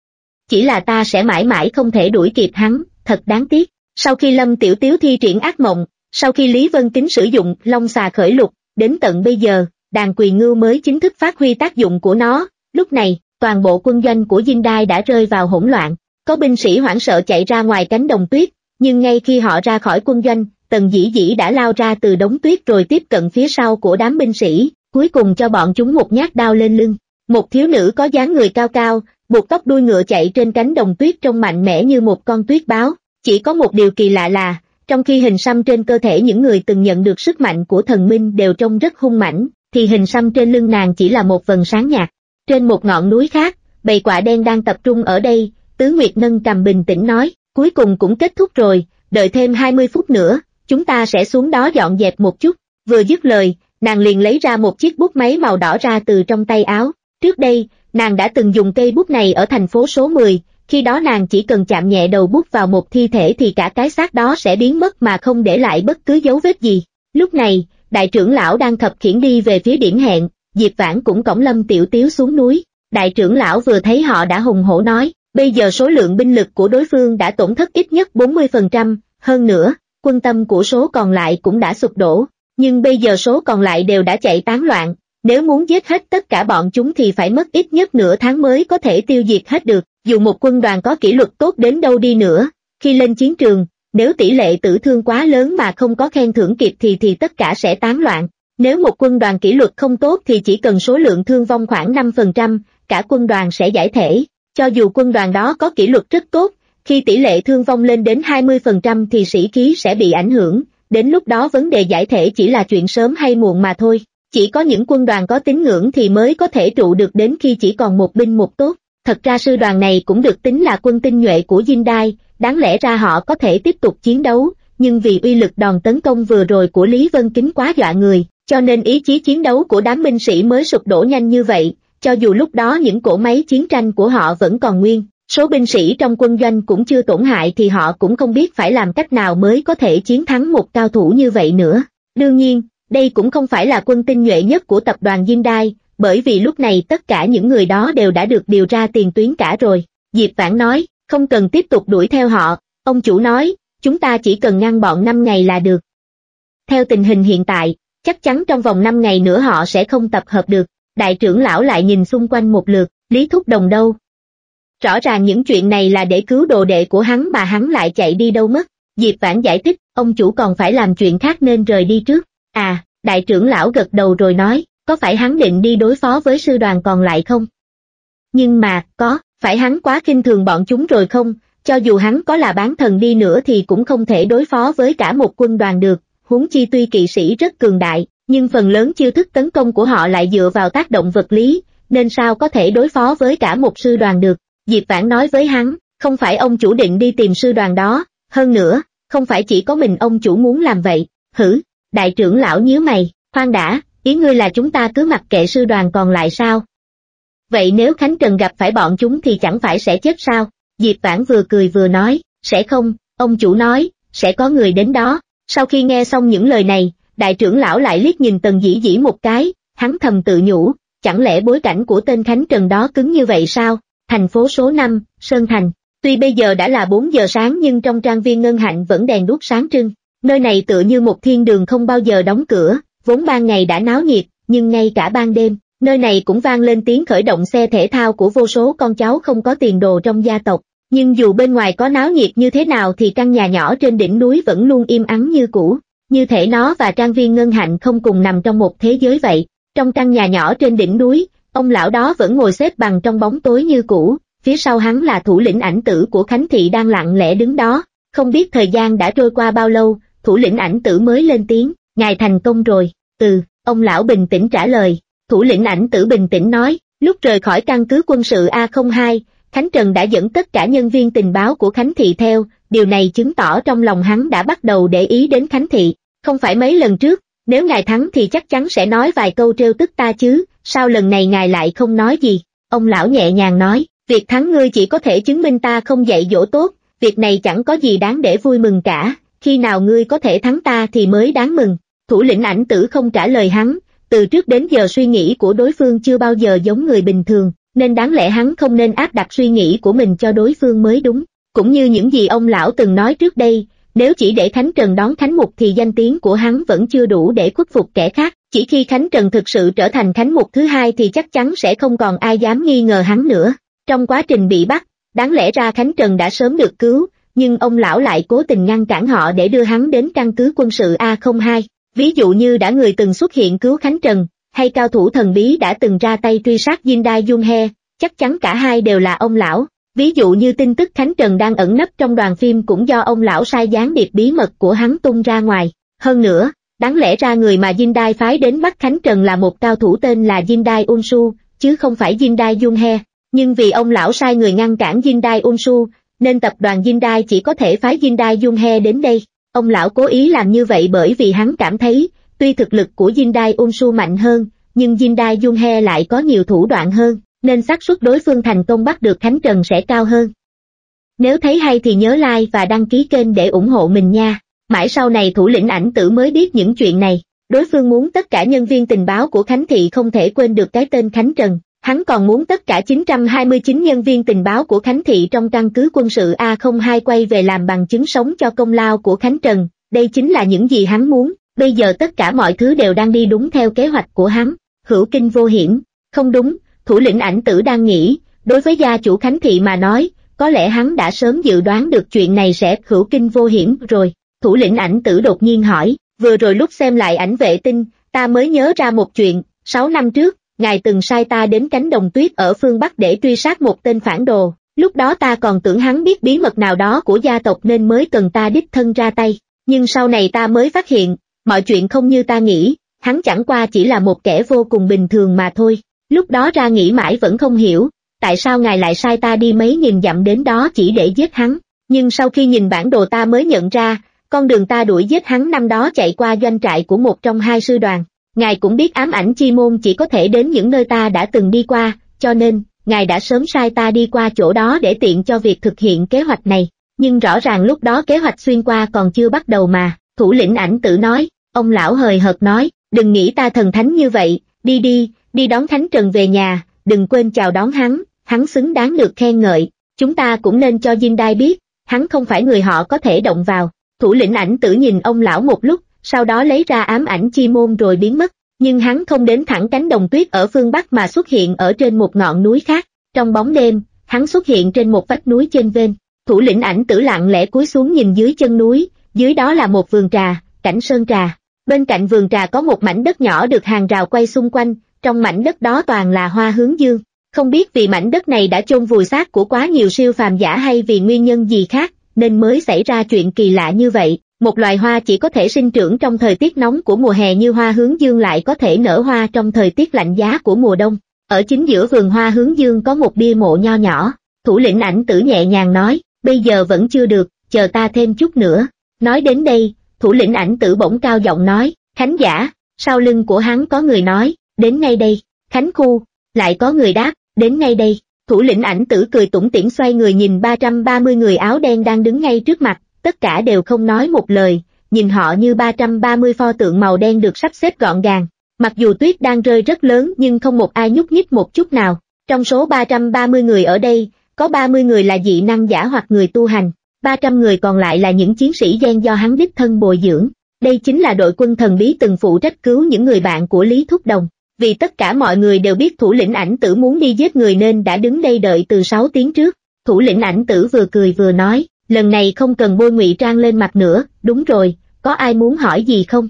Chỉ là ta sẽ mãi mãi không thể đuổi kịp hắn, thật đáng tiếc. Sau khi Lâm Tiểu Tiếu thi triển ác mộng, sau khi Lý Vân Kính sử dụng long xà khởi lục, đến tận bây giờ, đàn Quỳ Ngưu mới chính thức phát huy tác dụng của nó. Lúc này, toàn bộ quân doanh của Hyundai đã rơi vào hỗn loạn. Có binh sĩ hoảng sợ chạy ra ngoài cánh đồng tuyết, nhưng ngay khi họ ra khỏi quân doanh, Tần Dĩ Dĩ đã lao ra từ đống tuyết rồi tiếp cận phía sau của đám binh sĩ, cuối cùng cho bọn chúng một nhát đao lên lưng. Một thiếu nữ có dáng người cao cao, buộc tóc đuôi ngựa chạy trên cánh đồng tuyết trông mạnh mẽ như một con tuyết báo. Chỉ có một điều kỳ lạ là, trong khi hình xăm trên cơ thể những người từng nhận được sức mạnh của thần minh đều trông rất hung mãnh, thì hình xăm trên lưng nàng chỉ là một vầng sáng nhạt. Trên một ngọn núi khác, bầy quạ đen đang tập trung ở đây, Tứ Nguyệt nâng cầm bình tĩnh nói, cuối cùng cũng kết thúc rồi, đợi thêm hai mươi phút nữa, chúng ta sẽ xuống đó dọn dẹp một chút. Vừa dứt lời, nàng liền lấy ra một chiếc bút máy màu đỏ ra từ trong tay áo. Trước đây, nàng đã từng dùng cây bút này ở thành phố số mười, khi đó nàng chỉ cần chạm nhẹ đầu bút vào một thi thể thì cả cái xác đó sẽ biến mất mà không để lại bất cứ dấu vết gì. Lúc này, đại trưởng lão đang khập khiễng đi về phía điểm hẹn, Diệp Vãn cũng cõng Lâm Tiểu Tiếu xuống núi. Đại trưởng lão vừa thấy họ đã hùng hổ nói, bây giờ số lượng binh lực của đối phương đã tổn thất ít nhất bốn mươi phần trăm, hơn nữa, quân tâm của số còn lại cũng đã sụp đổ, nhưng bây giờ số còn lại đều đã chạy tán loạn, nếu muốn giết hết tất cả bọn chúng thì phải mất ít nhất nửa tháng mới có thể tiêu diệt hết được. Dù một quân đoàn có kỷ luật tốt đến đâu đi nữa, khi lên chiến trường, nếu tỷ lệ tử thương quá lớn mà không có khen thưởng kịp thì thì tất cả sẽ tán loạn. Nếu một quân đoàn kỷ luật không tốt thì chỉ cần số lượng thương vong khoảng năm phần trăm, cả quân đoàn sẽ giải thể. Cho dù quân đoàn đó có kỷ luật rất tốt, khi tỷ lệ thương vong lên đến hai mươi phần trăm thì sĩ khí sẽ bị ảnh hưởng, đến lúc đó vấn đề giải thể chỉ là chuyện sớm hay muộn mà thôi. Chỉ có những quân đoàn có tín ngưỡng thì mới có thể trụ được đến khi chỉ còn một binh một tốt. Thật ra sư đoàn này cũng được tính là quân tinh nhuệ của Hyundai, đáng lẽ ra họ có thể tiếp tục chiến đấu, nhưng vì uy lực đòn tấn công vừa rồi của Lý Vân Kính quá dọa người, cho nên ý chí chiến đấu của đám binh sĩ mới sụp đổ nhanh như vậy. Cho dù lúc đó những cỗ máy chiến tranh của họ vẫn còn nguyên, số binh sĩ trong quân doanh cũng chưa tổn hại thì họ cũng không biết phải làm cách nào mới có thể chiến thắng một cao thủ như vậy nữa. Đương nhiên, đây cũng không phải là quân tinh nhuệ nhất của tập đoàn Hyundai, bởi vì lúc này tất cả những người đó đều đã được điều ra tiền tuyến cả rồi. Diệp Vãn nói, không cần tiếp tục đuổi theo họ, ông chủ nói, chúng ta chỉ cần ngăn bọn năm ngày là được. Theo tình hình hiện tại, chắc chắn trong vòng năm ngày nữa họ sẽ không tập hợp được. Đại trưởng lão lại nhìn xung quanh một lượt, Lý Thúc Đồng đâu? rõ ràng những chuyện này là để cứu đồ đệ của hắn mà hắn lại chạy đi đâu mất. Diệp Vãn giải thích, ông chủ còn phải làm chuyện khác nên rời đi trước. À, đại trưởng lão gật đầu rồi nói, có phải hắn định đi đối phó với sư đoàn còn lại không? Nhưng mà, có, phải hắn quá khinh thường bọn chúng rồi không? Cho dù hắn có là bán thần đi nữa thì cũng không thể đối phó với cả một quân đoàn được, huống chi tuy kỵ sĩ rất cường đại, nhưng phần lớn chiêu thức tấn công của họ lại dựa vào tác động vật lý, nên sao có thể đối phó với cả một sư đoàn được. Diệp Vãn nói với hắn, không phải ông chủ định đi tìm sư đoàn đó, hơn nữa, không phải chỉ có mình ông chủ muốn làm vậy. Hử, đại trưởng lão nhíu mày, khoan đã, ý ngươi là chúng ta cứ mặc kệ sư đoàn còn lại sao? Vậy nếu Khánh Trần gặp phải bọn chúng thì chẳng phải sẽ chết sao? Diệp Vãn vừa cười vừa nói, sẽ không, ông chủ nói, sẽ có người đến đó. Sau khi nghe xong những lời này, đại trưởng lão lại liếc nhìn Tần Dĩ Dĩ một cái, hắn thầm tự nhủ, chẳng lẽ bối cảnh của tên Khánh Trần đó cứng như vậy sao? Thành phố số năm, Sơn Thành. Tuy bây giờ đã là bốn giờ sáng nhưng trong trang viên Ngân Hạnh vẫn đèn đuốc sáng trưng. Nơi này tựa như một thiên đường không bao giờ đóng cửa, vốn ban ngày đã náo nhiệt, nhưng ngay cả ban đêm, nơi này cũng vang lên tiếng khởi động xe thể thao của vô số con cháu không có tiền đồ trong gia tộc. Nhưng dù bên ngoài có náo nhiệt như thế nào thì căn nhà nhỏ trên đỉnh núi vẫn luôn im ắng như cũ, như thể nó và trang viên Ngân Hạnh không cùng nằm trong một thế giới vậy. Trong căn nhà nhỏ trên đỉnh núi, ông lão đó vẫn ngồi xếp bằng trong bóng tối như cũ, phía sau hắn là thủ lĩnh Ảnh Tử của Khánh Thị đang lặng lẽ đứng đó. Không biết thời gian đã trôi qua bao lâu, thủ lĩnh Ảnh Tử mới lên tiếng, ngài thành công rồi. Ừ, ông lão bình tĩnh trả lời. Thủ lĩnh Ảnh Tử bình tĩnh nói, lúc rời khỏi căn cứ quân sự A không hai, Khánh Trần đã dẫn tất cả nhân viên tình báo của Khánh Thị theo, điều này chứng tỏ trong lòng hắn đã bắt đầu để ý đến Khánh Thị. Không phải mấy lần trước, nếu ngài thắng thì chắc chắn sẽ nói vài câu trêu tức ta chứ, sao lần này ngài lại không nói gì? Ông lão nhẹ nhàng nói, việc thắng ngươi chỉ có thể chứng minh ta không dạy dỗ tốt, việc này chẳng có gì đáng để vui mừng cả, khi nào ngươi có thể thắng ta thì mới đáng mừng. Thủ lĩnh Ảnh Tử không trả lời hắn, từ trước đến giờ suy nghĩ của đối phương chưa bao giờ giống người bình thường, nên đáng lẽ hắn không nên áp đặt suy nghĩ của mình cho đối phương mới đúng. Cũng như những gì ông lão từng nói trước đây, nếu chỉ để Khánh Trần đón Khánh Mục thì danh tiếng của hắn vẫn chưa đủ để khuất phục kẻ khác, chỉ khi Khánh Trần thực sự trở thành Khánh Mục thứ hai thì chắc chắn sẽ không còn ai dám nghi ngờ hắn nữa. Trong quá trình bị bắt, đáng lẽ ra Khánh Trần đã sớm được cứu, nhưng ông lão lại cố tình ngăn cản họ để đưa hắn đến căn cứ quân sự A không hai. Ví dụ như đã người từng xuất hiện cứu Khánh Trần, hay cao thủ thần bí đã từng ra tay truy sát Jindai Junhe, chắc chắn cả hai đều là ông lão. Ví dụ như tin tức Khánh Trần đang ẩn nấp trong đoàn phim cũng do ông lão sai gián điệp bí mật của hắn tung ra ngoài. Hơn nữa, đáng lẽ ra người mà Jindai phái đến bắt Khánh Trần là một cao thủ tên là Jindai Unsu, chứ không phải Jindai Junhe. Nhưng vì ông lão sai người ngăn cản Jindai Unsu, nên tập đoàn Jindai chỉ có thể phái Jindai Junhe đến đây. Ông lão cố ý làm như vậy bởi vì hắn cảm thấy, tuy thực lực của Jindai Unsu mạnh hơn, nhưng Jindai Junhe lại có nhiều thủ đoạn hơn, nên xác suất đối phương thành công bắt được Khánh Trần sẽ cao hơn. Nếu thấy hay thì nhớ like và đăng ký kênh để ủng hộ mình nha. Mãi sau này thủ lĩnh Ảnh Tử mới biết những chuyện này. Đối phương muốn tất cả nhân viên tình báo của Khánh Thị không thể quên được cái tên Khánh Trần. Hắn còn muốn tất cả chín trăm hai mươi chín nhân viên tình báo của Khánh Thị trong căn cứ quân sự A không hai quay về làm bằng chứng sống cho công lao của Khánh Trần. Đây chính là những gì hắn muốn. Bây giờ tất cả mọi thứ đều đang đi đúng theo kế hoạch của hắn. Hữu kinh vô hiểm. Không đúng, thủ lĩnh Ảnh Tử đang nghĩ, đối với gia chủ Khánh Thị mà nói, có lẽ hắn đã sớm dự đoán được chuyện này sẽ hữu kinh vô hiểm rồi. Thủ lĩnh Ảnh Tử đột nhiên hỏi, vừa rồi lúc xem lại ảnh vệ tinh, ta mới nhớ ra một chuyện, sáu năm trước, ngài từng sai ta đến cánh đồng tuyết ở phương Bắc để truy sát một tên phản đồ, lúc đó ta còn tưởng hắn biết bí mật nào đó của gia tộc nên mới cần ta đích thân ra tay, nhưng sau này ta mới phát hiện, mọi chuyện không như ta nghĩ, hắn chẳng qua chỉ là một kẻ vô cùng bình thường mà thôi. Lúc đó ra nghĩ mãi vẫn không hiểu, tại sao ngài lại sai ta đi mấy nghìn dặm đến đó chỉ để giết hắn, nhưng sau khi nhìn bản đồ ta mới nhận ra, con đường ta đuổi giết hắn năm đó chạy qua doanh trại của một trong hai sư đoàn. Ngài cũng biết ám ảnh chi môn chỉ có thể đến những nơi ta đã từng đi qua, cho nên, ngài đã sớm sai ta đi qua chỗ đó để tiện cho việc thực hiện kế hoạch này. Nhưng rõ ràng lúc đó kế hoạch xuyên qua còn chưa bắt đầu mà, thủ lĩnh Ảnh Tử nói. Ông lão hời hợt nói, đừng nghĩ ta thần thánh như vậy, đi đi, đi đón Khánh Trần về nhà, đừng quên chào đón hắn, hắn xứng đáng được khen ngợi. Chúng ta cũng nên cho Jindai biết, hắn không phải người họ có thể động vào. Thủ lĩnh Ảnh Tử nhìn ông lão một lúc, sau đó lấy ra ám ảnh chi môn rồi biến mất, nhưng hắn không đến thẳng cánh đồng tuyết ở phương Bắc mà xuất hiện ở trên một ngọn núi khác. Trong bóng đêm, hắn xuất hiện trên một vách núi trên vên. Thủ lĩnh Ảnh Tử lặng lẽ cúi xuống nhìn dưới chân núi, dưới đó là một vườn trà, cảnh sơn trà. Bên cạnh vườn trà có một mảnh đất nhỏ được hàng rào quay xung quanh, trong mảnh đất đó toàn là hoa hướng dương. Không biết vì mảnh đất này đã chôn vùi xác của quá nhiều siêu phàm giả hay vì nguyên nhân gì khác, nên mới xảy ra chuyện kỳ lạ như vậy. Một loài hoa chỉ có thể sinh trưởng trong thời tiết nóng của mùa hè như hoa hướng dương lại có thể nở hoa trong thời tiết lạnh giá của mùa đông. Ở chính giữa vườn hoa hướng dương có một bia mộ nho nhỏ. Thủ lĩnh Ảnh Tử nhẹ nhàng nói, bây giờ vẫn chưa được, chờ ta thêm chút nữa. Nói đến đây, thủ lĩnh Ảnh Tử bỗng cao giọng nói, Khánh Giả. Sau lưng của hắn có người nói, đến ngay đây. Khánh Khu. Lại có người đáp, đến ngay đây. Thủ lĩnh Ảnh Tử cười tủm tỉm xoay người nhìn ba trăm ba mươi người áo đen đang đứng ngay trước mặt, tất cả đều không nói một lời, nhìn họ như ba trăm ba mươi pho tượng màu đen được sắp xếp gọn gàng. Mặc dù tuyết đang rơi rất lớn nhưng không một ai nhúc nhích một chút nào. Trong số ba trăm ba mươi người ở đây, có ba mươi người là dị năng giả hoặc người tu hành, ba trăm người còn lại là những chiến sĩ gen do hắn đích thân bồi dưỡng. Đây chính là đội quân thần bí từng phụ trách cứu những người bạn của Lý Thúc Đồng. Vì tất cả mọi người đều biết thủ lĩnh Ảnh Tử muốn đi giết người nên đã đứng đây đợi từ sáu tiếng trước. Thủ lĩnh Ảnh Tử vừa cười vừa nói, lần này không cần bôi ngụy trang lên mặt nữa, đúng rồi, có ai muốn hỏi gì không?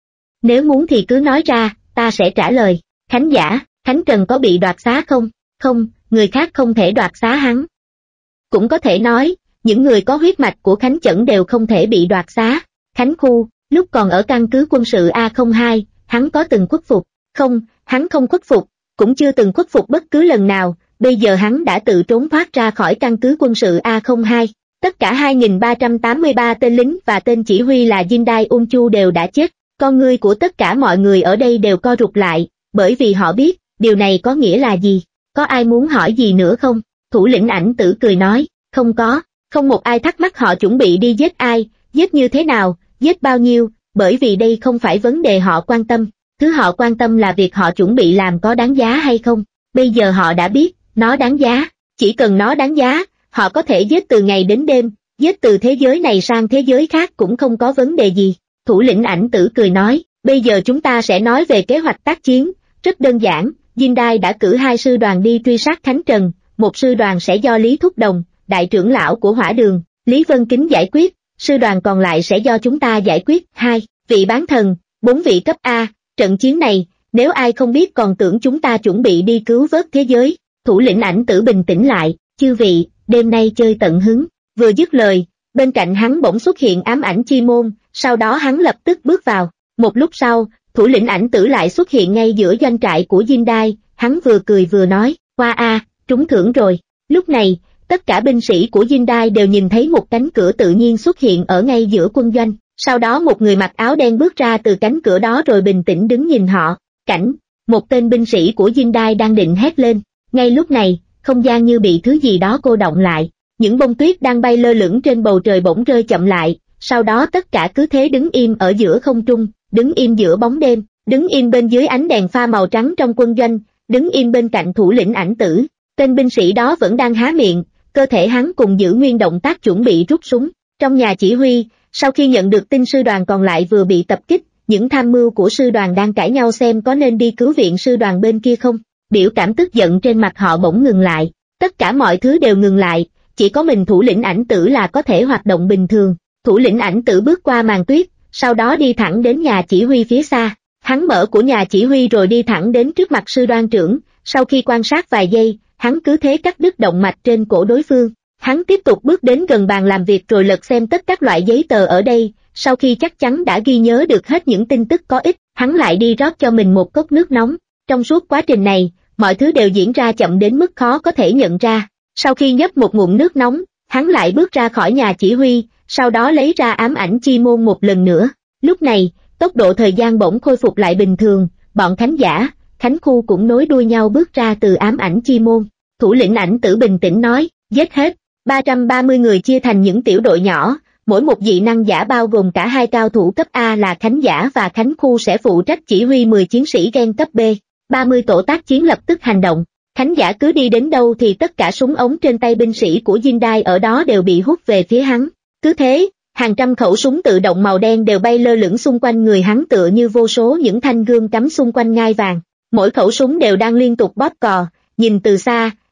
Nếu muốn thì cứ nói ra, ta sẽ trả lời. Khánh Giả, Khánh Trần có bị đoạt xá không? Không, người khác không thể đoạt xá hắn. Cũng có thể nói, những người có huyết mạch của Khánh Chẩn đều không thể bị đoạt xá. Khánh Khu, lúc còn ở căn cứ quân sự A không hai, hắn có từng khuất phục. Không, hắn không khuất phục, cũng chưa từng khuất phục bất cứ lần nào, bây giờ hắn đã tự trốn thoát ra khỏi căn cứ quân sự A không hai. Tất cả hai nghìn ba trăm tám mươi ba tên lính và tên chỉ huy là Jindai Unchu đều đã chết. Con ngươi của tất cả mọi người ở đây đều co rụt lại, bởi vì họ biết, điều này có nghĩa là gì. Có ai muốn hỏi gì nữa không? Thủ lĩnh Ảnh Tử cười nói, không có, không một ai thắc mắc họ chuẩn bị đi giết ai, giết như thế nào, giết bao nhiêu, bởi vì đây không phải vấn đề họ quan tâm. Thứ họ quan tâm là việc họ chuẩn bị làm có đáng giá hay không. Bây giờ họ đã biết, nó đáng giá, chỉ cần nó đáng giá, họ có thể giết từ ngày đến đêm, giết từ thế giới này sang thế giới khác cũng không có vấn đề gì. Thủ lĩnh Ảnh Tử cười nói, bây giờ chúng ta sẽ nói về kế hoạch tác chiến, rất đơn giản, Jindai đã cử hai sư đoàn đi truy sát Khánh Trần, một sư đoàn sẽ do Lý Thúc Đồng, đại trưởng lão của Hỏa Đường, Lý Vân Kính giải quyết, sư đoàn còn lại sẽ do chúng ta giải quyết. Hai vị bán thần, bốn vị cấp A, trận chiến này, nếu ai không biết còn tưởng chúng ta chuẩn bị đi cứu vớt thế giới. Thủ lĩnh Ảnh Tử bình tĩnh lại, chư vị, đêm nay chơi tận hứng. Vừa dứt lời, bên cạnh hắn bỗng xuất hiện ám ảnh chi môn, sau đó hắn lập tức bước vào. Một lúc sau, thủ lĩnh Ảnh Tử lại xuất hiện ngay giữa doanh trại của Jindai, hắn vừa cười vừa nói, qua a, trúng thưởng rồi. Lúc này, tất cả binh sĩ của Jindai đều nhìn thấy một cánh cửa tự nhiên xuất hiện ở ngay giữa quân doanh, sau đó một người mặc áo đen bước ra từ cánh cửa đó rồi bình tĩnh đứng nhìn họ. Cảnh, một tên binh sĩ của Jindai đang định hét lên. Ngay lúc này, không gian như bị thứ gì đó cô động lại, những bông tuyết đang bay lơ lửng trên bầu trời bỗng rơi chậm lại, sau đó tất cả cứ thế đứng im ở giữa không trung, đứng im giữa bóng đêm, đứng im bên dưới ánh đèn pha màu trắng trong quân doanh, đứng im bên cạnh thủ lĩnh Ảnh Tử. Tên binh sĩ đó vẫn đang há miệng, cơ thể hắn cùng giữ nguyên động tác chuẩn bị rút súng. Trong nhà chỉ huy, sau khi nhận được tin sư đoàn còn lại vừa bị tập kích, những tham mưu của sư đoàn đang cãi nhau xem có nên đi cứu viện sư đoàn bên kia không. Biểu cảm tức giận trên mặt họ bỗng ngừng lại, tất cả mọi thứ đều ngừng lại, chỉ có mình thủ lĩnh Ảnh Tử là có thể hoạt động bình thường. Thủ lĩnh Ảnh Tử bước qua màn tuyết, sau đó đi thẳng đến nhà chỉ huy phía xa. Hắn mở của nhà chỉ huy rồi đi thẳng đến trước mặt sư đoan trưởng, sau khi quan sát vài giây, hắn cứ thế cắt đứt động mạch trên cổ đối phương. Hắn tiếp tục bước đến gần bàn làm việc rồi lật xem tất các loại giấy tờ ở đây, sau khi chắc chắn đã ghi nhớ được hết những tin tức có ích, hắn lại đi rót cho mình một cốc nước nóng. Trong suốt quá trình này, mọi thứ đều diễn ra chậm đến mức khó có thể nhận ra. Sau khi nhấp một ngụm nước nóng, hắn lại bước ra khỏi nhà chỉ huy, sau đó lấy ra ám ảnh chi môn một lần nữa. Lúc này, tốc độ thời gian bỗng khôi phục lại bình thường, bọn Khánh Giả, Khánh Khu cũng nối đuôi nhau bước ra từ ám ảnh chi môn. Thủ lĩnh Ảnh Tử bình tĩnh nói, giết hết. ba trăm ba mươi người chia thành những tiểu đội nhỏ, mỗi một dị năng giả bao gồm cả hai cao thủ cấp A là Khánh Giả và Khánh Khu sẽ phụ trách chỉ huy mười chiến sĩ gen cấp B. ba mươi tổ tác chiến lập tức hành động. Khánh Giả cứ đi đến đâu thì tất cả súng ống trên tay binh sĩ của Jindai ở đó đều bị hút về phía hắn. Cứ thế, hàng trăm khẩu súng tự động màu đen đều bay lơ lửng xung quanh người hắn tựa như vô số những thanh gươm cắm xung quanh ngai vàng. Mỗi khẩu súng đều đang liên tục bóp cò, nhìn từ xa,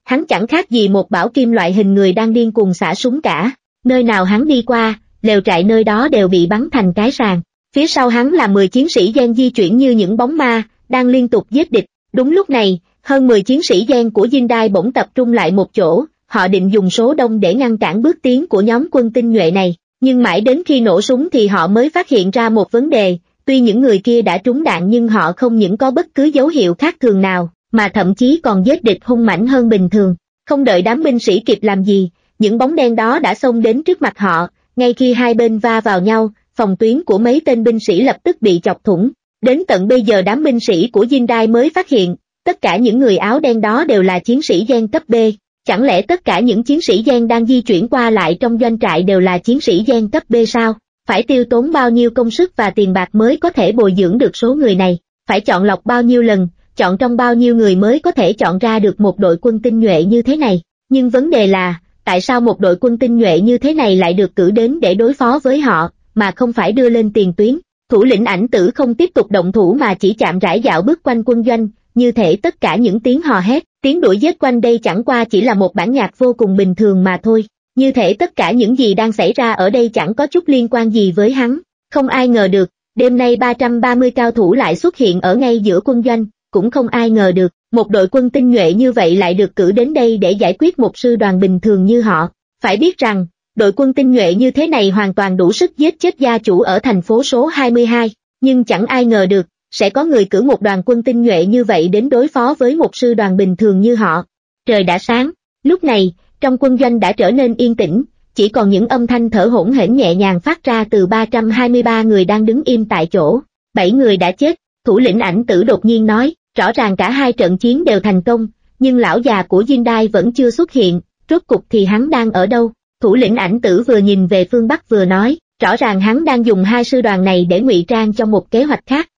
hắn chẳng khác gì một bảo kim loại hình người đang điên cuồng xả súng cả. Nơi nào hắn đi qua, lều trại nơi đó đều bị bắn thành cái sàn. Phía sau hắn là mười chiến sĩ Gen di chuyển như những bóng ma, đang liên tục giết địch. Đúng lúc này, hơn mười chiến sĩ Gen của Jindai bỗng tập trung lại một chỗ, họ định dùng số đông để ngăn cản bước tiến của nhóm quân tinh nhuệ này. Nhưng mãi đến khi nổ súng thì họ mới phát hiện ra một vấn đề, tuy những người kia đã trúng đạn nhưng họ không những có bất cứ dấu hiệu khác thường nào, mà thậm chí còn giết địch hung mãnh hơn bình thường. Không đợi đám binh sĩ kịp làm gì, những bóng đen đó đã xông đến trước mặt họ, ngay khi hai bên va vào nhau, phòng tuyến của mấy tên binh sĩ lập tức bị chọc thủng. Đến tận bây giờ đám binh sĩ của Jindai mới phát hiện, tất cả những người áo đen đó đều là chiến sĩ Gen cấp B. Chẳng lẽ tất cả những chiến sĩ Gen đang di chuyển qua lại trong doanh trại đều là chiến sĩ Gen cấp B sao? Phải tiêu tốn bao nhiêu công sức và tiền bạc mới có thể bồi dưỡng được số người này? Phải chọn lọc bao nhiêu lần, chọn trong bao nhiêu người mới có thể chọn ra được một đội quân tinh nhuệ như thế này? Nhưng vấn đề là, tại sao một đội quân tinh nhuệ như thế này lại được cử đến để đối phó với họ, mà không phải đưa lên tiền tuyến? Thủ lĩnh Ảnh Tử không tiếp tục động thủ mà chỉ chạm rãi dạo bước quanh quân doanh, như thể tất cả những tiếng hò hét, tiếng đuổi giết quanh đây chẳng qua chỉ là một bản nhạc vô cùng bình thường mà thôi. Như thể tất cả những gì đang xảy ra ở đây chẳng có chút liên quan gì với hắn. Không ai ngờ được, đêm nay ba trăm ba mươi cao thủ lại xuất hiện ở ngay giữa quân doanh, cũng không ai ngờ được, một đội quân tinh nhuệ như vậy lại được cử đến đây để giải quyết một sư đoàn bình thường như họ. Phải biết rằng, đội quân tinh nhuệ như thế này hoàn toàn đủ sức giết chết gia chủ ở thành phố số hai mươi hai, nhưng chẳng ai ngờ được, sẽ có người cử một đoàn quân tinh nhuệ như vậy đến đối phó với một sư đoàn bình thường như họ. Trời đã sáng, lúc này, trong quân doanh đã trở nên yên tĩnh, chỉ còn những âm thanh thở hổn hển nhẹ nhàng phát ra từ ba trăm hai mươi ba người đang đứng im tại chỗ. Bảy người đã chết, thủ lĩnh Ảnh Tử đột nhiên nói, rõ ràng cả hai trận chiến đều thành công, nhưng lão già của Jindai vẫn chưa xuất hiện, rốt cục thì hắn đang ở đâu? Thủ lĩnh Ảnh Tử vừa nhìn về phương Bắc vừa nói, rõ ràng hắn đang dùng hai sư đoàn này để ngụy trang cho một kế hoạch khác.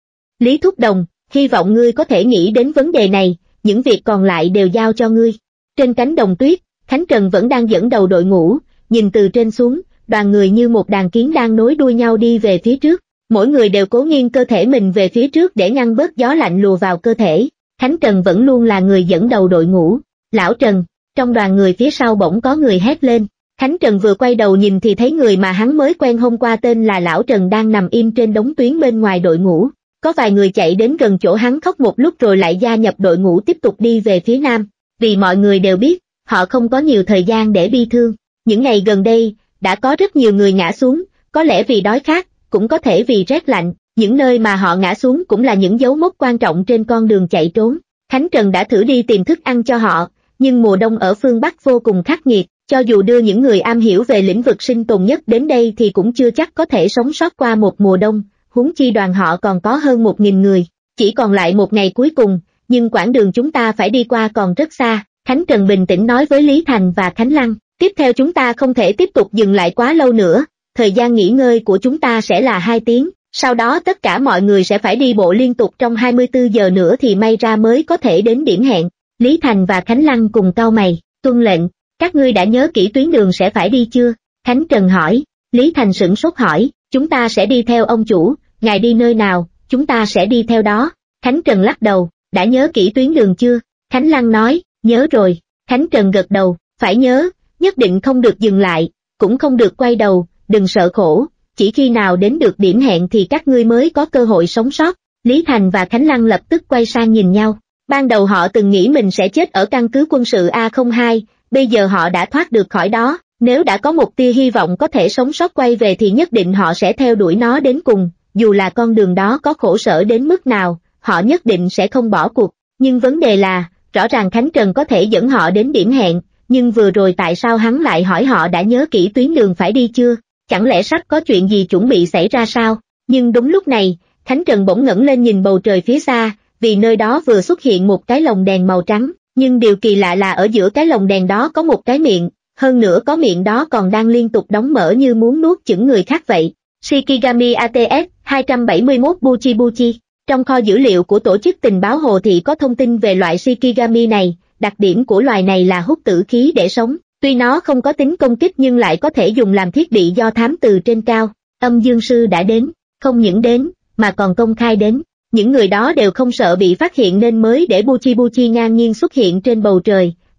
Lý Thúc Đồng, hy vọng ngươi có thể nghĩ đến vấn đề này, những việc còn lại đều giao cho ngươi. Trên cánh đồng tuyết, Khánh Trần vẫn đang dẫn đầu đội ngũ, nhìn từ trên xuống, đoàn người như một đàn kiến đang nối đuôi nhau đi về phía trước, mỗi người đều cố nghiêng cơ thể mình về phía trước để ngăn bớt gió lạnh lùa vào cơ thể. Khánh Trần vẫn luôn là người dẫn đầu đội ngũ. Lão Trần, trong đoàn người phía sau bỗng có người hét lên. Khánh Trần vừa quay đầu nhìn thì thấy người mà hắn mới quen hôm qua tên là Lão Trần đang nằm im trên đống tuyến bên ngoài đội ngũ. Có vài người chạy đến gần chỗ hắn khóc một lúc rồi lại gia nhập đội ngũ tiếp tục đi về phía nam, vì mọi người đều biết, họ không có nhiều thời gian để bi thương. Những ngày gần đây, đã có rất nhiều người ngã xuống, có lẽ vì đói khát, cũng có thể vì rét lạnh, những nơi mà họ ngã xuống cũng là những dấu mốc quan trọng trên con đường chạy trốn. Khánh Trần đã thử đi tìm thức ăn cho họ, nhưng mùa đông ở phương Bắc vô cùng khắc nghiệt, cho dù đưa những người am hiểu về lĩnh vực sinh tồn nhất đến đây thì cũng chưa chắc có thể sống sót qua một mùa đông, huống chi đoàn họ còn có hơn một nghìn người, chỉ còn lại một ngày cuối cùng, nhưng quãng đường chúng ta phải đi qua còn rất xa. Khánh Trần bình tĩnh nói với Lý Thành và Khánh Lăng, tiếp theo chúng ta không thể tiếp tục dừng lại quá lâu nữa, thời gian nghỉ ngơi của chúng ta sẽ là hai tiếng, sau đó tất cả mọi người sẽ phải đi bộ liên tục trong hai mươi tư giờ nữa thì may ra mới có thể đến điểm hẹn. Lý Thành và Khánh Lăng cùng cau mày, tuân lệnh, các ngươi đã nhớ kỹ tuyến đường sẽ phải đi chưa? Khánh Trần hỏi. Lý Thành sửng sốt hỏi, chúng ta sẽ đi theo ông chủ, ngài đi nơi nào, chúng ta sẽ đi theo đó. Khánh Trần lắc đầu, đã nhớ kỹ tuyến đường chưa? Khánh Lăng nói, nhớ rồi. Khánh Trần gật đầu, phải nhớ, nhất định không được dừng lại, cũng không được quay đầu, đừng sợ khổ, chỉ khi nào đến được điểm hẹn thì các ngươi mới có cơ hội sống sót. Lý Thành và Khánh Lăng lập tức quay sang nhìn nhau. Ban đầu họ từng nghĩ mình sẽ chết ở căn cứ quân sự A không hai, bây giờ họ đã thoát được khỏi đó, nếu đã có một tia hy vọng có thể sống sót quay về thì nhất định họ sẽ theo đuổi nó đến cùng, dù là con đường đó có khổ sở đến mức nào, họ nhất định sẽ không bỏ cuộc. Nhưng vấn đề là, rõ ràng Khánh Trần có thể dẫn họ đến điểm hẹn, nhưng vừa rồi tại sao hắn lại hỏi họ đã nhớ kỹ tuyến đường phải đi chưa? Chẳng lẽ sắp có chuyện gì chuẩn bị xảy ra sao? Nhưng đúng lúc này, Khánh Trần bỗng ngẩng lên nhìn bầu trời phía xa, vì nơi đó vừa xuất hiện một cái lồng đèn màu trắng, nhưng điều kỳ lạ là ở giữa cái lồng đèn đó có một cái miệng, hơn nữa có miệng đó còn đang liên tục đóng mở như muốn nuốt chửng người khác vậy. Shikigami a tê ét hai bảy mốt Buchi Buchi. Trong kho dữ liệu của tổ chức tình báo Hồ Thị có thông tin về loại Shikigami này, đặc điểm của loài này là hút tử khí để sống, tuy nó không có tính công kích nhưng lại có thể dùng làm thiết bị do thám từ trên cao. Âm Dương Sư đã đến, không những đến, mà còn công khai đến. Những người đó đều không sợ bị phát hiện nên mới để Buchi Buchi ngang nhiên xuất hiện trên bầu trời,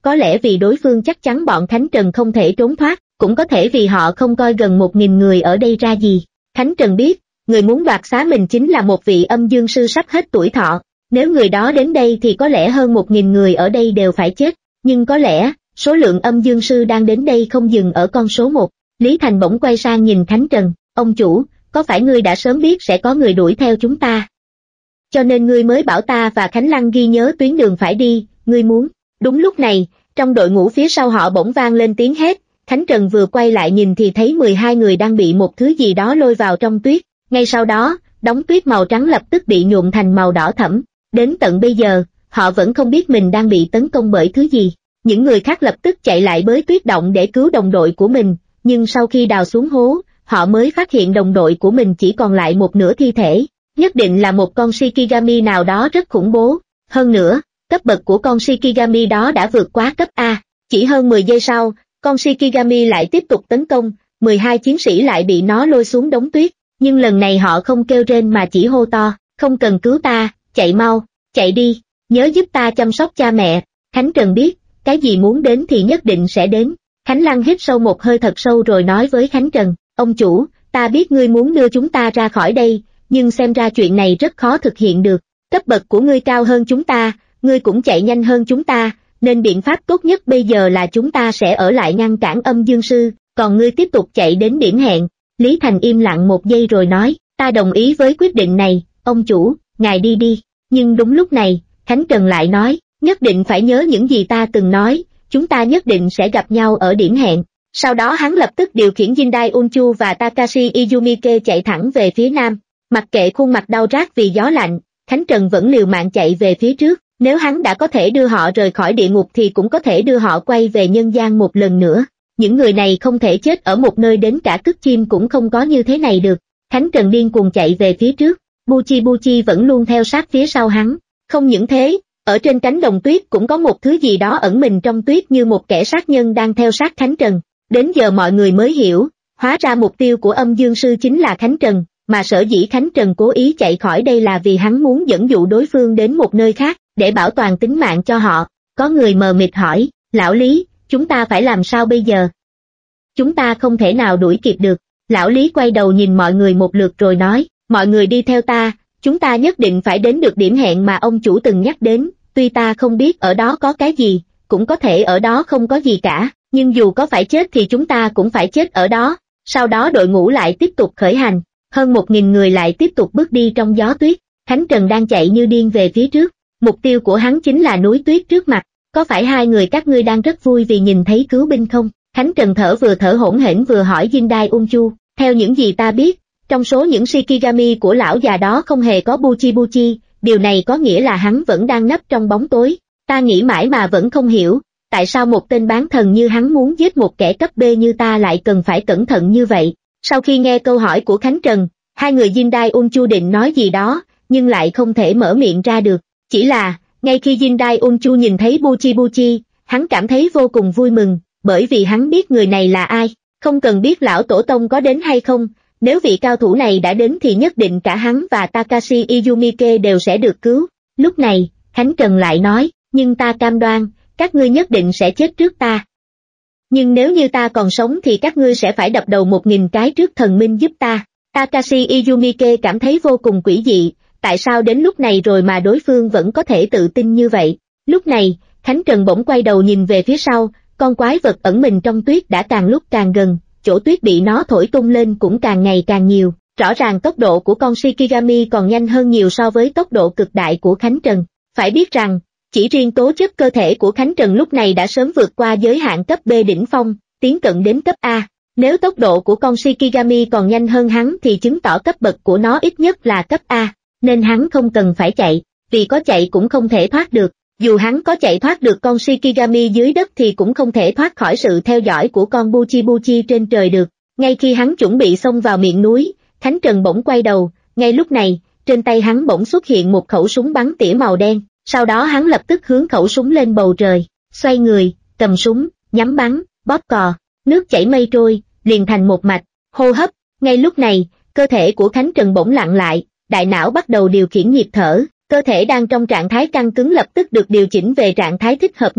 có lẽ vì đối phương chắc chắn bọn Khánh Trần không thể trốn thoát, cũng có thể vì họ không coi gần một nghìn người ở đây ra gì. Khánh Trần biết, người muốn đoạt xá mình chính là một vị âm dương sư sắp hết tuổi thọ, nếu người đó đến đây thì có lẽ hơn một nghìn người ở đây đều phải chết, nhưng có lẽ, số lượng âm dương sư đang đến đây không dừng ở con số một. Lý Thành bỗng quay sang nhìn Khánh Trần, ông chủ, có phải ngươi đã sớm biết sẽ có người đuổi theo chúng ta? Cho nên ngươi mới bảo ta và Khánh Lăng ghi nhớ tuyến đường phải đi, ngươi muốn. Đúng lúc này, trong đội ngũ phía sau họ bỗng vang lên tiếng hét, Khánh Trần vừa quay lại nhìn thì thấy mười hai người đang bị một thứ gì đó lôi vào trong tuyết, ngay sau đó, đống tuyết màu trắng lập tức bị nhuộm thành màu đỏ thẫm, đến tận bây giờ, họ vẫn không biết mình đang bị tấn công bởi thứ gì. Những người khác lập tức chạy lại bới tuyết động để cứu đồng đội của mình, nhưng sau khi đào xuống hố, họ mới phát hiện đồng đội của mình chỉ còn lại một nửa thi thể, nhất định là một con Shikigami nào đó rất khủng bố, hơn nữa, cấp bậc của con Shikigami đó đã vượt quá cấp A, chỉ hơn mười giây sau, con Shikigami lại tiếp tục tấn công, mười hai chiến sĩ lại bị nó lôi xuống đống tuyết, nhưng lần này họ không kêu rên mà chỉ hô to, không cần cứu ta, chạy mau, chạy đi, nhớ giúp ta chăm sóc cha mẹ. Khánh Trần biết, cái gì muốn đến thì nhất định sẽ đến. Khánh Lăng hít sâu một hơi thật sâu rồi nói với Khánh Trần, ông chủ, ta biết ngươi muốn đưa chúng ta ra khỏi đây, nhưng xem ra chuyện này rất khó thực hiện được, cấp bậc của ngươi cao hơn chúng ta, ngươi cũng chạy nhanh hơn chúng ta, nên biện pháp tốt nhất bây giờ là chúng ta sẽ ở lại ngăn cản âm dương sư, còn ngươi tiếp tục chạy đến điểm hẹn. Lý Thành im lặng một giây rồi nói, ta đồng ý với quyết định này, ông chủ, ngài đi đi, nhưng đúng lúc này, Khánh Trần lại nói, nhất định phải nhớ những gì ta từng nói, chúng ta nhất định sẽ gặp nhau ở điểm hẹn. Sau đó hắn lập tức điều khiển Jindai Unchu và Takashi Izumike chạy thẳng về phía nam, mặc kệ khuôn mặt đau rát vì gió lạnh, Khánh Trần vẫn liều mạng chạy về phía trước, nếu hắn đã có thể đưa họ rời khỏi địa ngục thì cũng có thể đưa họ quay về nhân gian một lần nữa. Những người này không thể chết ở một nơi đến cả cứt chim cũng không có như thế này được. Khánh Trần điên cuồng chạy về phía trước, Buchi Buchi vẫn luôn theo sát phía sau hắn. Không những thế, ở trên cánh đồng tuyết cũng có một thứ gì đó ẩn mình trong tuyết như một kẻ sát nhân đang theo sát Khánh Trần. Đến giờ mọi người mới hiểu, hóa ra mục tiêu của âm dương sư chính là Khánh Trần, mà sở dĩ Khánh Trần cố ý chạy khỏi đây là vì hắn muốn dẫn dụ đối phương đến một nơi khác, để bảo toàn tính mạng cho họ. Có người mờ mịt hỏi, lão Lý, chúng ta phải làm sao bây giờ? Chúng ta không thể nào đuổi kịp được. Lão Lý quay đầu nhìn mọi người một lượt rồi nói, mọi người đi theo ta, chúng ta nhất định phải đến được điểm hẹn mà ông chủ từng nhắc đến, tuy ta không biết ở đó có cái gì, cũng có thể ở đó không có gì cả, nhưng dù có phải chết thì chúng ta cũng phải chết ở đó. Sau đó đội ngũ lại tiếp tục khởi hành, hơn một nghìn người lại tiếp tục bước đi trong gió tuyết. Khánh Trần đang chạy như điên về phía trước, mục tiêu của hắn chính là núi tuyết trước mặt. Có phải hai người các ngươi đang rất vui vì nhìn thấy cứu binh không? Khánh Trần thở vừa thở hổn hển vừa hỏi Jindai Unchu, theo những gì ta biết, trong số những Shikigami của lão già đó không hề có Buchi Buchi, điều này có nghĩa là hắn vẫn đang nấp trong bóng tối. Ta nghĩ mãi mà vẫn không hiểu, tại sao một tên bán thần như hắn muốn giết một kẻ cấp B như ta lại cần phải cẩn thận như vậy. Sau khi nghe câu hỏi của Khánh Trần, hai người Jindai Unchu định nói gì đó, nhưng lại không thể mở miệng ra được. Chỉ là, ngay khi Jindai Unchu nhìn thấy Buchi Buchi, hắn cảm thấy vô cùng vui mừng, bởi vì hắn biết người này là ai, không cần biết lão tổ tông có đến hay không, nếu vị cao thủ này đã đến thì nhất định cả hắn và Takashi Izumike đều sẽ được cứu. Lúc này, Khánh Trần lại nói, nhưng ta cam đoan, các ngươi nhất định sẽ chết trước ta. Nhưng nếu như ta còn sống thì các ngươi sẽ phải đập đầu một nghìn cái trước thần minh giúp ta. Takashi Izumike cảm thấy vô cùng quỷ dị, tại sao đến lúc này rồi mà đối phương vẫn có thể tự tin như vậy. Lúc này, Khánh Trần bỗng quay đầu nhìn về phía sau, con quái vật ẩn mình trong tuyết đã càng lúc càng gần, chỗ tuyết bị nó thổi tung lên cũng càng ngày càng nhiều. Rõ ràng tốc độ của con Shikigami còn nhanh hơn nhiều so với tốc độ cực đại của Khánh Trần. Phải biết rằng, chỉ riêng tố chất cơ thể của Khánh Trần lúc này đã sớm vượt qua giới hạn cấp B đỉnh phong, tiến cận đến cấp A. Nếu tốc độ của con Shikigami còn nhanh hơn hắn thì chứng tỏ cấp bậc của nó ít nhất là cấp A, nên hắn không cần phải chạy, vì có chạy cũng không thể thoát được. Dù hắn có chạy thoát được con Shikigami dưới đất thì cũng không thể thoát khỏi sự theo dõi của con Buchi Buchi trên trời được. Ngay khi hắn chuẩn bị xông vào miệng núi, Khánh Trần bỗng quay đầu, ngay lúc này, trên tay hắn bỗng xuất hiện một khẩu súng bắn tỉa màu đen, sau đó hắn lập tức hướng khẩu súng lên bầu trời, xoay người, cầm súng, nhắm bắn, bóp cò, nước chảy mây trôi, liền thành một mạch, hô hấp. Ngay lúc này, cơ thể của Khánh Trần bỗng lặng lại, đại não bắt đầu điều khiển nhịp thở, cơ thể đang trong trạng thái căng cứng lập tức được điều chỉnh về trạng thái thích hợp nhất.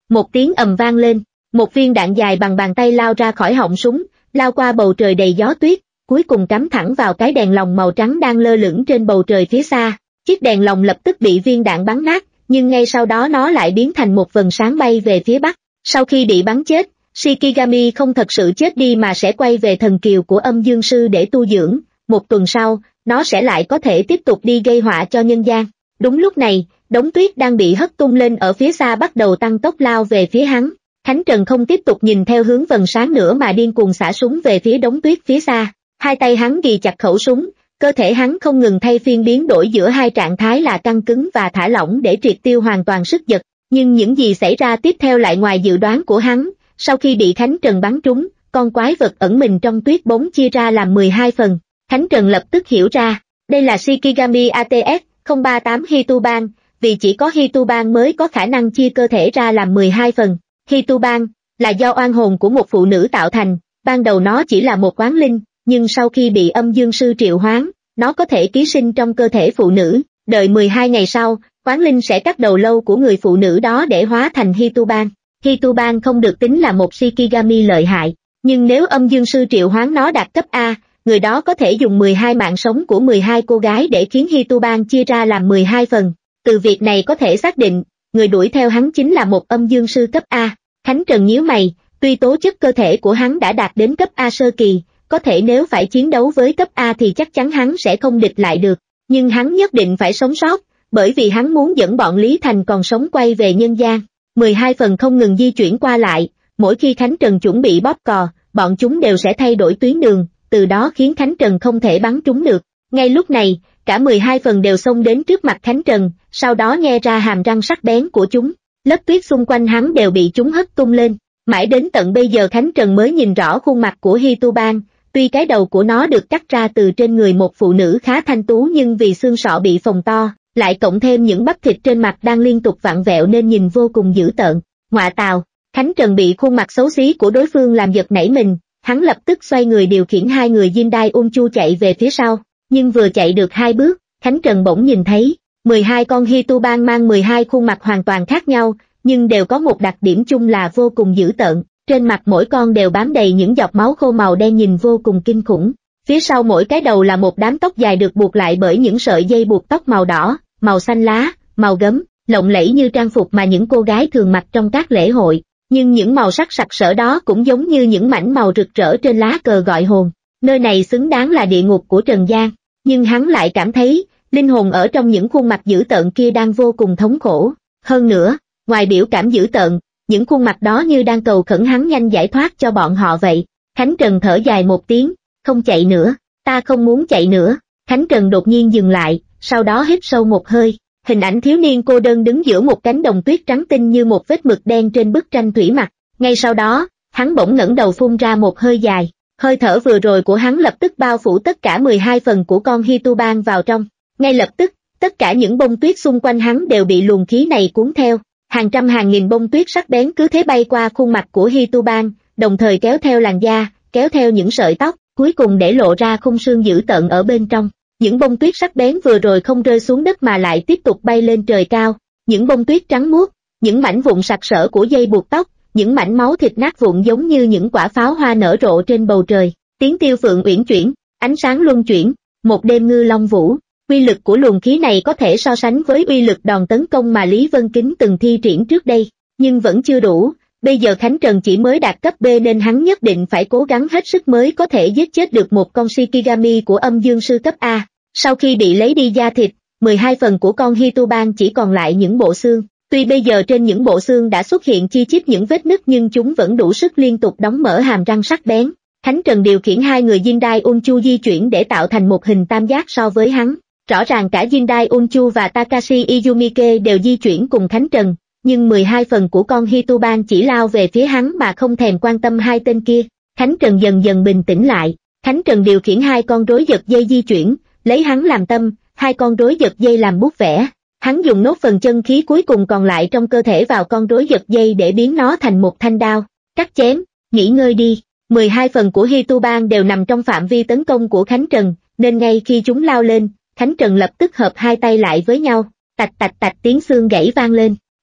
Một tiếng ầm vang lên, một viên đạn dài bằng bàn tay lao ra khỏi họng súng, lao qua bầu trời đầy gió tuyết, cuối cùng cắm thẳng vào cái đèn lồng màu trắng đang lơ lửng trên bầu trời phía xa. Chiếc đèn lồng lập tức bị viên đạn bắn nát, nhưng ngay sau đó nó lại biến thành một vầng sáng bay về phía bắc. Sau khi bị bắn chết, Shikigami không thật sự chết đi mà sẽ quay về thần kiều của âm dương sư để tu dưỡng, một tuần sau, nó sẽ lại có thể tiếp tục đi gây họa cho nhân gian. Đúng lúc này, đống tuyết đang bị hất tung lên ở phía xa bắt đầu tăng tốc lao về phía hắn. Khánh Trần không tiếp tục nhìn theo hướng vầng sáng nữa mà điên cuồng xả súng về phía đống tuyết phía xa. Hai tay hắn ghì chặt khẩu súng, cơ thể hắn không ngừng thay phiên biến đổi giữa hai trạng thái là căng cứng và thả lỏng để triệt tiêu hoàn toàn sức giật. Nhưng những gì xảy ra tiếp theo lại ngoài dự đoán của hắn. Sau khi bị Khánh Trần bắn trúng, con quái vật ẩn mình trong tuyết bóng chia ra làm mười hai phần. Khánh Trần lập tức hiểu ra, đây là Shikigami a tê ét không ba tám Hituban, vì chỉ có Hituban mới có khả năng chia cơ thể ra làm mười hai phần. Hituban là do oan hồn của một phụ nữ tạo thành, ban đầu nó chỉ là một oán linh, nhưng sau khi bị âm dương sư triệu hoán, nó có thể ký sinh trong cơ thể phụ nữ, đợi mười hai ngày sau, oán linh sẽ cắt đầu lâu của người phụ nữ đó để hóa thành Hituban. Hituban không được tính là một Shikigami lợi hại, nhưng nếu âm dương sư triệu hoán nó đạt cấp A, người đó có thể dùng mười hai mạng sống của mười hai cô gái để khiến Hituban chia ra làm mười hai phần. Từ việc này có thể xác định, người đuổi theo hắn chính là một âm dương sư cấp A. Khánh Trần nhíu mày, tuy tố chất cơ thể của hắn đã đạt đến cấp A sơ kỳ, có thể nếu phải chiến đấu với cấp A thì chắc chắn hắn sẽ không địch lại được, nhưng hắn nhất định phải sống sót, bởi vì hắn muốn dẫn bọn Lý Thành còn sống quay về nhân gian. mười hai phần không ngừng di chuyển qua lại, mỗi khi Khánh Trần chuẩn bị bóp cò, bọn chúng đều sẽ thay đổi tuyến đường, từ đó khiến Khánh Trần không thể bắn trúng được. Ngay lúc này, cả mười hai phần đều xông đến trước mặt Khánh Trần, sau đó nhe ra hàm răng sắc bén của chúng. Lớp tuyết xung quanh hắn đều bị chúng hất tung lên. Mãi đến tận bây giờ Khánh Trần mới nhìn rõ khuôn mặt của Hituban, tuy cái đầu của nó được cắt ra từ trên người một phụ nữ khá thanh tú nhưng vì xương sọ bị phồng to, lại cộng thêm những bắp thịt trên mặt đang liên tục vặn vẹo nên nhìn vô cùng dữ tợn. Ngọa tào, Khánh Trần bị khuôn mặt xấu xí của đối phương làm giật nảy mình, hắn lập tức xoay người điều khiển hai người Jindai Unchu chạy về phía sau, nhưng vừa chạy được hai bước, Khánh Trần bỗng nhìn thấy, mười hai con Hituban mang mười hai khuôn mặt hoàn toàn khác nhau, nhưng đều có một đặc điểm chung là vô cùng dữ tợn, trên mặt mỗi con đều bám đầy những giọt máu khô màu đen nhìn vô cùng kinh khủng. Phía sau mỗi cái đầu là một đám tóc dài được buộc lại bởi những sợi dây buộc tóc màu đỏ, màu xanh lá, màu gấm, lộng lẫy như trang phục mà những cô gái thường mặc trong các lễ hội. Nhưng những màu sắc sặc sỡ đó cũng giống như những mảnh màu rực rỡ trên lá cờ gọi hồn. Nơi này xứng đáng là địa ngục của Trần gian, nhưng hắn lại cảm thấy, linh hồn ở trong những khuôn mặt dữ tợn kia đang vô cùng thống khổ. Hơn nữa, ngoài biểu cảm dữ tợn, những khuôn mặt đó như đang cầu khẩn hắn nhanh giải thoát cho bọn họ vậy. Khánh Trần thở dài một tiếng, không chạy nữa, ta không muốn chạy nữa. Khánh Trần đột nhiên dừng lại, sau đó hít sâu một hơi. Hình ảnh thiếu niên cô đơn đứng giữa một cánh đồng tuyết trắng tinh như một vết mực đen trên bức tranh thủy mặc. Ngay sau đó, hắn bỗng ngẩng đầu phun ra một hơi dài. Hơi thở vừa rồi của hắn lập tức bao phủ tất cả mười hai phần của con Hituban vào trong. Ngay lập tức, tất cả những bông tuyết xung quanh hắn đều bị luồng khí này cuốn theo. Hàng trăm hàng nghìn bông tuyết sắc bén cứ thế bay qua khuôn mặt của Hituban, đồng thời kéo theo làn da, kéo theo những sợi tóc, cuối cùng để lộ ra khung xương dữ tợn ở bên trong. Những bông tuyết sắc bén vừa rồi không rơi xuống đất mà lại tiếp tục bay lên trời cao. Những bông tuyết trắng muốt, những mảnh vụn sặc sỡ của dây buộc tóc, những mảnh máu thịt nát vụn giống như những quả pháo hoa nở rộ trên bầu trời. Tiếng tiêu phượng uyển chuyển, ánh sáng luân chuyển, một đêm ngư long vũ. Uy lực của luồng khí này có thể so sánh với uy lực đòn tấn công mà Lý Vân Kính từng thi triển trước đây, nhưng vẫn chưa đủ. Bây giờ Khánh Trần chỉ mới đạt cấp B nên hắn nhất định phải cố gắng hết sức mới có thể giết chết được một con Shikigami của âm dương sư cấp A. Sau khi bị lấy đi da thịt, mười hai phần của con Hituban chỉ còn lại những bộ xương. Tuy bây giờ trên những bộ xương đã xuất hiện chi chít những vết nứt nhưng chúng vẫn đủ sức liên tục đóng mở hàm răng sắc bén. Khánh Trần điều khiển hai người Jindai Unchu di chuyển để tạo thành một hình tam giác so với hắn. Rõ ràng cả Jindai Unchu và Takashi Izumike đều di chuyển cùng Khánh Trần, nhưng mười hai phần của con Hituban chỉ lao về phía hắn mà không thèm quan tâm hai tên kia. Khánh Trần dần dần bình tĩnh lại. Khánh Trần điều khiển hai con rối giật dây di chuyển, lấy hắn làm tâm, hai con rối giật dây làm bút vẽ. Hắn dùng nốt phần chân khí cuối cùng còn lại trong cơ thể vào con rối giật dây để biến nó thành một thanh đao. Cắt chém, nghỉ ngơi đi. mười hai phần của Hituban đều nằm trong phạm vi tấn công của Khánh Trần, nên ngay khi chúng lao lên, Khánh Trần lập tức hợp hai tay lại với nhau, tạch tạch tạch tiếng xương gãy vang lên.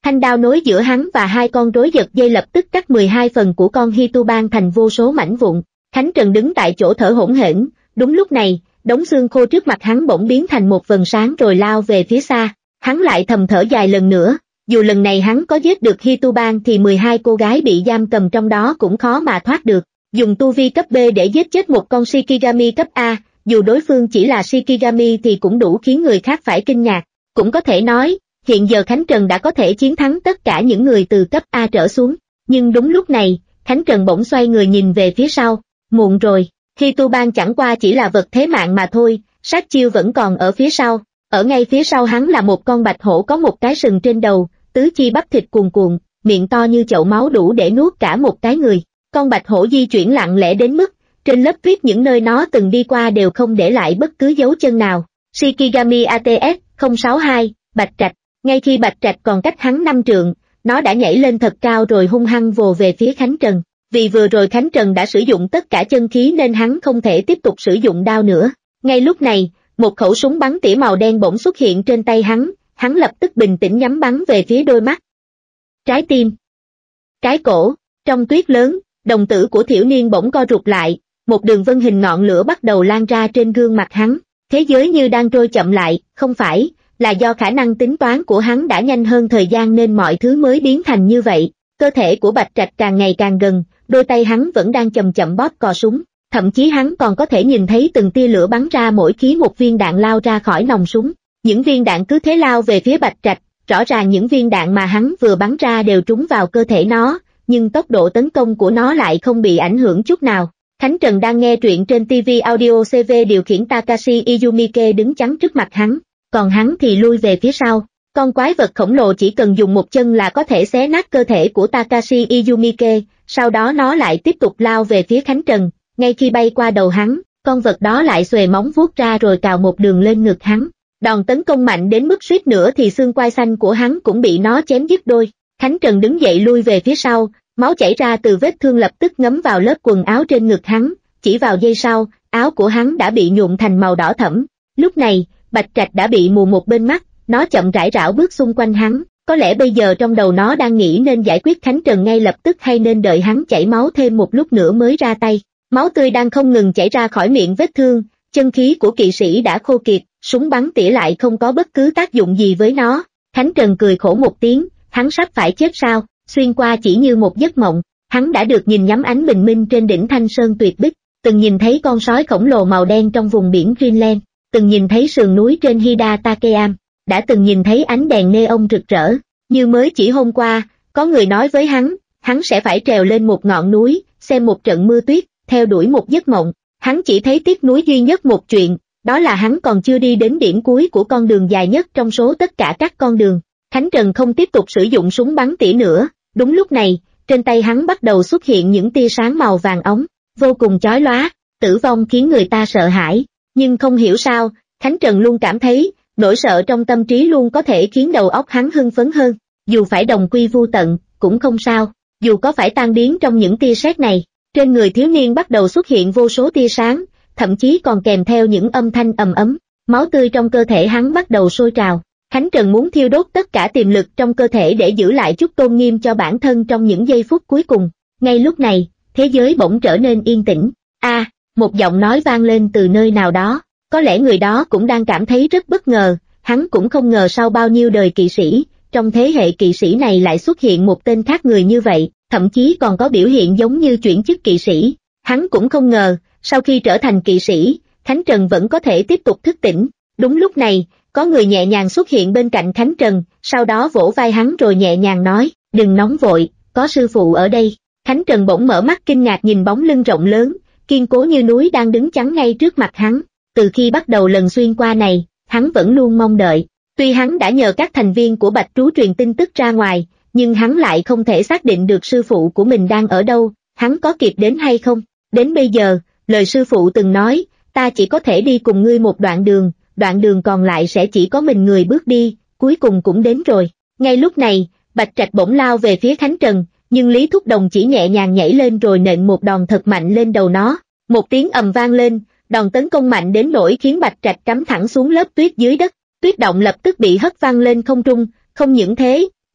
Thanh đao nối giữa hắn và hai con rối giật dây lập tức cắt mười hai phần của con Hitoban thành vô số mảnh vụn. Khánh Trần đứng tại chỗ thở hổn hển, đúng lúc này, đống xương khô trước mặt hắn bỗng biến thành một vầng sáng rồi lao về phía xa. Hắn lại thầm thở dài lần nữa, dù lần này hắn có giết được Hitoban thì mười hai cô gái bị giam cầm trong đó cũng khó mà thoát được. Dùng tu vi cấp B để giết chết một con Shikigami cấp A, dù đối phương chỉ là Shikigami thì cũng đủ khiến người khác phải kinh ngạc. Cũng có thể nói, hiện giờ Khánh Trần đã có thể chiến thắng tất cả những người từ cấp A trở xuống. Nhưng đúng lúc này, Khánh Trần bỗng xoay người nhìn về phía sau. Muộn rồi, Hitoban chẳng qua chỉ là vật thế mạng mà thôi, sát chiêu vẫn còn ở phía sau. Ở ngay phía sau hắn là một con bạch hổ có một cái sừng trên đầu, tứ chi bắp thịt cuồn cuộn, miệng to như chậu máu đủ để nuốt cả một cái người. Con bạch hổ di chuyển lặng lẽ đến mức, trên lớp tuyết những nơi nó từng đi qua đều không để lại bất cứ dấu chân nào. Shikigami a tê ét không sáu hai, Bạch Trạch. Ngay khi Bạch Trạch còn cách hắn năm trượng, nó đã nhảy lên thật cao rồi hung hăng vồ về phía Khánh Trần. Vì vừa rồi Khánh Trần đã sử dụng tất cả chân khí nên hắn không thể tiếp tục sử dụng đao nữa. Ngay lúc này, một khẩu súng bắn tỉa màu đen bỗng xuất hiện trên tay hắn, hắn lập tức bình tĩnh nhắm bắn về phía đôi mắt, trái tim, cái cổ. Trong tuyết lớn, đồng tử của thiểu niên bỗng co rụt lại, một đường vân hình ngọn lửa bắt đầu lan ra trên gương mặt hắn. Thế giới như đang trôi chậm lại, không phải, là do khả năng tính toán của hắn đã nhanh hơn thời gian nên mọi thứ mới biến thành như vậy. Cơ thể của Bạch Trạch càng ngày càng gần, đôi tay hắn vẫn đang chậm chậm bóp cò súng, thậm chí hắn còn có thể nhìn thấy từng tia lửa bắn ra mỗi khi một viên đạn lao ra khỏi nòng súng. Những viên đạn cứ thế lao về phía Bạch Trạch, rõ ràng những viên đạn mà hắn vừa bắn ra đều trúng vào cơ thể nó, nhưng tốc độ tấn công của nó lại không bị ảnh hưởng chút nào. Khánh Trần đang nghe truyện trên ti vi Audio xê vê điều khiển Takashi Izumike đứng chắn trước mặt hắn, còn hắn thì lui về phía sau. Con quái vật khổng lồ chỉ cần dùng một chân là có thể xé nát cơ thể của Takashi Izumike, sau đó nó lại tiếp tục lao về phía Khánh Trần. Ngay khi bay qua đầu hắn, con vật đó lại xuề móng vuốt ra rồi cào một đường lên ngực hắn. Đòn tấn công mạnh đến mức suýt nữa thì xương quai xanh của hắn cũng bị nó chém đứt đôi. Khánh Trần đứng dậy lui về phía sau, máu chảy ra từ vết thương lập tức ngấm vào lớp quần áo trên ngực hắn, chỉ vào giây sau, áo của hắn đã bị nhuộm thành màu đỏ thẫm. Lúc này, Bạch Trạch đã bị mù một bên mắt, nó chậm rãi rảo bước xung quanh hắn, có lẽ bây giờ trong đầu nó đang nghĩ nên giải quyết Khánh Trần ngay lập tức hay nên đợi hắn chảy máu thêm một lúc nữa mới ra tay. Máu tươi đang không ngừng chảy ra khỏi miệng vết thương, chân khí của kỵ sĩ đã khô kiệt, súng bắn tỉa lại không có bất cứ tác dụng gì với nó. Khánh Trần cười khổ một tiếng, hắn sắp phải chết sao? Xuyên qua chỉ như một giấc mộng, hắn đã được nhìn ngắm ánh bình minh trên đỉnh Thanh Sơn tuyệt bích, từng nhìn thấy con sói khổng lồ màu đen trong vùng biển Greenland, từng nhìn thấy sườn núi trên Hida Takeam, đã từng nhìn thấy ánh đèn neon rực rỡ. Như mới chỉ hôm qua, có người nói với hắn, hắn sẽ phải trèo lên một ngọn núi, xem một trận mưa tuyết, theo đuổi một giấc mộng. Hắn chỉ thấy tiếc nuối duy nhất một chuyện, đó là hắn còn chưa đi đến điểm cuối của con đường dài nhất trong số tất cả các con đường. Khánh Trần không tiếp tục sử dụng súng bắn tỉa nữa. Đúng lúc này, trên tay hắn bắt đầu xuất hiện những tia sáng màu vàng óng, vô cùng chói lóa. Tử vong khiến người ta sợ hãi, nhưng không hiểu sao, Khánh Trần luôn cảm thấy, nỗi sợ trong tâm trí luôn có thể khiến đầu óc hắn hưng phấn hơn. Dù phải đồng quy vu tận, cũng không sao, dù có phải tan biến trong những tia sét này. Trên người thiếu niên bắt đầu xuất hiện vô số tia sáng, thậm chí còn kèm theo những âm thanh ầm ấm, máu tươi trong cơ thể hắn bắt đầu sôi trào. Khánh Trần muốn thiêu đốt tất cả tiềm lực trong cơ thể để giữ lại chút tôn nghiêm cho bản thân trong những giây phút cuối cùng. Ngay lúc này, thế giới bỗng trở nên yên tĩnh. A, à, một giọng nói vang lên từ nơi nào đó, có lẽ người đó cũng đang cảm thấy rất bất ngờ, hắn cũng không ngờ sau bao nhiêu đời kỵ sĩ, trong thế hệ kỵ sĩ này lại xuất hiện một tên khác người như vậy, thậm chí còn có biểu hiện giống như chuyển chức kỵ sĩ. Hắn cũng không ngờ, sau khi trở thành kỵ sĩ, Khánh Trần vẫn có thể tiếp tục thức tỉnh. Đúng lúc này, có người nhẹ nhàng xuất hiện bên cạnh Khánh Trần, sau đó vỗ vai hắn rồi nhẹ nhàng nói, đừng nóng vội, có sư phụ ở đây. Khánh Trần bỗng mở mắt kinh ngạc nhìn bóng lưng rộng lớn, kiên cố như núi đang đứng chắn ngay trước mặt hắn. Từ khi bắt đầu lần xuyên qua này, hắn vẫn luôn mong đợi. Tuy hắn đã nhờ các thành viên của Bạch Trú truyền tin tức ra ngoài, nhưng hắn lại không thể xác định được sư phụ của mình đang ở đâu, hắn có kịp đến hay không. Đến bây giờ, lời sư phụ từng nói, ta chỉ có thể đi cùng ngươi một đoạn đường, đoạn đường còn lại sẽ chỉ có mình người bước đi, cuối cùng cũng đến rồi. Ngay lúc này, Bạch Trạch bỗng lao về phía Khánh Trần, nhưng Lý Thúc Đồng chỉ nhẹ nhàng nhảy lên rồi nện một đòn thật mạnh lên đầu nó. Một tiếng ầm vang lên, đòn tấn công mạnh đến nỗi khiến Bạch Trạch cắm thẳng xuống lớp tuyết dưới đất, tuyết động lập tức bị hất văng lên không trung. Không những thế,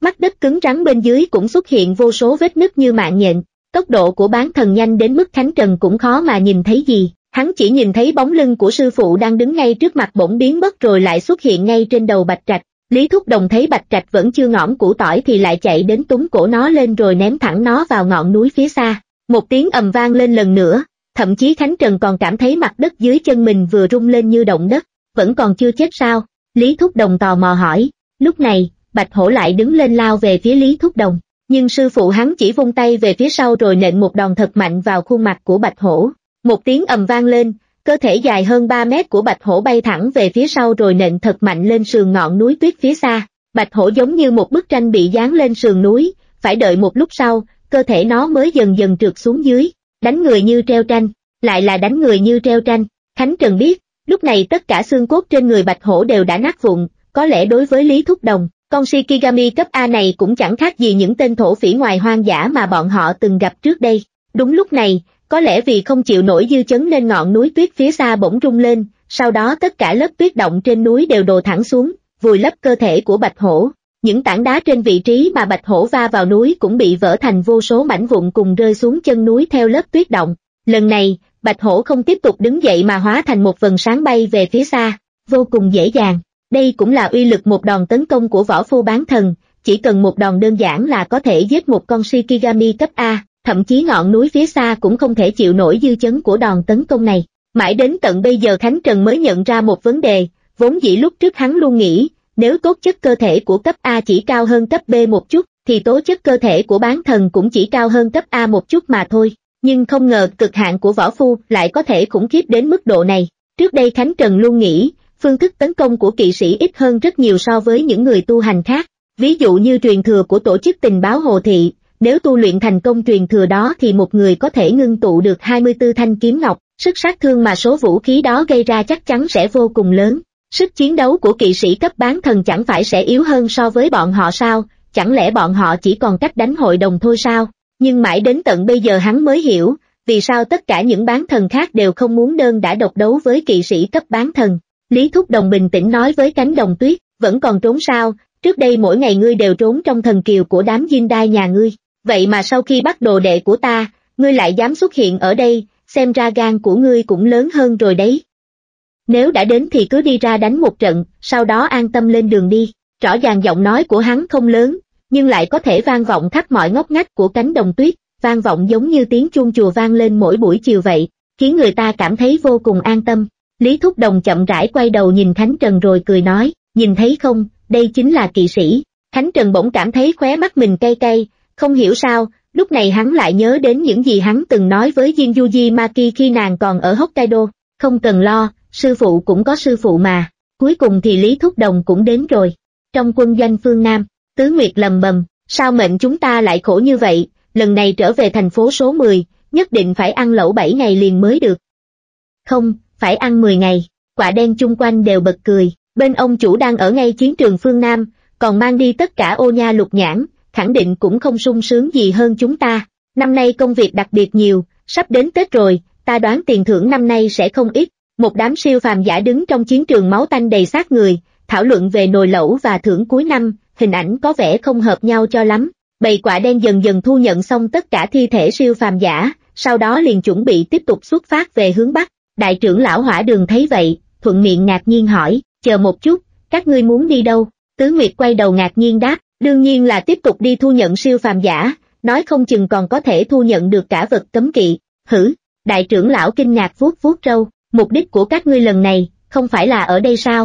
Mặt đất cứng rắn bên dưới cũng xuất hiện vô số vết nứt như mạng nhện, tốc độ của bán thần nhanh đến mức Khánh Trần cũng khó mà nhìn thấy gì, hắn chỉ nhìn thấy bóng lưng của sư phụ đang đứng ngay trước mặt bỗng biến mất rồi lại xuất hiện ngay trên đầu Bạch Trạch. Lý Thúc Đồng thấy Bạch Trạch vẫn chưa ngõm củ tỏi thì lại chạy đến túm cổ nó lên rồi ném thẳng nó vào ngọn núi phía xa. Một tiếng ầm vang lên lần nữa, thậm chí Khánh Trần còn cảm thấy mặt đất dưới chân mình vừa rung lên như động đất. Vẫn còn chưa chết sao? Lý Thúc Đồng tò mò hỏi. Lúc này, Bạch Hổ lại đứng lên lao về phía Lý Thúc Đồng, nhưng sư phụ hắn chỉ vung tay về phía sau rồi nện một đòn thật mạnh vào khuôn mặt của Bạch Hổ. Một tiếng ầm vang lên, cơ thể dài hơn ba mét của Bạch Hổ bay thẳng về phía sau rồi nện thật mạnh lên sườn ngọn núi tuyết phía xa. Bạch Hổ giống như một bức tranh bị dán lên sườn núi, phải đợi một lúc sau, cơ thể nó mới dần dần trượt xuống dưới. Đánh người như treo tranh, lại là đánh người như treo tranh. Khánh Trần biết, lúc này tất cả xương cốt trên người Bạch Hổ đều đã nát vụn, có lẽ đối với Lý Thúc Đồng, con Shikigami cấp A này cũng chẳng khác gì những tên thổ phỉ ngoài hoang dã mà bọn họ từng gặp trước đây. Đúng lúc này, có lẽ vì không chịu nổi dư chấn nên ngọn núi tuyết phía xa bỗng rung lên, sau đó tất cả lớp tuyết động trên núi đều đổ thẳng xuống, vùi lấp cơ thể của Bạch Hổ. Những tảng đá trên vị trí mà Bạch Hổ va vào núi cũng bị vỡ thành vô số mảnh vụn cùng rơi xuống chân núi theo lớp tuyết động. Lần này, Bạch Hổ không tiếp tục đứng dậy mà hóa thành một vầng sáng bay về phía xa, vô cùng dễ dàng. Đây cũng là uy lực một đòn tấn công của võ phu bán thần, chỉ cần một đòn đơn giản là có thể giết một con Shikigami cấp A, thậm chí ngọn núi phía xa cũng không thể chịu nổi dư chấn của đòn tấn công này. Mãi đến tận bây giờ Khánh Trần mới nhận ra một vấn đề, vốn dĩ lúc trước hắn luôn nghĩ, nếu tố chất cơ thể của cấp A chỉ cao hơn cấp B một chút, thì tố chất cơ thể của bán thần cũng chỉ cao hơn cấp A một chút mà thôi. Nhưng không ngờ cực hạn của võ phu lại có thể khủng khiếp đến mức độ này. Trước đây Khánh Trần luôn nghĩ, phương thức tấn công của kỵ sĩ ít hơn rất nhiều so với những người tu hành khác. Ví dụ như truyền thừa của tổ chức tình báo Hồ Thị, nếu tu luyện thành công truyền thừa đó thì một người có thể ngưng tụ được hai mươi tư thanh kiếm ngọc, sức sát thương mà số vũ khí đó gây ra chắc chắn sẽ vô cùng lớn. Sức chiến đấu của kỵ sĩ cấp bán thần chẳng phải sẽ yếu hơn so với bọn họ sao, chẳng lẽ bọn họ chỉ còn cách đánh hội đồng thôi sao? Nhưng mãi đến tận bây giờ hắn mới hiểu, vì sao tất cả những bán thần khác đều không muốn đơn đả độc đấu với kỵ sĩ cấp bán thần. Lý Thúc Đồng bình tĩnh nói với Cánh Đồng Tuyết, vẫn còn trốn sao, trước đây mỗi ngày ngươi đều trốn trong thần kiều của đám dinh đai nhà ngươi, vậy mà sau khi bắt đồ đệ của ta, ngươi lại dám xuất hiện ở đây, xem ra gan của ngươi cũng lớn hơn rồi đấy. Nếu đã đến thì cứ đi ra đánh một trận, sau đó an tâm lên đường đi. Rõ ràng giọng nói của hắn không lớn, nhưng lại có thể vang vọng khắp mọi ngóc ngách của Cánh Đồng Tuyết, vang vọng giống như tiếng chuông chùa vang lên mỗi buổi chiều vậy, khiến người ta cảm thấy vô cùng an tâm. Lý Thúc Đồng chậm rãi quay đầu nhìn Khánh Trần rồi cười nói, nhìn thấy không, đây chính là kỵ sĩ. Khánh Trần bỗng cảm thấy khóe mắt mình cay cay, không hiểu sao, lúc này hắn lại nhớ đến những gì hắn từng nói với Jin Yuji Maki khi nàng còn ở Hokkaido. Không cần lo, sư phụ cũng có sư phụ mà. Cuối cùng thì Lý Thúc Đồng cũng đến rồi. Trong quân doanh phương Nam, Tứ Nguyệt lầm bầm, sao mệnh chúng ta lại khổ như vậy, lần này trở về thành phố số mười, nhất định phải ăn lẩu bảy ngày liền mới được. Không, phải ăn mười ngày. Quạ đen chung quanh đều bật cười, bên ông chủ đang ở ngay chiến trường phương Nam, còn mang đi tất cả ô nha lục nhãn, khẳng định cũng không sung sướng gì hơn chúng ta. Năm nay công việc đặc biệt nhiều, sắp đến Tết rồi, ta đoán tiền thưởng năm nay sẽ không ít. Một đám siêu phàm giả đứng trong chiến trường máu tanh đầy xác người, thảo luận về nồi lẩu và thưởng cuối năm, hình ảnh có vẻ không hợp nhau cho lắm. Bầy quạ đen dần dần thu nhận xong tất cả thi thể siêu phàm giả, sau đó liền chuẩn bị tiếp tục xuất phát về hướng Bắc. Đại trưởng lão Hỏa Đường thấy vậy, thuận miệng ngạc nhiên hỏi, chờ một chút, các ngươi muốn đi đâu? Tứ Nguyệt quay đầu ngạc nhiên đáp, đương nhiên là tiếp tục đi thu nhận siêu phàm giả, nói không chừng còn có thể thu nhận được cả vật cấm kỵ. Hử? Đại trưởng lão kinh ngạc vuốt vuốt râu, mục đích của các ngươi lần này, không phải là ở đây sao?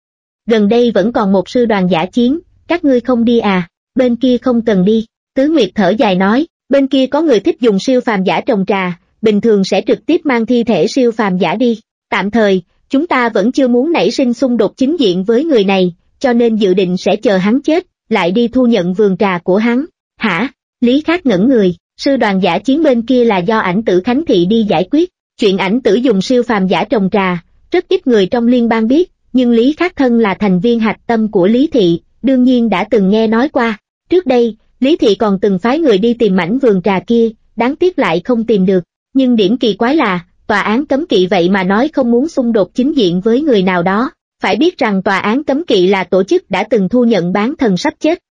Gần đây vẫn còn một sư đoàn giả chiến, các ngươi không đi à? Bên kia không cần đi. Tứ Nguyệt thở dài nói, bên kia có người thích dùng siêu phàm giả trồng trà, bình thường sẽ trực tiếp mang thi thể siêu phàm giả đi. Tạm thời, chúng ta vẫn chưa muốn nảy sinh xung đột chính diện với người này, cho nên dự định sẽ chờ hắn chết, lại đi thu nhận vườn trà của hắn. Hả? Lý Khắc ngẩn người, sư đoàn giả chiến bên kia là do Ảnh Tử Khánh Thị đi giải quyết. Chuyện Ảnh Tử dùng siêu phàm giả trồng trà, rất ít người trong liên bang biết, nhưng Lý Khắc thân là thành viên hạch tâm của Lý Thị, đương nhiên đã từng nghe nói qua. Trước đây, Lý Thị còn từng phái người đi tìm mảnh vườn trà kia, đáng tiếc lại không tìm được. Nhưng điểm kỳ quái là, tòa án cấm kỵ vậy mà nói không muốn xung đột chính diện với người nào đó. Phải biết rằng tòa án cấm kỵ là tổ chức đã từng thu nhận bán thần sắp chết,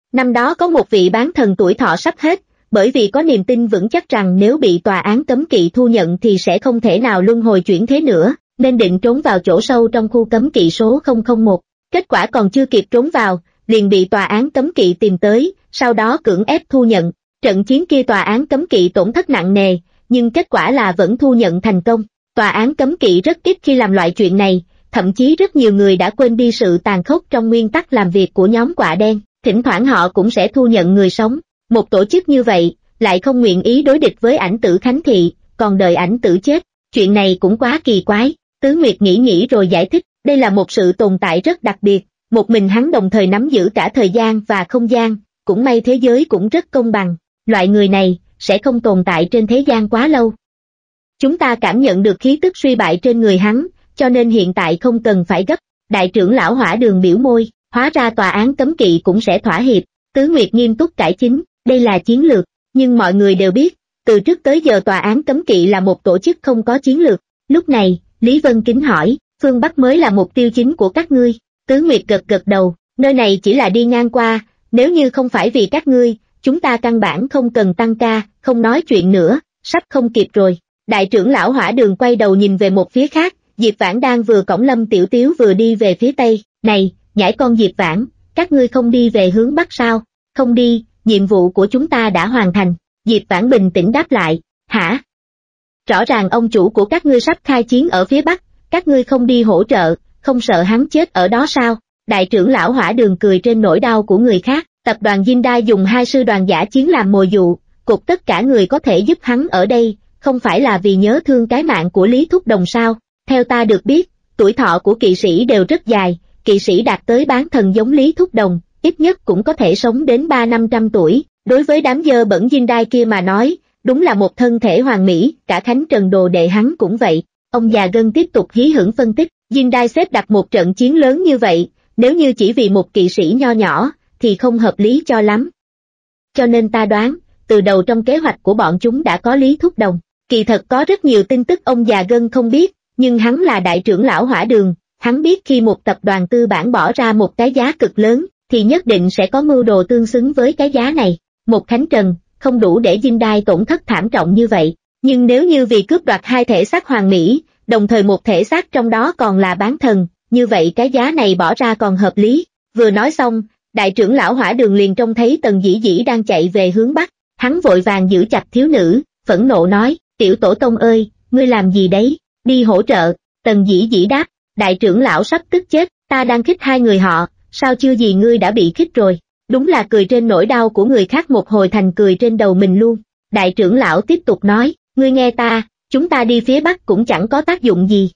Năm đó có một vị bán thần tuổi thọ sắp hết, bởi vì có niềm tin vững chắc rằng nếu bị tòa án cấm kỵ thu nhận thì sẽ không thể nào luân hồi chuyển thế nữa, nên định trốn vào chỗ sâu trong khu cấm kỵ số không không một. Kết quả còn chưa kịp trốn vào, liền bị tòa án cấm kỵ tìm tới, sau đó cưỡng ép thu nhận. Trận chiến kia tòa án cấm kỵ tổn thất nặng nề, nhưng kết quả là vẫn thu nhận thành công. Tòa án cấm kỵ rất ít khi làm loại chuyện này, thậm chí rất nhiều người đã quên đi sự tàn khốc trong nguyên tắc làm việc của nhóm quạ đen, thỉnh thoảng họ cũng sẽ thu nhận người sống. Một tổ chức như vậy, lại không nguyện ý đối địch với ảnh tử Khánh Thị, còn đợi ảnh tử chết, chuyện này cũng quá kỳ quái. Tứ Nguyệt nghĩ nghĩ rồi giải thích, đây là một sự tồn tại rất đặc biệt, một mình hắn đồng thời nắm giữ cả thời gian và không gian, cũng may thế giới cũng rất công bằng, loại người này sẽ không tồn tại trên thế gian quá lâu. Chúng ta cảm nhận được khí tức suy bại trên người hắn, cho nên hiện tại không cần phải gấp. Đại trưởng lão Hỏa Đường biểu môi, hóa ra tòa án cấm kỵ cũng sẽ thỏa hiệp. Tứ Nguyệt nghiêm túc cải chính, đây là chiến lược, nhưng mọi người đều biết, từ trước tới giờ tòa án cấm kỵ là một tổ chức không có chiến lược. Lúc này, Lý Vân Kính hỏi, phương Bắc mới là mục tiêu chính của các ngươi. Tứ Nguyệt gật gật đầu, nơi này chỉ là đi ngang qua, nếu như không phải vì các ngươi, chúng ta căn bản không cần tăng ca, không nói chuyện nữa, sắp không kịp rồi. Đại trưởng lão Hỏa Đường quay đầu nhìn về một phía khác, Diệp Vãn đang vừa cõng Lâm Tiểu Tiếu vừa đi về phía tây. Này, nhãi con Diệp Vãn, các ngươi không đi về hướng bắc sao? Không đi, nhiệm vụ của chúng ta đã hoàn thành. Diệp Vãn bình tĩnh đáp lại, hả? Rõ ràng ông chủ của các ngươi sắp khai chiến ở phía bắc, các ngươi không đi hỗ trợ, không sợ hắn chết ở đó sao? Đại trưởng lão Hỏa Đường cười trên nỗi đau của người khác. Tập đoàn Hyundai dùng hai sư đoàn giả chiến làm mồi dụ, cục tất cả người có thể giúp hắn ở đây, không phải là vì nhớ thương cái mạng của Lý Thúc Đồng sao? Theo ta được biết, tuổi thọ của kỵ sĩ đều rất dài, kỵ sĩ đạt tới bán thần giống Lý Thúc Đồng, ít nhất cũng có thể sống đến ba năm trăm tuổi. Đối với đám dơ bẩn Hyundai kia mà nói, đúng là một thân thể hoàn mỹ, cả Khánh Trần đồ đệ hắn cũng vậy. Ông già Gân tiếp tục hí hửng phân tích, Hyundai xếp đặt một trận chiến lớn như vậy, nếu như chỉ vì một kỵ sĩ nho nhỏ, thì không hợp lý cho lắm. Cho nên ta đoán, từ đầu trong kế hoạch của bọn chúng đã có Lý Thúc Đồng. Kỳ thật có rất nhiều tin tức ông già Gân không biết, nhưng hắn là đại trưởng lão Hỏa Đường, hắn biết khi một tập đoàn tư bản bỏ ra một cái giá cực lớn, thì nhất định sẽ có mưu đồ tương xứng với cái giá này. Một Khánh Trần, không đủ để Hyundai tổn thất thảm trọng như vậy, nhưng nếu như vì cướp đoạt hai thể xác hoàn mỹ, đồng thời một thể xác trong đó còn là bán thần, như vậy cái giá này bỏ ra còn hợp lý. Vừa nói xong, đại trưởng lão Hỏa Đường liền trông thấy Tần Dĩ Dĩ đang chạy về hướng bắc, hắn vội vàng giữ chặt thiếu nữ, phẫn nộ nói, tiểu tổ tông ơi, ngươi làm gì đấy, đi hỗ trợ. Tần Dĩ Dĩ đáp, đại trưởng lão sắp tức chết, ta đang khích hai người họ, sao chưa gì ngươi đã bị khích rồi. Đúng là cười trên nỗi đau của người khác một hồi thành cười trên đầu mình luôn. Đại trưởng lão tiếp tục nói, ngươi nghe ta, chúng ta đi phía bắc cũng chẳng có tác dụng gì.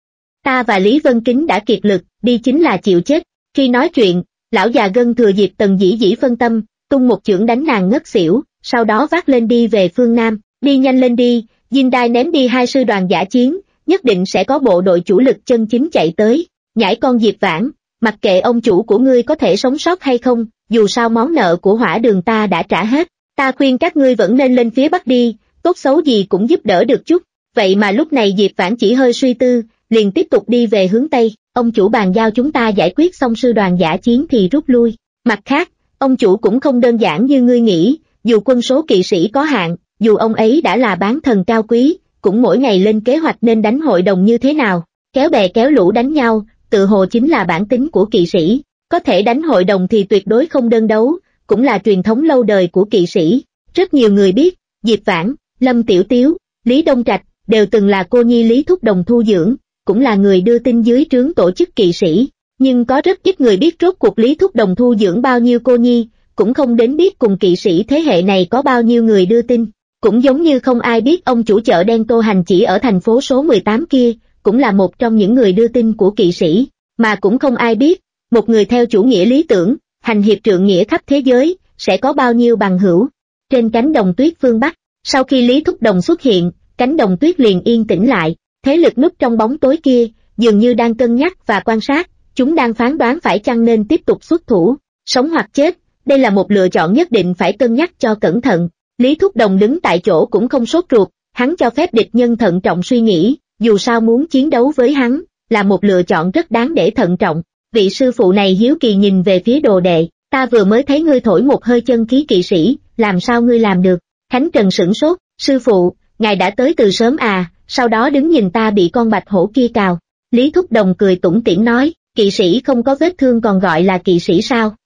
Ta và Lý Vân Kính đã kiệt lực, đi chính là chịu chết. Khi nói chuyện, lão già Gân thừa dịp Tần Dĩ Dĩ phân tâm, tung một chưởng đánh nàng ngất xỉu, sau đó vác lên đi về phương Nam, đi nhanh lên đi, Hyundai ném đi hai sư đoàn giả chiến, nhất định sẽ có bộ đội chủ lực chân chính chạy tới. Nhãi con Diệp Vãn, mặc kệ ông chủ của ngươi có thể sống sót hay không, dù sao món nợ của Hỏa Đường ta đã trả hết, ta khuyên các ngươi vẫn nên lên phía bắc đi, tốt xấu gì cũng giúp đỡ được chút. Vậy mà lúc này Diệp Vãn chỉ hơi suy tư, liền tiếp tục đi về hướng Tây. Ông chủ bàn giao chúng ta giải quyết xong sư đoàn giả chiến thì rút lui. Mặt khác, ông chủ cũng không đơn giản như ngươi nghĩ, dù quân số kỵ sĩ có hạn, dù ông ấy đã là bán thần cao quý, cũng mỗi ngày lên kế hoạch nên đánh hội đồng như thế nào, kéo bè kéo lũ đánh nhau, tự hồ chính là bản tính của kỵ sĩ. Có thể đánh hội đồng thì tuyệt đối không đơn đấu, cũng là truyền thống lâu đời của kỵ sĩ. Rất nhiều người biết, Diệp Vãn, Lâm Tiểu Tiếu, Lý Đông Trạch, đều từng là cô nhi Lý Thúc Đồng thu dưỡng, cũng là người đưa tin dưới trướng tổ chức kỵ sĩ. Nhưng có rất ít người biết rốt cuộc Lý Thúc Đồng thu dưỡng bao nhiêu cô nhi, cũng không đến biết cùng kỵ sĩ thế hệ này có bao nhiêu người đưa tin. Cũng giống như không ai biết ông chủ chợ đen Tô Hành Chỉ ở thành phố số mười tám kia, cũng là một trong những người đưa tin của kỵ sĩ, mà cũng không ai biết, một người theo chủ nghĩa lý tưởng, hành hiệp trượng nghĩa khắp thế giới, sẽ có bao nhiêu bằng hữu. Trên cánh đồng tuyết phương Bắc, sau khi Lý Thúc Đồng xuất hiện, cánh đồng tuyết liền yên tĩnh lại, thế lực núp trong bóng tối kia, dường như đang cân nhắc và quan sát, chúng đang phán đoán phải chăng nên tiếp tục xuất thủ, sống hoặc chết, đây là một lựa chọn nhất định phải cân nhắc cho cẩn thận. Lý Thúc Đồng đứng tại chỗ cũng không sốt ruột, hắn cho phép địch nhân thận trọng suy nghĩ, dù sao muốn chiến đấu với hắn, là một lựa chọn rất đáng để thận trọng. Vị sư phụ này hiếu kỳ nhìn về phía đồ đệ, ta vừa mới thấy ngươi thổi một hơi chân khí kỵ sĩ, làm sao ngươi làm được? Khánh Trần sửng sốt, sư phụ, ngài đã tới từ sớm à, sau đó đứng nhìn ta bị con bạch hổ kia cào. Lý Thúc Đồng cười tủm tỉm nói, kỵ sĩ không có vết thương còn gọi là kỵ sĩ sao?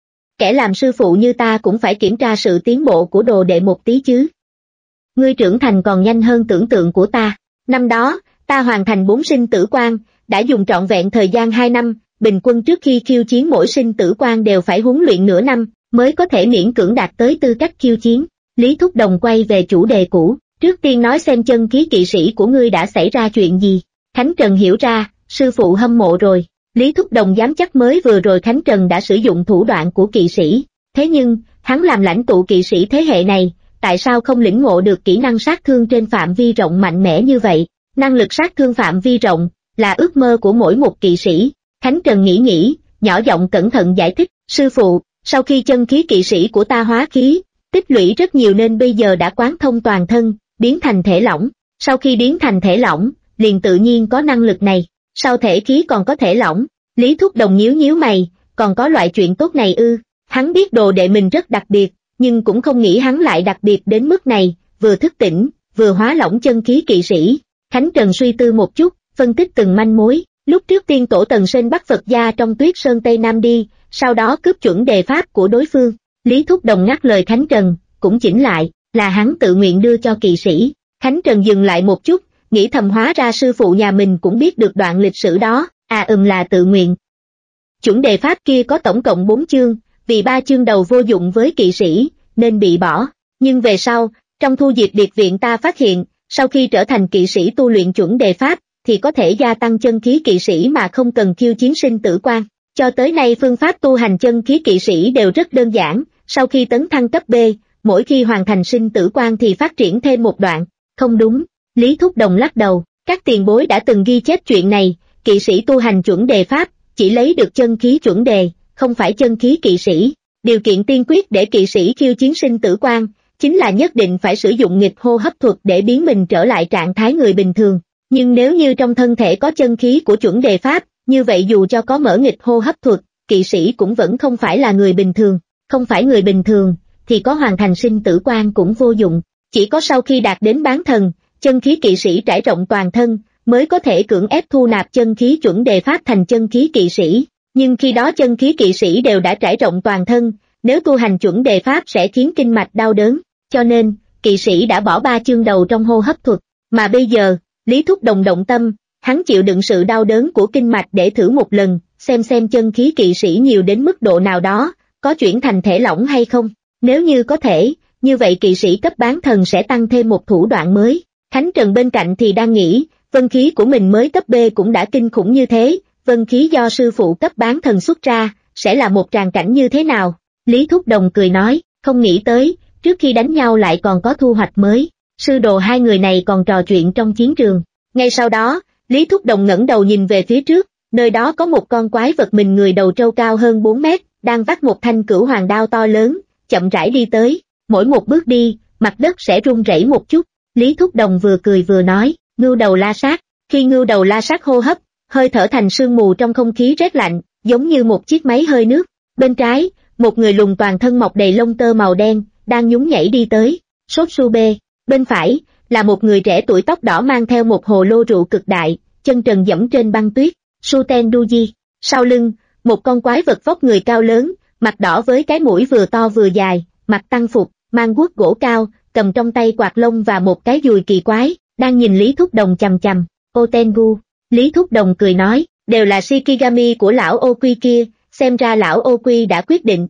Kẻ làm sư phụ như ta cũng phải kiểm tra sự tiến bộ của đồ đệ một tí chứ. Ngươi trưởng thành còn nhanh hơn tưởng tượng của ta. Năm đó, ta hoàn thành bốn sinh tử quan, đã dùng trọn vẹn thời gian hai năm, bình quân trước khi khiêu chiến mỗi sinh tử quan đều phải huấn luyện nửa năm, mới có thể miễn cưỡng đạt tới tư cách khiêu chiến. Lý Thúc Đồng quay về chủ đề cũ, trước tiên nói xem chân khí kỵ sĩ của ngươi đã xảy ra chuyện gì. Khánh Trần hiểu ra, sư phụ hâm mộ rồi. Lý Thúc Đồng dám chắc mới vừa rồi Khánh Trần đã sử dụng thủ đoạn của kỵ sĩ. Thế nhưng, hắn làm lãnh tụ kỵ sĩ thế hệ này, tại sao không lĩnh ngộ được kỹ năng sát thương trên phạm vi rộng mạnh mẽ như vậy? Năng lực sát thương phạm vi rộng, là ước mơ của mỗi một kỵ sĩ. Khánh Trần nghĩ nghĩ, nhỏ giọng cẩn thận giải thích, sư phụ, sau khi chân khí kỵ sĩ của ta hóa khí, tích lũy rất nhiều nên bây giờ đã quán thông toàn thân, biến thành thể lỏng. Sau khi biến thành thể lỏng, liền tự nhiên có năng lực này. Sau thể khí còn có thể lỏng. Lý Thúc Đồng nhíu nhíu mày, còn có loại chuyện tốt này ư? Hắn biết đồ đệ mình rất đặc biệt, nhưng cũng không nghĩ hắn lại đặc biệt đến mức này, vừa thức tỉnh, vừa hóa lỏng chân khí kỵ sĩ. Khánh Trần suy tư một chút, phân tích từng manh mối. Lúc trước tiên tổ Tần Sên bắt Phật gia trong Tuyết Sơn Tây Nam đi, sau đó cướp chuẩn đề pháp của đối phương. Lý Thúc Đồng ngắt lời Khánh Trần, cũng chỉnh lại, là hắn tự nguyện đưa cho kỵ sĩ. Khánh Trần dừng lại một chút, nghĩ thầm hóa ra sư phụ nhà mình cũng biết được đoạn lịch sử đó, à ừm là tự nguyện. Chuẩn đề pháp kia có tổng cộng bốn chương, vì ba chương đầu vô dụng với kỵ sĩ, nên bị bỏ. Nhưng về sau, trong thu diệt biệt viện ta phát hiện, sau khi trở thành kỵ sĩ tu luyện chuẩn đề pháp, thì có thể gia tăng chân khí kỵ sĩ mà không cần khiêu chiến sinh tử quan. Cho tới nay phương pháp tu hành chân khí kỵ sĩ đều rất đơn giản, sau khi tấn thăng cấp B, mỗi khi hoàn thành sinh tử quan thì phát triển thêm một đoạn. Không đúng, Lý Thúc Đồng lắc đầu, các tiền bối đã từng ghi chép chuyện này, kỵ sĩ tu hành chuẩn đề pháp, chỉ lấy được chân khí chuẩn đề, không phải chân khí kỵ sĩ. Điều kiện tiên quyết để kỵ sĩ khiêu chiến sinh tử quan, chính là nhất định phải sử dụng nghịch hô hấp thuật để biến mình trở lại trạng thái người bình thường. Nhưng nếu như trong thân thể có chân khí của chuẩn đề pháp, như vậy dù cho có mở nghịch hô hấp thuật, kỵ sĩ cũng vẫn không phải là người bình thường. Không phải người bình thường, thì có hoàn thành sinh tử quan cũng vô dụng. Chỉ có sau khi đạt đến bán thần, chân khí kỵ sĩ trải rộng toàn thân, mới có thể cưỡng ép thu nạp chân khí chuẩn đề pháp thành chân khí kỵ sĩ. Nhưng khi đó chân khí kỵ sĩ đều đã trải rộng toàn thân, nếu tu hành chuẩn đề pháp sẽ khiến kinh mạch đau đớn, cho nên, kỵ sĩ đã bỏ ba chương đầu trong hô hấp thuật. Mà bây giờ, Lý Thúc Đồng động tâm, hắn chịu đựng sự đau đớn của kinh mạch để thử một lần, xem xem chân khí kỵ sĩ nhiều đến mức độ nào đó, có chuyển thành thể lỏng hay không. Nếu như có thể, như vậy kỵ sĩ cấp bán thần sẽ tăng thêm một thủ đoạn mới. Khánh Trần bên cạnh thì đang nghĩ, vân khí của mình mới cấp B cũng đã kinh khủng như thế, vân khí do sư phụ cấp bán thần xuất ra, sẽ là một tràng cảnh như thế nào? Lý Thúc Đồng cười nói, không nghĩ tới, trước khi đánh nhau lại còn có thu hoạch mới. Sư đồ hai người này còn trò chuyện trong chiến trường. Ngay sau đó, Lý Thúc Đồng ngẩng đầu nhìn về phía trước, nơi đó có một con quái vật mình người đầu trâu cao hơn bốn mét, đang vác một thanh cửu hoàng đao to lớn, chậm rãi đi tới. Mỗi một bước đi, mặt đất sẽ rung rẩy một chút. Lý Thúc Đồng vừa cười vừa nói, ngưu đầu la sát. Khi ngưu đầu la sát hô hấp, hơi thở thành sương mù trong không khí rét lạnh, giống như một chiếc máy hơi nước. Bên trái, một người lùn toàn thân mọc đầy lông tơ màu đen, đang nhún nhảy đi tới. Sốt su bê. Bên phải, là một người trẻ tuổi tóc đỏ mang theo một hồ lô rượu cực đại, chân trần dẫm trên băng tuyết. Su Ten Duji. Sau lưng, một con quái vật vóc người cao lớn, mặt đỏ với cái mũi vừa to vừa dài, mặt tăng phục, mang guốc gỗ cao, cầm trong tay quạt lông và một cái dùi kỳ quái, đang nhìn Lý Thúc Đồng chằm chằm. Otengu. Lý Thúc Đồng cười nói, đều là Shikigami của lão Ô Quy kia, xem ra lão Ô Quy đã quyết định.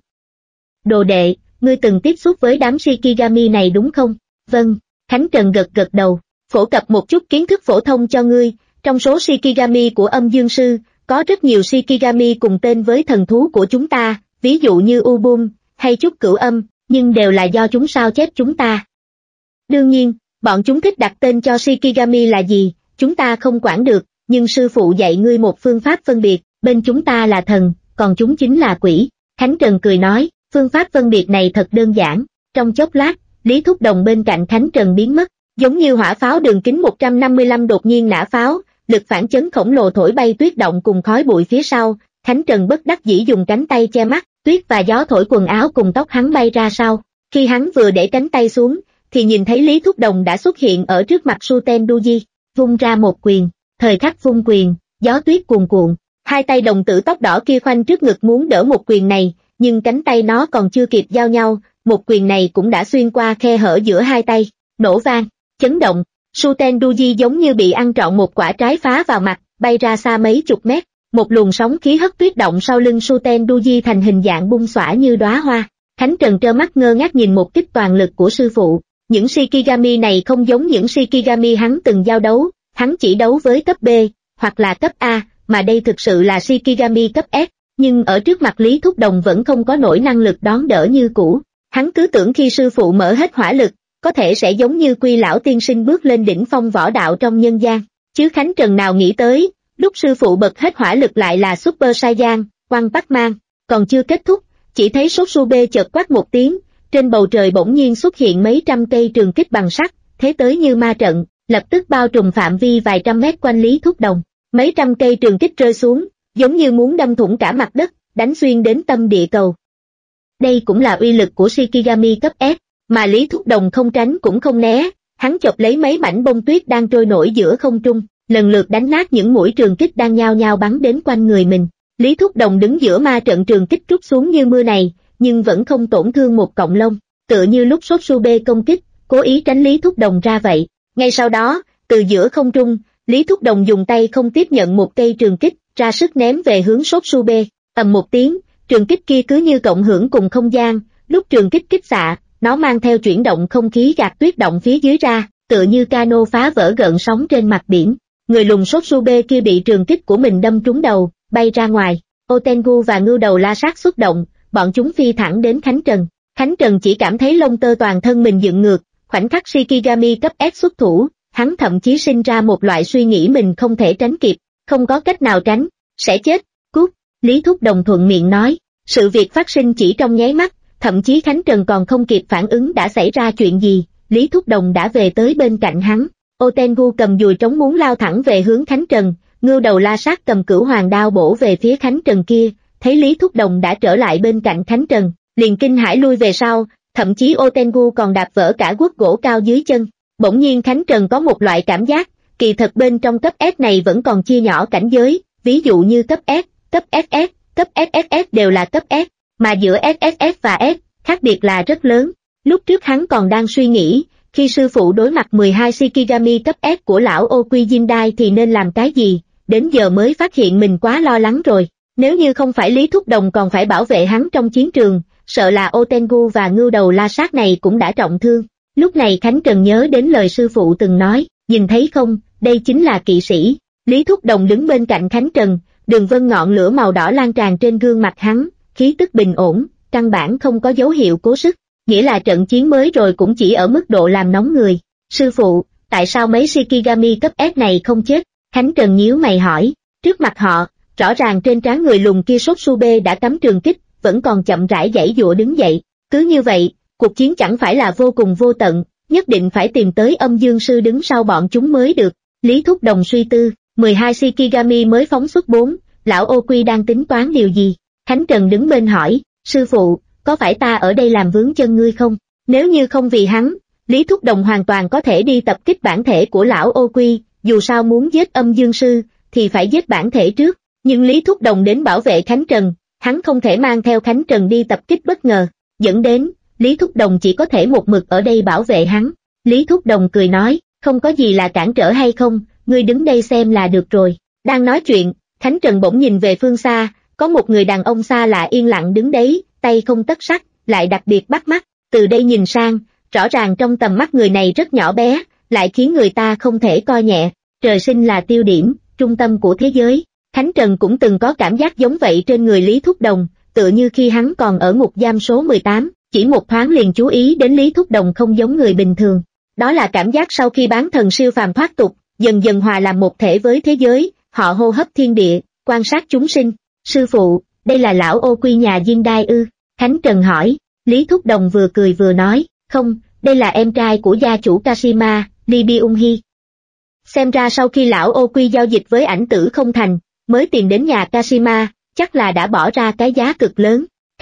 Đồ đệ, ngươi từng tiếp xúc với đám Shikigami này đúng không? Vâng, Khánh Trần gật gật đầu, phổ cập một chút kiến thức phổ thông cho ngươi, trong số Shikigami của âm dương sư, có rất nhiều Shikigami cùng tên với thần thú của chúng ta, ví dụ như Ubum, hay Trúc Cửu Âm, nhưng đều là do chúng sao chép chúng ta. Đương nhiên, bọn chúng thích đặt tên cho Shikigami là gì, chúng ta không quản được, nhưng sư phụ dạy ngươi một phương pháp phân biệt, bên chúng ta là thần, còn chúng chính là quỷ. Khánh Trần cười nói, phương pháp phân biệt này thật đơn giản. Trong chốc lát, Lý Thúc Đồng bên cạnh Khánh Trần biến mất, giống như hỏa pháo đường kính một trăm năm mươi lăm đột nhiên nã pháo, lực phản chấn khổng lồ thổi bay tuyết động cùng khói bụi phía sau. Khánh Trần bất đắc dĩ dùng cánh tay che mắt, tuyết và gió thổi quần áo cùng tóc hắn bay ra sau. Khi hắn vừa để cánh tay xuống, thì nhìn thấy Lý Thúc Đồng đã xuất hiện ở trước mặt Suten Duji, vung ra một quyền, thời khắc vung quyền, gió tuyết cuồn cuộn, hai tay đồng tử tóc đỏ kia khoanh trước ngực muốn đỡ một quyền này, nhưng cánh tay nó còn chưa kịp giao nhau, một quyền này cũng đã xuyên qua khe hở giữa hai tay, nổ vang, chấn động, Suten Duji giống như bị ăn trọn một quả trái phá vào mặt, bay ra xa mấy chục mét, một luồng sóng khí hất tuyết động sau lưng Suten Duji thành hình dạng bung xõa như đóa hoa. Khánh Trần trơ mắt ngơ ngác nhìn một kích toàn lực của sư phụ, những Shikigami này không giống những Shikigami hắn từng giao đấu, hắn chỉ đấu với cấp B, hoặc là cấp A, mà đây thực sự là Shikigami cấp S, nhưng ở trước mặt Lý Thúc Đồng vẫn không có nổi năng lực đón đỡ như cũ. Hắn cứ tưởng khi sư phụ mở hết hỏa lực, có thể sẽ giống như Quy lão tiên sinh bước lên đỉnh phong võ đạo trong nhân gian, chứ Khánh Trần nào nghĩ tới, lúc sư phụ bật hết hỏa lực lại là Super Saiyan, Quang Bắc Mang, còn chưa kết thúc, chỉ thấy Sosube chợt quát một tiếng, trên bầu trời bỗng nhiên xuất hiện mấy trăm cây trường kích bằng sắt, thế tới như ma trận, lập tức bao trùm phạm vi vài trăm mét quanh Lý Thúc Đồng. Mấy trăm cây trường kích rơi xuống, giống như muốn đâm thủng cả mặt đất, đánh xuyên đến tâm địa cầu. Đây cũng là uy lực của Shikigami cấp S, mà Lý Thúc Đồng không tránh cũng không né, hắn chộp lấy mấy mảnh bông tuyết đang trôi nổi giữa không trung, lần lượt đánh nát những mũi trường kích đang nhao nhao bắn đến quanh người mình. Lý Thúc Đồng đứng giữa ma trận trường kích trút xuống như mưa này, nhưng vẫn không tổn thương một cọng lông, tựa như lúc Sosube công kích, cố ý tránh Lý Thúc Đồng ra vậy. Ngay sau đó, từ giữa không trung, Lý Thúc Đồng dùng tay không tiếp nhận một cây trường kích, ra sức ném về hướng Sosube, ầm một tiếng, trường kích kia cứ như cộng hưởng cùng không gian, lúc trường kích kích xạ, nó mang theo chuyển động không khí gạt tuyết động phía dưới ra, tựa như cano phá vỡ gợn sóng trên mặt biển. Người lùn Sosube kia bị trường kích của mình đâm trúng đầu, bay ra ngoài. Otengu và Ngưu Đầu La Sát xuất động, bọn chúng phi thẳng đến Khánh Trần. Khánh Trần chỉ cảm thấy lông tơ toàn thân mình dựng ngược, khoảnh khắc Shikigami cấp S xuất thủ, hắn thậm chí sinh ra một loại suy nghĩ mình không thể tránh kịp, không có cách nào tránh, sẽ chết, cút. Lý Thúc Đồng thuận miệng nói, sự việc phát sinh chỉ trong nháy mắt, thậm chí Khánh Trần còn không kịp phản ứng đã xảy ra chuyện gì, Lý Thúc Đồng đã về tới bên cạnh hắn. Otengu cầm dùi trống muốn lao thẳng về hướng Khánh Trần, Ngưu Đầu La Sát cầm cửu hoàng đao bổ về phía Khánh Trần kia, thấy Lý Thúc Đồng đã trở lại bên cạnh Khánh Trần, liền kinh hãi lui về sau, thậm chí Otengu còn đạp vỡ cả guốc gỗ cao dưới chân. Bỗng nhiên Khánh Trần có một loại cảm giác, kỳ thật bên trong cấp S này vẫn còn chia nhỏ cảnh giới, ví dụ như cấp S, cấp ét ét, cấp ét ét ét đều là cấp S, mà giữa ét ét ét và S, khác biệt là rất lớn. Lúc trước hắn còn đang suy nghĩ, khi sư phụ đối mặt mười hai Shikigami cấp S của lão Okui Jindai thì nên làm cái gì, đến giờ mới phát hiện mình quá lo lắng rồi. Nếu như không phải Lý Thúc Đồng còn phải bảo vệ hắn trong chiến trường, sợ là Otengu và Ngưu Đầu La Sát này cũng đã trọng thương. Lúc này Khánh Trần nhớ đến lời sư phụ từng nói, nhìn thấy không, đây chính là kỵ sĩ. Lý Thúc Đồng đứng bên cạnh Khánh Trần, đường vân ngọn lửa màu đỏ lan tràn trên gương mặt hắn, khí tức bình ổn, căn bản không có dấu hiệu cố sức, nghĩa là trận chiến mới rồi cũng chỉ ở mức độ làm nóng người. Sư phụ, tại sao mấy Shikigami cấp S này không chết? Khánh Trần nhíu mày hỏi, trước mặt họ, rõ ràng trên trán người lùn kia Sosube đã cắm trường kích, vẫn còn chậm rãi giãy giụa đứng dậy. Cứ như vậy, cuộc chiến chẳng phải là vô cùng vô tận, nhất định phải tìm tới âm dương sư đứng sau bọn chúng mới được. Lý Thúc Đồng suy tư, mười hai Shikigami mới phóng xuất bốn, lão Okui đang tính toán điều gì? Khánh Trần đứng bên hỏi, sư phụ, có phải ta ở đây làm vướng chân ngươi không? Nếu như không vì hắn, Lý Thúc Đồng hoàn toàn có thể đi tập kích bản thể của lão Okui, dù sao muốn giết âm dương sư, thì phải giết bản thể trước. Nhưng Lý Thúc Đồng đến bảo vệ Khánh Trần, hắn không thể mang theo Khánh Trần đi tập kích bất ngờ, dẫn đến, Lý Thúc Đồng chỉ có thể một mực ở đây bảo vệ hắn. Lý Thúc Đồng cười nói, không có gì là cản trở hay không, ngươi đứng đây xem là được rồi. Đang nói chuyện, Khánh Trần bỗng nhìn về phương xa, có một người đàn ông xa lạ yên lặng đứng đấy, tay không tất sắt, lại đặc biệt bắt mắt, từ đây nhìn sang, rõ ràng trong tầm mắt người này rất nhỏ bé, lại khiến người ta không thể coi nhẹ, trời sinh là tiêu điểm, trung tâm của thế giới. Khánh Trần cũng từng có cảm giác giống vậy trên người Lý Thúc Đồng, tựa như khi hắn còn ở ngục giam số mười tám, chỉ một thoáng liền chú ý đến Lý Thúc Đồng không giống người bình thường. Đó là cảm giác sau khi bán thần siêu phàm thoát tục, dần dần hòa làm một thể với thế giới, họ hô hấp thiên địa, quan sát chúng sinh. Sư phụ, đây là lão Okui nhà Jindai ư? Khánh Trần hỏi. Lý Thúc Đồng vừa cười vừa nói, không, đây là em trai của gia chủ Kashima, Lee Byung-hee. Xem ra sau khi lão Okui giao dịch với ảnh tử không thành, mới tìm đến nhà Kashima, chắc là đã bỏ ra cái giá cực lớn.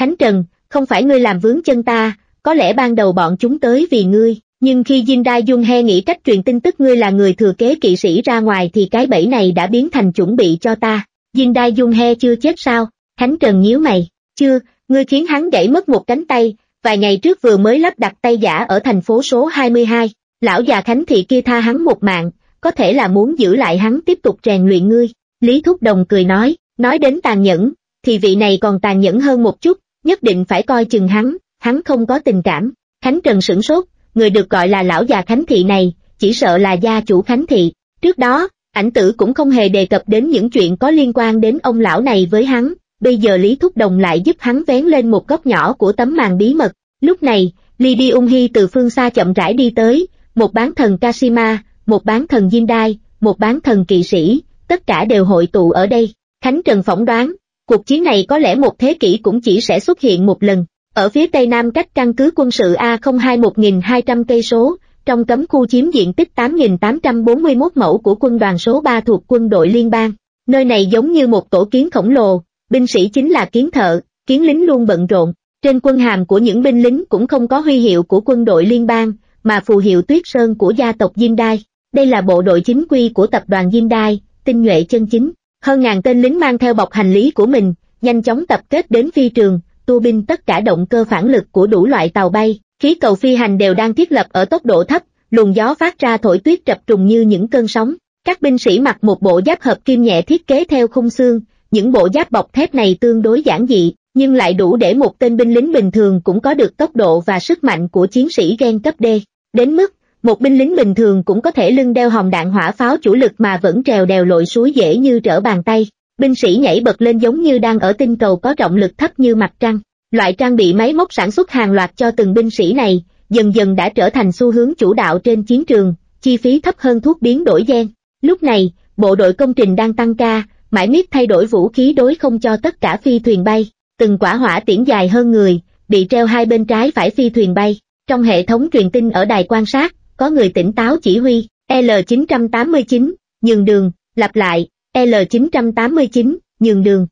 Khánh Trần, không phải ngươi làm vướng chân ta, có lẽ ban đầu bọn chúng tới vì ngươi, nhưng khi Jin Dai Jun He nghĩ cách truyền tin tức ngươi là người thừa kế kỵ sĩ ra ngoài thì cái bẫy này đã biến thành chuẩn bị cho ta. Jin Dai Jun He chưa chết sao? Khánh Trần nhíu mày, chưa, ngươi khiến hắn gãy mất một cánh tay, vài ngày trước vừa mới lắp đặt tay giả ở thành phố số hai mươi hai, lão già Khánh Thị kia tha hắn một mạng, có thể là muốn giữ lại hắn tiếp tục rèn luyện ngươi. Lý Thúc Đồng cười nói, nói đến tàn nhẫn, thì vị này còn tàn nhẫn hơn một chút, nhất định phải coi chừng hắn, hắn không có tình cảm. Khánh Trần sửng sốt, người được gọi là lão già Khánh Thị này, chỉ sợ là gia chủ Khánh Thị. Trước đó, ảnh tử cũng không hề đề cập đến những chuyện có liên quan đến ông lão này với hắn, bây giờ Lý Thúc Đồng lại giúp hắn vén lên một góc nhỏ của tấm màn bí mật. Lúc này, Lee Byung-hee từ phương xa chậm rãi đi tới, một bán thần Kashima, một bán thần Jin Dai, một bán thần kỵ sĩ, tất cả đều hội tụ ở đây. Khánh Trần phỏng đoán, cuộc chiến này có lẽ một thế kỷ cũng chỉ sẽ xuất hiện một lần. Ở phía tây nam cách căn cứ quân sự A không hai một nghìn hai trăm cây số, trong cấm khu chiếm diện tích tám nghìn tám trăm bốn mươi mốt mẫu của quân đoàn số ba thuộc quân đội liên bang. Nơi này giống như một tổ kiến khổng lồ, binh sĩ chính là kiến thợ, kiến lính luôn bận rộn. Trên quân hàm của những binh lính cũng không có huy hiệu của quân đội liên bang, mà phù hiệu Tuyết Sơn của gia tộc Jin Dai. Đây là bộ đội chính quy của tập đoàn Jin Dai, tinh nhuệ chân chính. Hơn ngàn tên lính mang theo bọc hành lý của mình, nhanh chóng tập kết đến phi trường, tua binh tất cả động cơ phản lực của đủ loại tàu bay, khí cầu phi hành đều đang thiết lập ở tốc độ thấp, luồng gió phát ra thổi tuyết trập trùng như những cơn sóng. Các binh sĩ mặc một bộ giáp hợp kim nhẹ thiết kế theo khung xương, những bộ giáp bọc thép này tương đối giản dị, nhưng lại đủ để một tên binh lính bình thường cũng có được tốc độ và sức mạnh của chiến sĩ gen cấp D. Đến mức, một binh lính bình thường cũng có thể lưng đeo hòm đạn hỏa pháo chủ lực mà vẫn trèo đèo lội suối dễ như trở bàn tay. Binh sĩ nhảy bật lên giống như đang ở tinh cầu có trọng lực thấp như mặt trăng. Loại trang bị máy móc sản xuất hàng loạt cho từng binh sĩ này, dần dần đã trở thành xu hướng chủ đạo trên chiến trường, chi phí thấp hơn thuốc biến đổi gen. Lúc này, bộ đội công trình đang tăng ca, mãi miết thay đổi vũ khí đối không cho tất cả phi thuyền bay. Từng quả hỏa tiễn dài hơn người, bị treo hai bên trái phải phi thuyền bay. Trong hệ thống truyền tin ở đài quan sát, có người tỉnh táo chỉ huy, L chín tám chín, nhường đường, lặp lại, L chín tám chín, nhường đường.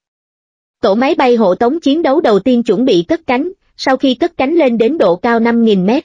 Tổ máy bay hộ tống chiến đấu đầu tiên chuẩn bị cất cánh, sau khi cất cánh lên đến độ cao năm nghìn mét.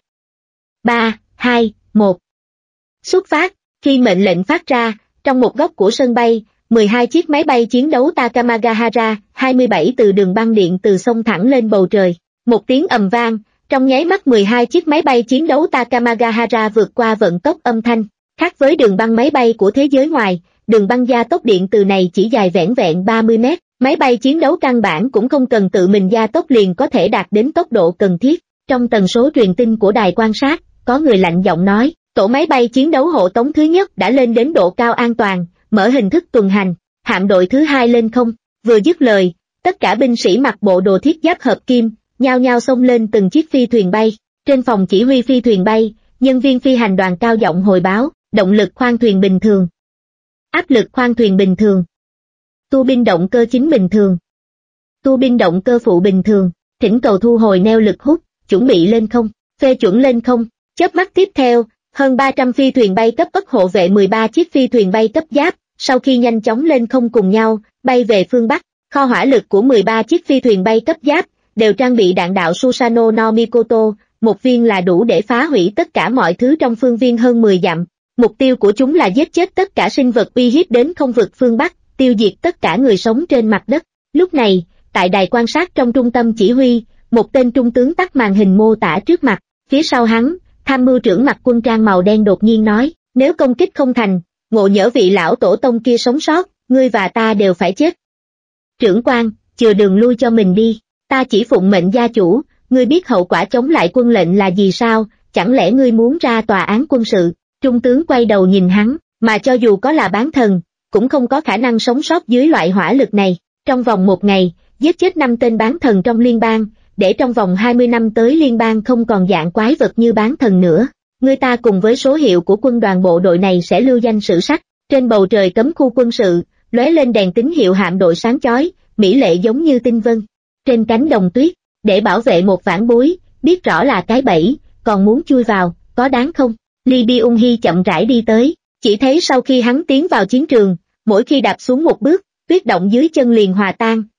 ba, hai, một. Xuất phát, khi mệnh lệnh phát ra, trong một góc của sân bay, mười hai chiếc máy bay chiến đấu Takamagahara hai mươi bảy từ đường băng điện từ sông thẳng lên bầu trời. Một tiếng ầm vang, trong nháy mắt mười hai chiếc máy bay chiến đấu Takamagahara vượt qua vận tốc âm thanh. Khác với đường băng máy bay của thế giới ngoài, đường băng gia tốc điện từ này chỉ dài vẻn vẹn ba mươi mét. Máy bay chiến đấu căn bản cũng không cần tự mình gia tốc liền có thể đạt đến tốc độ cần thiết. Trong tần số truyền tin của đài quan sát, có người lạnh giọng nói, tổ máy bay chiến đấu hộ tống thứ nhất đã lên đến độ cao an toàn, mở hình thức tuần hành, hạm đội thứ hai lên không. Vừa dứt lời, tất cả binh sĩ mặc bộ đồ thiết giáp hợp kim, nhao nhao xông lên từng chiếc phi thuyền bay. Trên phòng chỉ huy phi thuyền bay, nhân viên phi hành đoàn cao giọng hồi báo, động lực khoang thuyền bình thường, áp lực khoang thuyền bình thường, tua bin động cơ chính bình thường, tua bin động cơ phụ bình thường, thỉnh cầu thu hồi neo lực hút, chuẩn bị lên không, phê chuẩn lên không. Chớp mắt tiếp theo, hơn ba trăm phi thuyền bay cấp ất hộ vệ mười ba chiếc phi thuyền bay cấp giáp, sau khi nhanh chóng lên không cùng nhau, bay về phương Bắc. Kho hỏa lực của mười ba chiếc phi thuyền bay cấp giáp đều trang bị đạn đạo Susano no Mikoto, một viên là đủ để phá hủy tất cả mọi thứ trong phương viên hơn mười dặm. Mục tiêu của chúng là giết chết tất cả sinh vật uy hiếp đến không vực phương Bắc, tiêu diệt tất cả người sống trên mặt đất. Lúc này, tại đài quan sát trong trung tâm chỉ huy, một tên trung tướng tắt màn hình mô tả trước mặt, phía sau hắn, tham mưu trưởng mặc quân trang màu đen đột nhiên nói, nếu công kích không thành, ngộ nhỡ vị lão tổ tông kia sống sót, ngươi và ta đều phải chết. Trưởng quan, chừa đường lui cho mình đi, ta chỉ phụng mệnh gia chủ, ngươi biết hậu quả chống lại quân lệnh là gì sao, chẳng lẽ ngươi muốn ra tòa án quân sự? Trung tướng quay đầu nhìn hắn, mà cho dù có là bán thần, cũng không có khả năng sống sót dưới loại hỏa lực này. Trong vòng một ngày, giết chết năm tên bán thần trong liên bang, để trong vòng hai mươi năm tới liên bang không còn dạng quái vật như bán thần nữa. Người ta cùng với số hiệu của quân đoàn bộ đội này sẽ lưu danh sử sách. Trên bầu trời cấm khu quân sự, lóe lên đèn tín hiệu hạm đội sáng chói, mỹ lệ giống như tinh vân. Trên cánh đồng tuyết, để bảo vệ một vãn bối, biết rõ là cái bẫy, còn muốn chui vào, có đáng không? Lee Byung-hee chậm rãi đi tới, chỉ thấy sau khi hắn tiến vào chiến trường, mỗi khi đạp xuống một bước, tuyết động dưới chân liền hòa tan,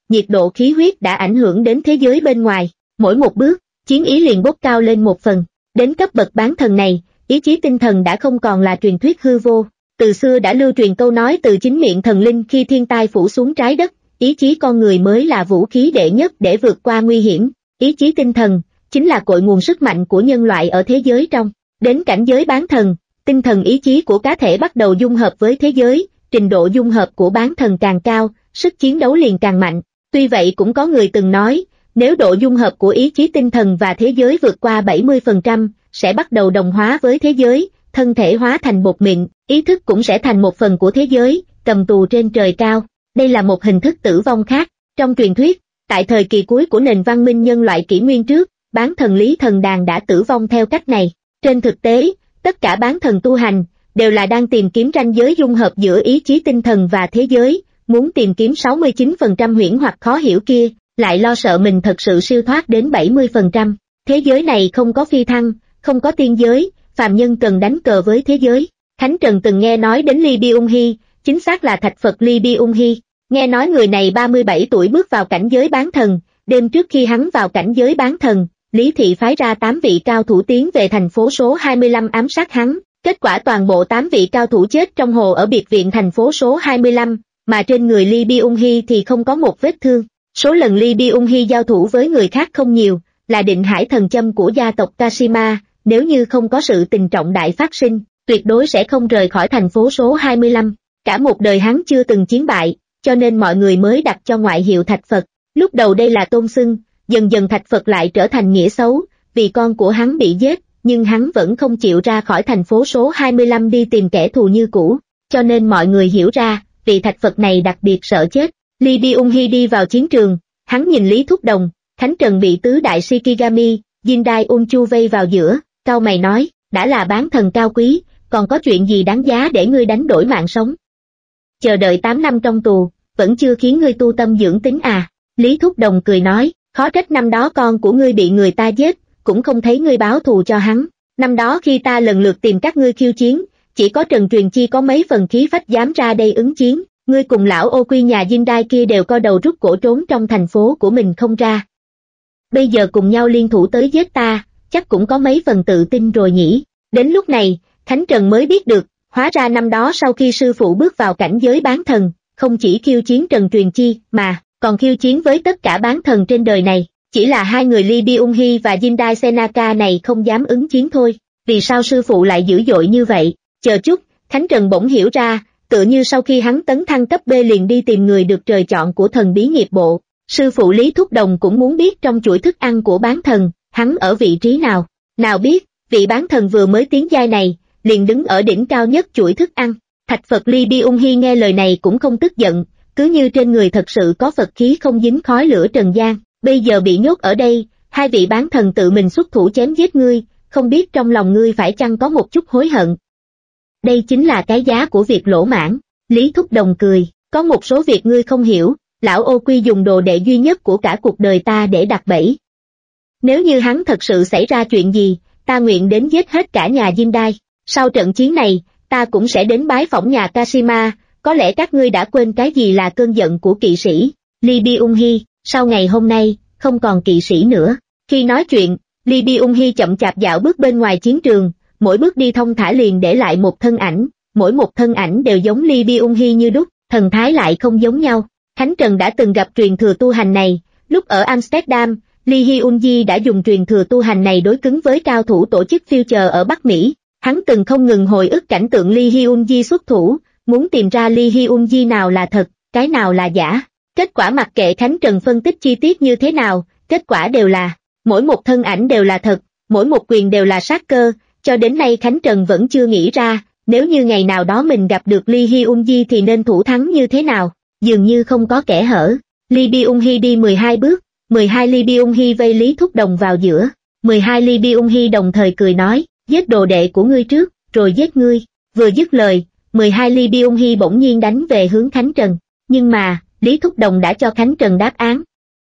nhiệt độ khí huyết đã ảnh hưởng đến thế giới bên ngoài, mỗi một bước, chiến ý liền bốc cao lên một phần. Đến cấp bậc bán thần này, ý chí tinh thần đã không còn là truyền thuyết hư vô. Từ xưa đã lưu truyền câu nói từ chính miệng thần linh khi thiên tai phủ xuống trái đất, ý chí con người mới là vũ khí đệ nhất để vượt qua nguy hiểm. Ý chí tinh thần chính là cội nguồn sức mạnh của nhân loại ở thế giới trong. Đến cảnh giới bán thần, tinh thần ý chí của cá thể bắt đầu dung hợp với thế giới, trình độ dung hợp của bán thần càng cao, sức chiến đấu liền càng mạnh. Tuy vậy cũng có người từng nói, nếu độ dung hợp của ý chí tinh thần và thế giới vượt qua bảy mươi phần trăm, sẽ bắt đầu đồng hóa với thế giới, thân thể hóa thành bột mịn, ý thức cũng sẽ thành một phần của thế giới, cầm tù trên trời cao. Đây là một hình thức tử vong khác. Trong truyền thuyết, tại thời kỳ cuối của nền văn minh nhân loại kỷ nguyên trước, bán thần Lý Thần Đàn đã tử vong theo cách này. Trên thực tế, tất cả bán thần tu hành đều là đang tìm kiếm ranh giới dung hợp giữa ý chí tinh thần và thế giới, muốn tìm kiếm sáu mươi chín phần trăm huyễn hoặc khó hiểu kia, lại lo sợ mình thật sự siêu thoát đến bảy mươi phần trăm. Thế giới này không có phi thăng, không có tiên giới, phàm nhân cần đánh cờ với thế giới. Khánh Trần từng nghe nói đến Ly Bi Ung Hy, chính xác là thạch Phật Ly Bi Ung Hy. Nghe nói người này ba mươi bảy tuổi bước vào cảnh giới bán thần, đêm trước khi hắn vào cảnh giới bán thần, Lý Thị phái ra tám vị cao thủ tiến về thành phố số hai mươi lăm ám sát hắn. Kết quả toàn bộ tám vị cao thủ chết trong hồ ở biệt viện thành phố số hai mươi lăm, mà trên người Ly Bi Ung Hy thì không có một vết thương. Số lần Ly Bi Ung Hy giao thủ với người khác không nhiều, là định hải thần châm của gia tộc Kashima, nếu như không có sự tình trọng đại phát sinh, tuyệt đối sẽ không rời khỏi thành phố số hai mươi lăm. Cả một đời hắn chưa từng chiến bại, cho nên mọi người mới đặt cho ngoại hiệu Thạch Phật. Lúc đầu đây là tôn xưng, dần dần Thạch Phật lại trở thành nghĩa xấu, vì con của hắn bị giết, nhưng hắn vẫn không chịu ra khỏi thành phố số hai mươi lăm đi tìm kẻ thù như cũ, cho nên mọi người hiểu ra, vị Thạch Phật này đặc biệt sợ chết. Ly Bi Ung Hy đi vào chiến trường, hắn nhìn Lý Thúc Đồng, Khánh Trần bị tứ đại Shikigami, Jindai Unchu vây vào giữa, cau mày nói, đã là bán thần cao quý, còn có chuyện gì đáng giá để ngươi đánh đổi mạng sống? Chờ đợi tám năm trong tù, vẫn chưa khiến ngươi tu tâm dưỡng tính à? Lý Thúc Đồng cười nói, khó trách năm đó con của ngươi bị người ta giết, cũng không thấy ngươi báo thù cho hắn. Năm đó khi ta lần lượt tìm các ngươi khiêu chiến, chỉ có Trần Truyền Chi có mấy phần khí phách dám ra đây ứng chiến, ngươi cùng lão ô quy nhà Jindai kia đều co đầu rút cổ trốn trong thành phố của mình không ra. Bây giờ cùng nhau liên thủ tới giết ta, chắc cũng có mấy phần tự tin rồi nhỉ. Đến lúc này, Khánh Trần mới biết được, hóa ra năm đó sau khi sư phụ bước vào cảnh giới bán thần, không chỉ khiêu chiến Trần Truyền Chi, mà còn khiêu chiến với tất cả bán thần trên đời này. Chỉ là hai người Ly Bi Ung Hy và Jindai Senaka này không dám ứng chiến thôi. Vì sao sư phụ lại dữ dội như vậy? Chờ chút, Khánh Trần bỗng hiểu ra, tựa như sau khi hắn tấn thăng cấp B liền đi tìm người được trời chọn của thần bí nghiệp bộ. Sư phụ Lý Thúc Đồng cũng muốn biết trong chuỗi thức ăn của bán thần, hắn ở vị trí nào. Nào biết, vị bán thần vừa mới tiến giai này, liền đứng ở đỉnh cao nhất chuỗi thức ăn. Thạch Phật Ly Bi Ung Hy nghe lời này cũng không tức giận, cứ như trên người thật sự có Phật khí không dính khói lửa trần gian. Bây giờ bị nhốt ở đây, hai vị bán thần tự mình xuất thủ chém giết ngươi, không biết trong lòng ngươi phải chăng có một chút hối hận. Đây chính là cái giá của việc lỗ mãn. Lý Thúc Đồng cười, có một số việc ngươi không hiểu, lão ô quy dùng đồ đệ duy nhất của cả cuộc đời ta để đặt bẫy. Nếu như hắn thật sự xảy ra chuyện gì, ta nguyện đến giết hết cả nhà Jindai. Sau trận chiến này, ta cũng sẽ đến bái phỏng nhà Kashima, có lẽ các ngươi đã quên cái gì là cơn giận của kỵ sĩ. Ly Bi Ung Hy, sau ngày hôm nay, không còn kỵ sĩ nữa. Khi nói chuyện, Ly Bi Ung Hy chậm chạp dạo bước bên ngoài chiến trường, mỗi bước đi thông thả liền để lại một thân ảnh, mỗi một thân ảnh đều giống Ly Bi Ung Hy như đúc, thần thái lại không giống nhau. Khánh Trần đã từng gặp truyền thừa tu hành này, lúc ở Amsterdam, Lee Hyun-ji đã dùng truyền thừa tu hành này đối cứng với cao thủ tổ chức Future ở Bắc Mỹ. Hắn từng không ngừng hồi ức cảnh tượng Lee Hyun-ji xuất thủ, muốn tìm ra Lee Hyun-ji nào là thật, cái nào là giả. Kết quả mặc kệ Khánh Trần phân tích chi tiết như thế nào, kết quả đều là, mỗi một thân ảnh đều là thật, mỗi một quyền đều là sát cơ, cho đến nay Khánh Trần vẫn chưa nghĩ ra, nếu như ngày nào đó mình gặp được Lee Hyun-ji thì nên thủ thắng như thế nào, dường như không có kẽ hở. Lee Bi Ung Hy đi mười hai bước, mười hai Lee Bi Ung Hy vây Lý Thúc Đồng vào giữa, mười hai Lee Bi Ung Hy đồng thời cười nói, giết đồ đệ của ngươi trước, rồi giết ngươi. Vừa dứt lời, mười hai Lee Bi Ung Hy bỗng nhiên đánh về hướng Khánh Trần, nhưng mà, Lý Thúc Đồng đã cho Khánh Trần đáp án.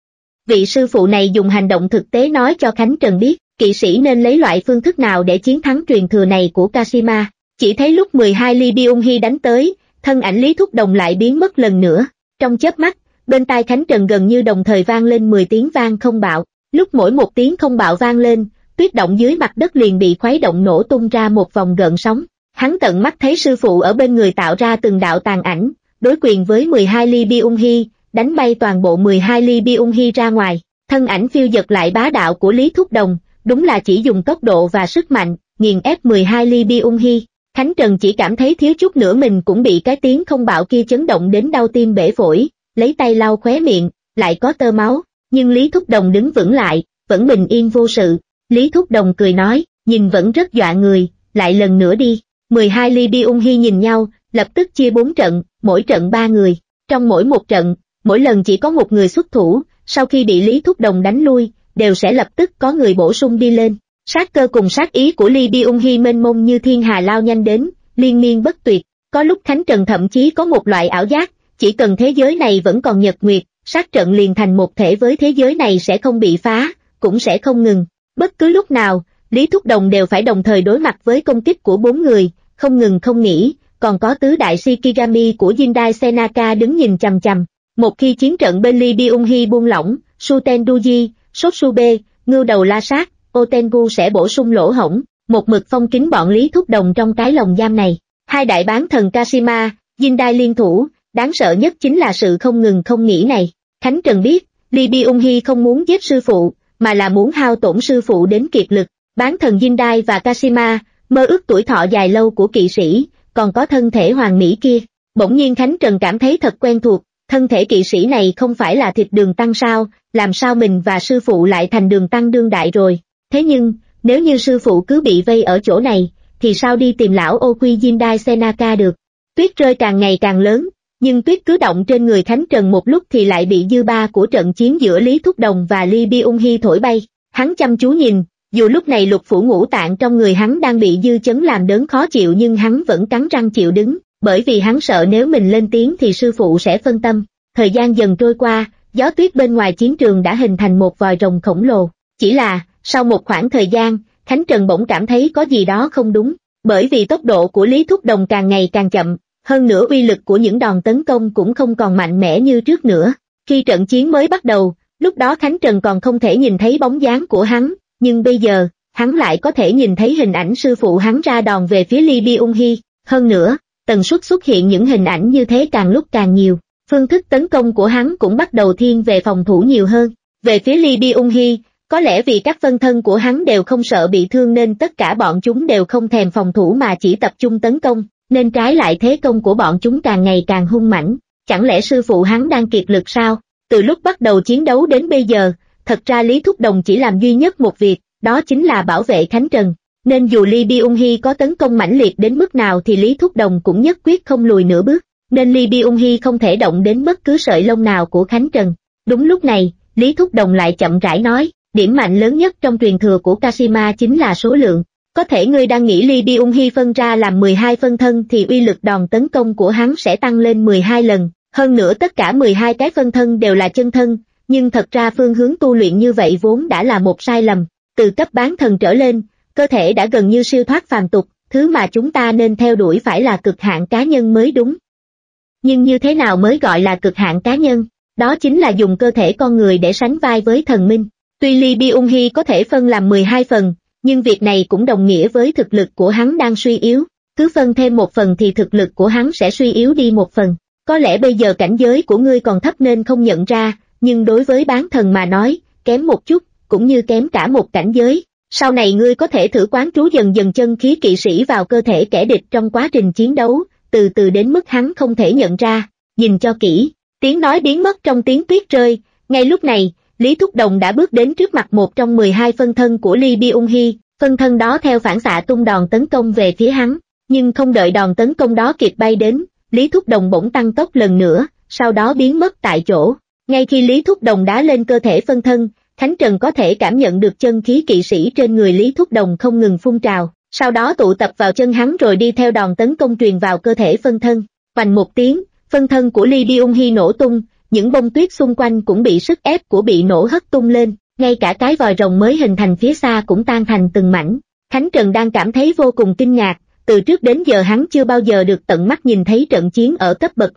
Vị sư phụ này dùng hành động thực tế nói cho Khánh Trần biết, kỵ sĩ nên lấy loại phương thức nào để chiến thắng truyền thừa này của Kashima. Chỉ thấy lúc mười hai Lee Bi Ung Hy đánh tới, thân ảnh Lý Thúc Đồng lại biến mất lần nữa. Trong chớp mắt, bên tai Khánh Trần gần như đồng thời vang lên mười tiếng vang không bạo. Lúc mỗi một tiếng không bạo vang lên, tuyết động dưới mặt đất liền bị khuấy động nổ tung ra một vòng gợn sóng. Hắn tận mắt thấy sư phụ ở bên người tạo ra từng đạo tàn ảnh, đối quyền với mười hai ly Byung Hy, đánh bay toàn bộ mười hai ly Byung Hy ra ngoài. Thân ảnh phiêu dật lại bá đạo của Lý Thúc Đồng, đúng là chỉ dùng tốc độ và sức mạnh, nghiền ép mười hai ly Byung Hy. Khánh Trần chỉ cảm thấy thiếu chút nữa mình cũng bị cái tiếng không bạo kia chấn động đến đau tim bể phổi, lấy tay lau khóe miệng, lại có tơ máu, nhưng Lý Thúc Đồng đứng vững lại, vẫn bình yên vô sự. Lý Thúc Đồng cười nói, nhìn vẫn rất dọa người, lại lần nữa đi. mười hai ly Byung Hy nhìn nhau, lập tức chia bốn trận, mỗi trận ba người. Trong mỗi một trận, mỗi lần chỉ có một người xuất thủ, sau khi bị Lý Thúc Đồng đánh lui, đều sẽ lập tức có người bổ sung đi lên. Sát cơ cùng sát ý của Ly Byung Hy mênh mông như thiên hà lao nhanh đến, liên miên bất tuyệt. Có lúc Khánh Trần thậm chí có một loại ảo giác, chỉ cần thế giới này vẫn còn nhật nguyệt, sát trận liền thành một thể với thế giới này sẽ không bị phá, cũng sẽ không ngừng. Bất cứ lúc nào, Lý Thúc Đồng đều phải đồng thời đối mặt với công kích của bốn người, không ngừng không nghỉ, còn có tứ đại Shikigami của Jindai Senaka đứng nhìn chằm chằm. Một khi chiến trận bên Ly Byung Hy buông lỏng, Suten Duji, Sosube, Ngưu Đầu La Sát, Otengu sẽ bổ sung lỗ hổng, một mực phong kín bọn Lý Thúc Đồng trong cái lồng giam này. Hai đại bán thần Kashima, Jindai liên thủ, đáng sợ nhất chính là sự không ngừng không nghỉ này. Khánh Trần biết, Ly Byung Hy không muốn giết sư phụ, mà là muốn hao tổn sư phụ đến kiệt lực. Bán thần Jindai và Kashima, mơ ước tuổi thọ dài lâu của kỵ sĩ, còn có thân thể hoàng mỹ kia. Bỗng nhiên Khánh Trần cảm thấy thật quen thuộc, thân thể kỵ sĩ này không phải là thịt Đường Tăng sao, làm sao mình và sư phụ lại thành Đường Tăng đương đại rồi. Thế nhưng, nếu như sư phụ cứ bị vây ở chỗ này, thì sao đi tìm lão ô quy Jindai Senaka được. Tuyết rơi càng ngày càng lớn, nhưng tuyết cứ động trên người Khánh Trần một lúc thì lại bị dư ba của trận chiến giữa Lý Thúc Đồng và Ly Byung Hy thổi bay. Hắn chăm chú nhìn, dù lúc này lục phủ ngũ tạng trong người hắn đang bị dư chấn làm đớn khó chịu nhưng hắn vẫn cắn răng chịu đứng, bởi vì hắn sợ nếu mình lên tiếng thì sư phụ sẽ phân tâm. Thời gian dần trôi qua, gió tuyết bên ngoài chiến trường đã hình thành một vòi rồng khổng lồ. Chỉ là, sau một khoảng thời gian, Khánh Trần bỗng cảm thấy có gì đó không đúng, bởi vì tốc độ của Lý Thúc Đồng càng ngày càng chậm, hơn nữa uy lực của những đòn tấn công cũng không còn mạnh mẽ như trước nữa. Khi trận chiến mới bắt đầu, lúc đó Khánh Trần còn không thể nhìn thấy bóng dáng của hắn, nhưng bây giờ, hắn lại có thể nhìn thấy hình ảnh sư phụ hắn ra đòn về phía Ly Byung Hy. Hơn nữa, tần suất xuất hiện những hình ảnh như thế càng lúc càng nhiều, phương thức tấn công của hắn cũng bắt đầu thiên về phòng thủ nhiều hơn. Về phía Ly Byung Hy, có lẽ vì các phân thân của hắn đều không sợ bị thương nên tất cả bọn chúng đều không thèm phòng thủ mà chỉ tập trung tấn công, nên trái lại thế công của bọn chúng càng ngày càng hung mãnh. Chẳng lẽ sư phụ hắn đang kiệt lực sao? Từ lúc bắt đầu chiến đấu đến bây giờ, thật ra Lý Thúc Đồng chỉ làm duy nhất một việc, đó chính là bảo vệ Khánh Trần. Nên dù Ly Byung Hy có tấn công mãnh liệt đến mức nào thì Lý Thúc Đồng cũng nhất quyết không lùi nửa bước, nên Ly Byung Hy không thể động đến bất cứ sợi lông nào của Khánh Trần. Đúng lúc này, Lý Thúc Đồng lại chậm rãi nói, điểm mạnh lớn nhất trong truyền thừa của Kashima chính là số lượng. Có thể ngươi đang nghĩ Ly Byung Hy phân ra làm mười hai phân thân thì uy lực đòn tấn công của hắn sẽ tăng lên mười hai lần, hơn nữa tất cả mười hai cái phân thân đều là chân thân, nhưng thật ra phương hướng tu luyện như vậy vốn đã là một sai lầm. Từ cấp bán thần trở lên, cơ thể đã gần như siêu thoát phàm tục, thứ mà chúng ta nên theo đuổi phải là cực hạn cá nhân mới đúng. Nhưng như thế nào mới gọi là cực hạn cá nhân? Đó chính là dùng cơ thể con người để sánh vai với thần minh. Tuy Ly Byung Hy có thể phân làm mười hai phần, nhưng việc này cũng đồng nghĩa với thực lực của hắn đang suy yếu. Cứ phân thêm một phần thì thực lực của hắn sẽ suy yếu đi một phần. Có lẽ bây giờ cảnh giới của ngươi còn thấp nên không nhận ra, nhưng đối với bán thần mà nói, kém một chút, cũng như kém cả một cảnh giới. Sau này ngươi có thể thử quán trú dần dần chân khí kỵ sĩ vào cơ thể kẻ địch trong quá trình chiến đấu, từ từ đến mức hắn không thể nhận ra. Nhìn cho kỹ, tiếng nói biến mất trong tiếng tuyết rơi. Ngay lúc này, Lý Thúc Đồng đã bước đến trước mặt một trong mười hai phân thân của Ly Byung Hy, phân thân đó theo phản xạ tung đòn tấn công về phía hắn, nhưng không đợi đòn tấn công đó kịp bay đến, Lý Thúc Đồng bỗng tăng tốc lần nữa, sau đó biến mất tại chỗ. Ngay khi Lý Thúc Đồng đá lên cơ thể phân thân, Khánh Trần có thể cảm nhận được chân khí kỵ sĩ trên người Lý Thúc Đồng không ngừng phun trào, sau đó tụ tập vào chân hắn rồi đi theo đòn tấn công truyền vào cơ thể phân thân. Vành một tiếng, phân thân của Ly Byung Hy nổ tung, những bông tuyết xung quanh cũng bị sức ép của bị nổ hất tung lên, ngay cả cái vòi rồng mới hình thành phía xa cũng tan thành từng mảnh. Khánh Trần đang cảm thấy vô cùng kinh ngạc, từ trước đến giờ hắn chưa bao giờ được tận mắt nhìn thấy trận chiến ở cấp bậc này,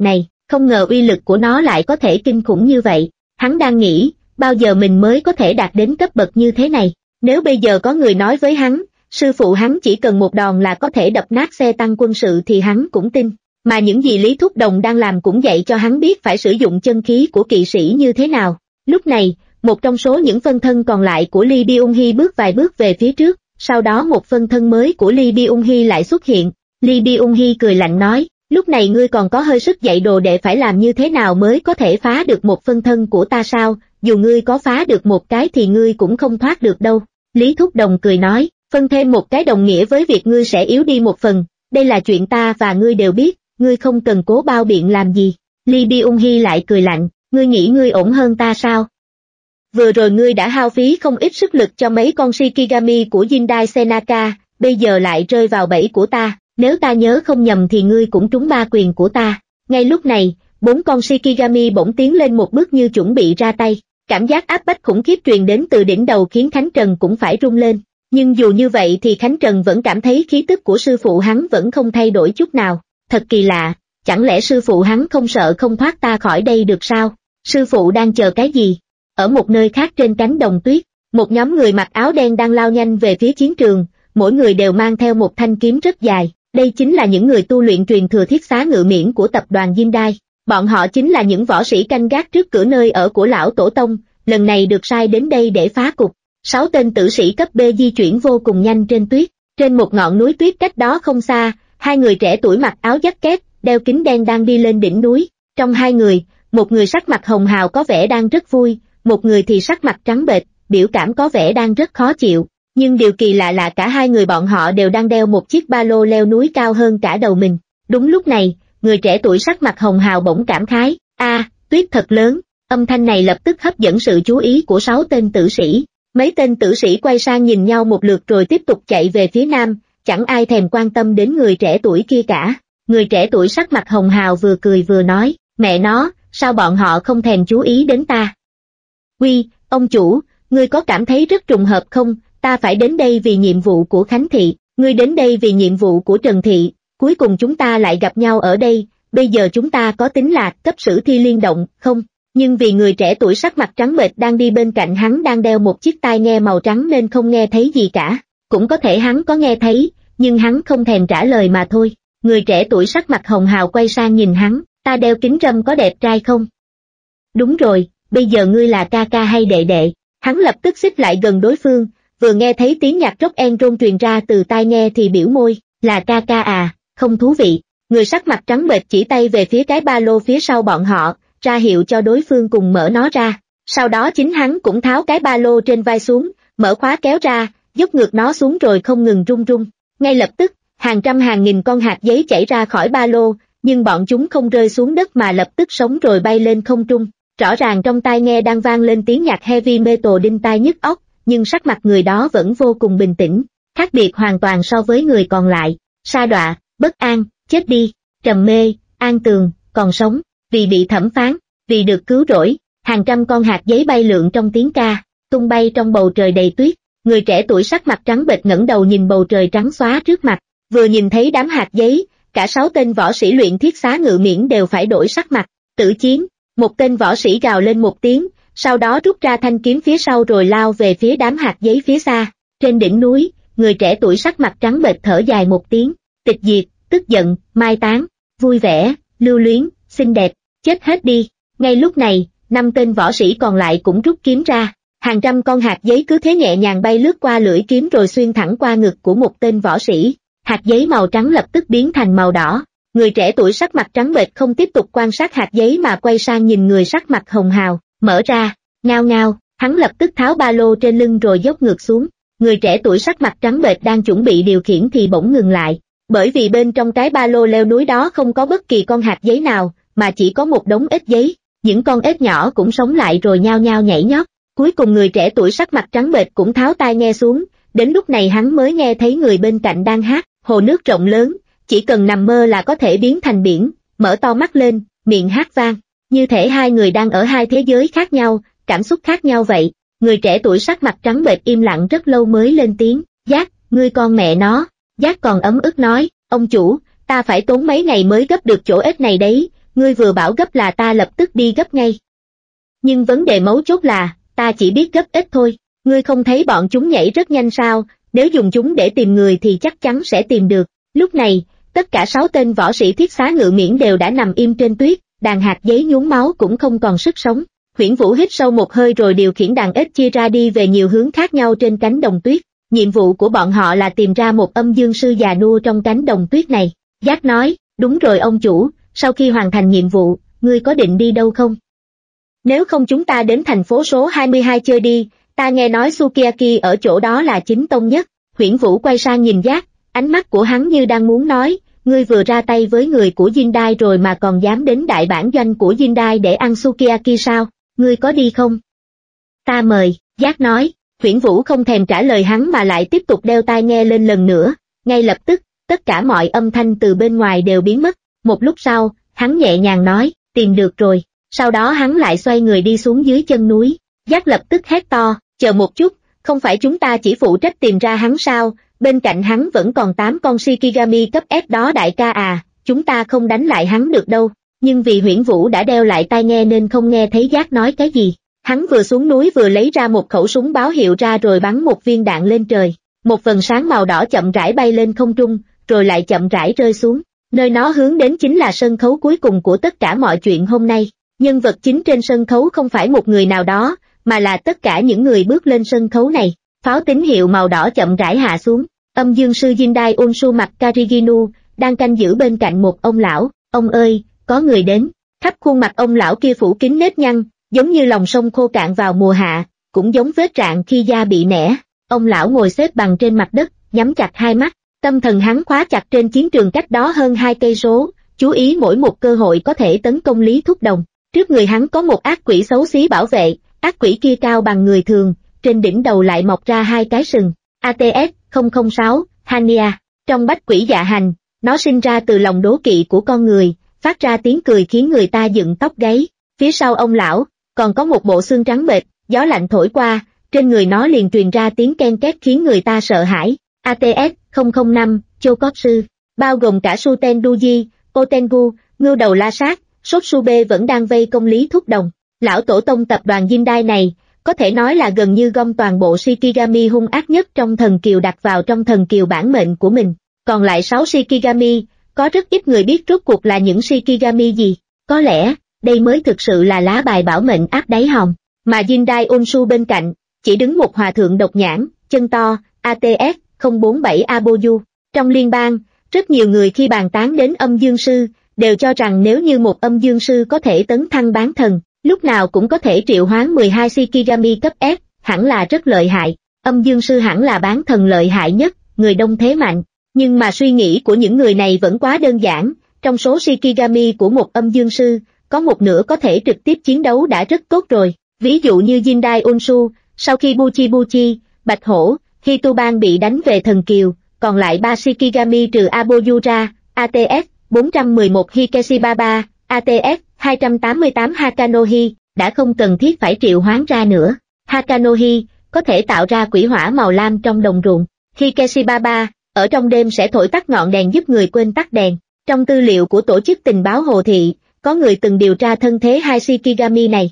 không ngờ uy lực của nó lại có thể kinh khủng như vậy. Hắn đang nghĩ, bao giờ mình mới có thể đạt đến cấp bậc như thế này. Nếu bây giờ có người nói với hắn, sư phụ hắn chỉ cần một đòn là có thể đập nát xe tăng quân sự thì hắn cũng tin. Mà những gì Lý Thúc Đồng đang làm cũng dạy cho hắn biết phải sử dụng chân khí của kỵ sĩ như thế nào. Lúc này, một trong số những phân thân còn lại của Lee Byung-hee bước vài bước về phía trước, sau đó một phân thân mới của Lee Byung-hee lại xuất hiện. Lee Byung-hee cười lạnh nói, lúc này ngươi còn có hơi sức dạy đồ đệ phải làm như thế nào mới có thể phá được một phân thân của ta sao, dù ngươi có phá được một cái thì ngươi cũng không thoát được đâu. Lý Thúc Đồng cười nói, phân thêm một cái đồng nghĩa với việc ngươi sẽ yếu đi một phần, đây là chuyện ta và ngươi đều biết, ngươi không cần cố bao biện làm gì. Lee Byung-hee lại cười lạnh, ngươi nghĩ ngươi ổn hơn ta sao? Vừa rồi ngươi đã hao phí không ít sức lực cho mấy con Shikigami của Jindai Senaka, bây giờ lại rơi vào bẫy của ta, nếu ta nhớ không nhầm thì ngươi cũng trúng ba quyền của ta. Ngay lúc này, bốn con Shikigami bỗng tiến lên một bước như chuẩn bị ra tay, cảm giác áp bách khủng khiếp truyền đến từ đỉnh đầu khiến Khánh Trần cũng phải rung lên, nhưng dù như vậy thì Khánh Trần vẫn cảm thấy khí tức của sư phụ hắn vẫn không thay đổi chút nào. Thật kỳ lạ, chẳng lẽ sư phụ hắn không sợ không thoát ta khỏi đây được sao? Sư phụ đang chờ cái gì? Ở một nơi khác trên cánh đồng tuyết, một nhóm người mặc áo đen đang lao nhanh về phía chiến trường, mỗi người đều mang theo một thanh kiếm rất dài. Đây chính là những người tu luyện truyền thừa thiết xá ngự miễn của tập đoàn Jindai. Bọn họ chính là những võ sĩ canh gác trước cửa nơi ở của lão tổ tông, lần này được sai đến đây để phá cục. Sáu tên tử sĩ cấp B di chuyển vô cùng nhanh trên tuyết. Trên một ngọn núi tuyết cách đó không xa, hai người trẻ tuổi mặc áo jacket, đeo kính đen đang đi lên đỉnh núi. Trong hai người, một người sắc mặt hồng hào có vẻ đang rất vui, một người thì sắc mặt trắng bệch, biểu cảm có vẻ đang rất khó chịu. Nhưng điều kỳ lạ là cả hai người bọn họ đều đang đeo một chiếc ba lô leo núi cao hơn cả đầu mình. Đúng lúc này, người trẻ tuổi sắc mặt hồng hào bỗng cảm khái, a, à, tuyết thật lớn. Âm thanh này lập tức hấp dẫn sự chú ý của sáu tên tử sĩ. Mấy tên tử sĩ quay sang nhìn nhau một lượt rồi tiếp tục chạy về phía nam, chẳng ai thèm quan tâm đến người trẻ tuổi kia cả. Người trẻ tuổi sắc mặt hồng hào vừa cười vừa nói, mẹ nó, sao bọn họ không thèm chú ý đến ta? Uy, ông chủ, ngươi có cảm thấy rất trùng hợp không? Ta phải đến đây vì nhiệm vụ của Khánh Thị, ngươi đến đây vì nhiệm vụ của Trần Thị, cuối cùng chúng ta lại gặp nhau ở đây, bây giờ chúng ta có tính là cấp sử thi liên động, không? Nhưng vì người trẻ tuổi sắc mặt trắng bệch đang đi bên cạnh hắn đang đeo một chiếc tai nghe màu trắng nên không nghe thấy gì cả, cũng có thể hắn có nghe thấy, nhưng hắn không thèm trả lời mà thôi. Người trẻ tuổi sắc mặt hồng hào quay sang nhìn hắn, ta đeo kính râm có đẹp trai không? Đúng rồi, bây giờ ngươi là ca ca hay đệ đệ? Hắn lập tức xích lại gần đối phương. Vừa nghe thấy tiếng nhạc rock and roll truyền ra từ tai nghe thì biểu môi, là ca ca à, không thú vị. Người sắc mặt trắng bệch chỉ tay về phía cái ba lô phía sau bọn họ, ra hiệu cho đối phương cùng mở nó ra. Sau đó chính hắn cũng tháo cái ba lô trên vai xuống, mở khóa kéo ra, dốc ngược nó xuống rồi không ngừng rung rung. Ngay lập tức, hàng trăm hàng nghìn con hạt giấy chảy ra khỏi ba lô, nhưng bọn chúng không rơi xuống đất mà lập tức sống rồi bay lên không trung. Rõ ràng trong tai nghe đang vang lên tiếng nhạc heavy metal đinh tai nhức óc, nhưng sắc mặt người đó vẫn vô cùng bình tĩnh, khác biệt hoàn toàn so với người còn lại. Sa đọa, bất an, chết đi, trầm mê, an tường, còn sống, vì bị thẩm phán, vì được cứu rỗi. Hàng trăm con hạt giấy bay lượn trong tiếng ca, tung bay trong bầu trời đầy tuyết. Người trẻ tuổi sắc mặt trắng bệch ngẩng đầu nhìn bầu trời trắng xóa trước mặt, vừa nhìn thấy đám hạt giấy, cả sáu tên võ sĩ luyện thiết xá ngự miễn đều phải đổi sắc mặt. Tử chiến, một tên võ sĩ gào lên một tiếng, sau đó rút ra thanh kiếm phía sau rồi lao về phía đám hạt giấy phía xa. Trên đỉnh núi, người trẻ tuổi sắc mặt trắng bệch thở dài một tiếng, tịch diệt, tức giận, mai tán, vui vẻ, lưu luyến, xinh đẹp, chết hết đi. Ngay lúc này, năm tên võ sĩ còn lại cũng rút kiếm ra, hàng trăm con hạt giấy cứ thế nhẹ nhàng bay lướt qua lưỡi kiếm rồi xuyên thẳng qua ngực của một tên võ sĩ. Hạt giấy màu trắng lập tức biến thành màu đỏ. Người trẻ tuổi sắc mặt trắng bệch không tiếp tục quan sát hạt giấy mà quay sang nhìn người sắc mặt hồng hào, mở ra, ngao ngao, hắn lập tức tháo ba lô trên lưng rồi dốc ngược xuống. Người trẻ tuổi sắc mặt trắng bệch đang chuẩn bị điều khiển thì bỗng ngừng lại, bởi vì bên trong cái ba lô leo núi đó không có bất kỳ con hạt giấy nào, mà chỉ có một đống ếch giấy. Những con ếch nhỏ cũng sống lại rồi nhao nhao nhảy nhót. Cuối cùng người trẻ tuổi sắc mặt trắng bệch cũng tháo tai nghe xuống, đến lúc này hắn mới nghe thấy người bên cạnh đang hát, hồ nước rộng lớn, chỉ cần nằm mơ là có thể biến thành biển, mở to mắt lên, miệng hát vang, như thể hai người đang ở hai thế giới khác nhau, cảm xúc khác nhau vậy. Người trẻ tuổi sắc mặt trắng bệch im lặng rất lâu mới lên tiếng, Giác, ngươi con mẹ nó. Giác còn ấm ức nói, ông chủ, ta phải tốn mấy ngày mới gấp được chỗ ếch này đấy, ngươi vừa bảo gấp là ta lập tức đi gấp ngay. Nhưng vấn đề mấu chốt là, ta chỉ biết gấp ít thôi, ngươi không thấy bọn chúng nhảy rất nhanh sao, nếu dùng chúng để tìm người thì chắc chắn sẽ tìm được. Lúc này, tất cả sáu tên võ sĩ thiết xá ngự miễn đều đã nằm im trên tuyết, đàn hạt giấy nhuốm máu cũng không còn sức sống. Huyễn Vũ hít sâu một hơi rồi điều khiển đàn ếch chia ra đi về nhiều hướng khác nhau trên cánh đồng tuyết. Nhiệm vụ của bọn họ là tìm ra một âm dương sư già nua trong cánh đồng tuyết này. Jack nói, đúng rồi ông chủ, sau khi hoàn thành nhiệm vụ, ngươi có định đi đâu không? Nếu không chúng ta đến thành phố số hai mươi hai chơi đi, ta nghe nói Sukiyaki ở chỗ đó là chính tông nhất. Huyễn Vũ quay sang nhìn Jack, ánh mắt của hắn như đang muốn nói, ngươi vừa ra tay với người của Jindai rồi mà còn dám đến đại bản doanh của Jindai để ăn Sukiyaki sao, ngươi có đi không? Ta mời, Jack nói. Huyễn Vũ không thèm trả lời hắn mà lại tiếp tục đeo tai nghe lên lần nữa, ngay lập tức, tất cả mọi âm thanh từ bên ngoài đều biến mất. Một lúc sau, hắn nhẹ nhàng nói, tìm được rồi, sau đó hắn lại xoay người đi xuống dưới chân núi. Jack lập tức hét to, chờ một chút, không phải chúng ta chỉ phụ trách tìm ra hắn sao, bên cạnh hắn vẫn còn tám con Shikigami cấp S đó đại ca à, chúng ta không đánh lại hắn được đâu. Nhưng vì Huyễn Vũ đã đeo lại tai nghe nên không nghe thấy Jack nói cái gì. Hắn vừa xuống núi vừa lấy ra một khẩu súng báo hiệu ra rồi bắn một viên đạn lên trời. Một vầng sáng màu đỏ chậm rãi bay lên không trung, rồi lại chậm rãi rơi xuống. Nơi nó hướng đến chính là sân khấu cuối cùng của tất cả mọi chuyện hôm nay. Nhân vật chính trên sân khấu không phải một người nào đó, mà là tất cả những người bước lên sân khấu này. Pháo tín hiệu màu đỏ chậm rãi hạ xuống. Âm dương sư Jindai Unshu mặt Kariginu, đang canh giữ bên cạnh một ông lão. Ông ơi, có người đến. Khắp khuôn mặt ông lão kia phủ kín nếp nhăn, giống như lòng sông khô cạn vào mùa hạ, cũng giống vết rạn khi da bị nẻ. Ông lão ngồi xếp bằng trên mặt đất, nhắm chặt hai mắt, tâm thần hắn khóa chặt trên chiến trường cách đó hơn hai cây số, chú ý mỗi một cơ hội có thể tấn công Lý Thúc Đồng. Trước người hắn có một ác quỷ xấu xí bảo vệ, ác quỷ kia cao bằng người thường, trên đỉnh đầu lại mọc ra hai cái sừng. A T S không không sáu, Hania, trong bách quỷ dạ hành, nó sinh ra từ lòng đố kỵ của con người, phát ra tiếng cười khiến người ta dựng tóc gáy. Phía sau ông lão, còn có một bộ xương trắng bệch, gió lạnh thổi qua, trên người nó liền truyền ra tiếng ken két khiến người ta sợ hãi. A T S không không năm, Chokotsu, bao gồm cả Suten Duji, Otengu, Ngưu Đầu La Sát, Sotsube vẫn đang vây công Lý Thúc Đồng. Lão tổ tông tập đoàn Jindai này, có thể nói là gần như gom toàn bộ Shikigami hung ác nhất trong thần kiều đặt vào trong thần kiều bản mệnh của mình. Còn lại sáu Shikigami, có rất ít người biết rốt cuộc là những Shikigami gì. Có lẽ, đây mới thực sự là lá bài bảo mệnh áp đáy hòm. Mà Jindai Unshu bên cạnh, chỉ đứng một hòa thượng độc nhãn, chân to, A T S không bốn bảy Aboyu. Trong liên bang, rất nhiều người khi bàn tán đến âm dương sư, đều cho rằng nếu như một âm dương sư có thể tấn thăng bán thần, lúc nào cũng có thể triệu hoán mười hai Shikigami cấp S, hẳn là rất lợi hại. Âm dương sư hẳn là bán thần lợi hại nhất, người đông thế mạnh. Nhưng mà suy nghĩ của những người này vẫn quá đơn giản, trong số Shikigami của một âm dương sư, có một nửa có thể trực tiếp chiến đấu đã rất tốt rồi. Ví dụ như Jindai Unshu, sau khi Buchi Buchi, Bạch Hổ, Hituban bị đánh về thần kiều, còn lại ba Shikigami trừ Aboyu ra, A T S bốn trăm mười một Hikeshibaba, A T S hai trăm tám mươi tám Hakanohi, đã không cần thiết phải triệu hoán ra nữa. Hakanohi, có thể tạo ra quỷ hỏa màu lam trong đồng ruộng. Hikeshibaba, ở trong đêm sẽ thổi tắt ngọn đèn giúp người quên tắt đèn. Trong tư liệu của tổ chức tình báo Hồ Thị, có người từng điều tra thân thế hai Shikigami này.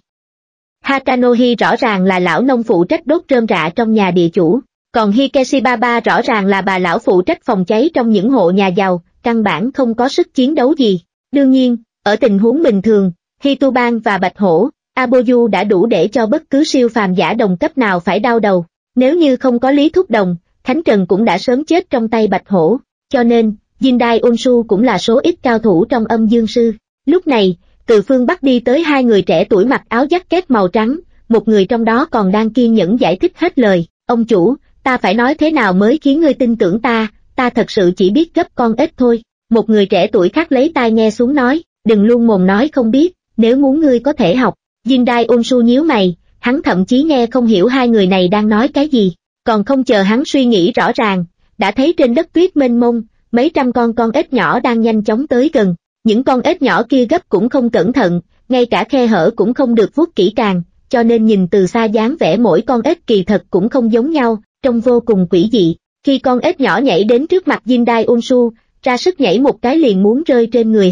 Hakanohi rõ ràng là lão nông phụ trách đốt rơm rạ trong nhà địa chủ, còn Hikeshibaba rõ ràng là bà lão phụ trách phòng cháy trong những hộ nhà giàu, căn bản không có sức chiến đấu gì. Đương nhiên, ở tình huống bình thường, Hituban và Bạch Hổ, Aboyu đã đủ để cho bất cứ siêu phàm giả đồng cấp nào phải đau đầu. Nếu như không có Lý Thúc Đồng, Khánh Trần cũng đã sớm chết trong tay Bạch Hổ, cho nên, Jindai Unshu cũng là số ít cao thủ trong âm dương sư. Lúc này, từ phương Bắc đi tới hai người trẻ tuổi mặc áo jacket màu trắng, một người trong đó còn đang kiên nhẫn giải thích hết lời. Ông chủ, ta phải nói thế nào mới khiến ngươi tin tưởng ta, ta thật sự chỉ biết gấp con ếch thôi. Một người trẻ tuổi khác lấy tai nghe xuống nói, đừng luôn mồm nói không biết, nếu muốn ngươi có thể học. Jindai Unshu nhíu mày, hắn thậm chí nghe không hiểu hai người này đang nói cái gì. Còn không chờ hắn suy nghĩ rõ ràng, đã thấy trên đất tuyết mênh mông, mấy trăm con con ếch nhỏ đang nhanh chóng tới gần. Những con ếch nhỏ kia gấp cũng không cẩn thận, ngay cả khe hở cũng không được vuốt kỹ càng, cho nên nhìn từ xa dáng vẻ mỗi con ếch kỳ thật cũng không giống nhau, trông vô cùng quỷ dị. Khi con ếch nhỏ nhảy đến trước mặt Jindai Unshu, ra sức nhảy một cái liền muốn rơi trên người hắn.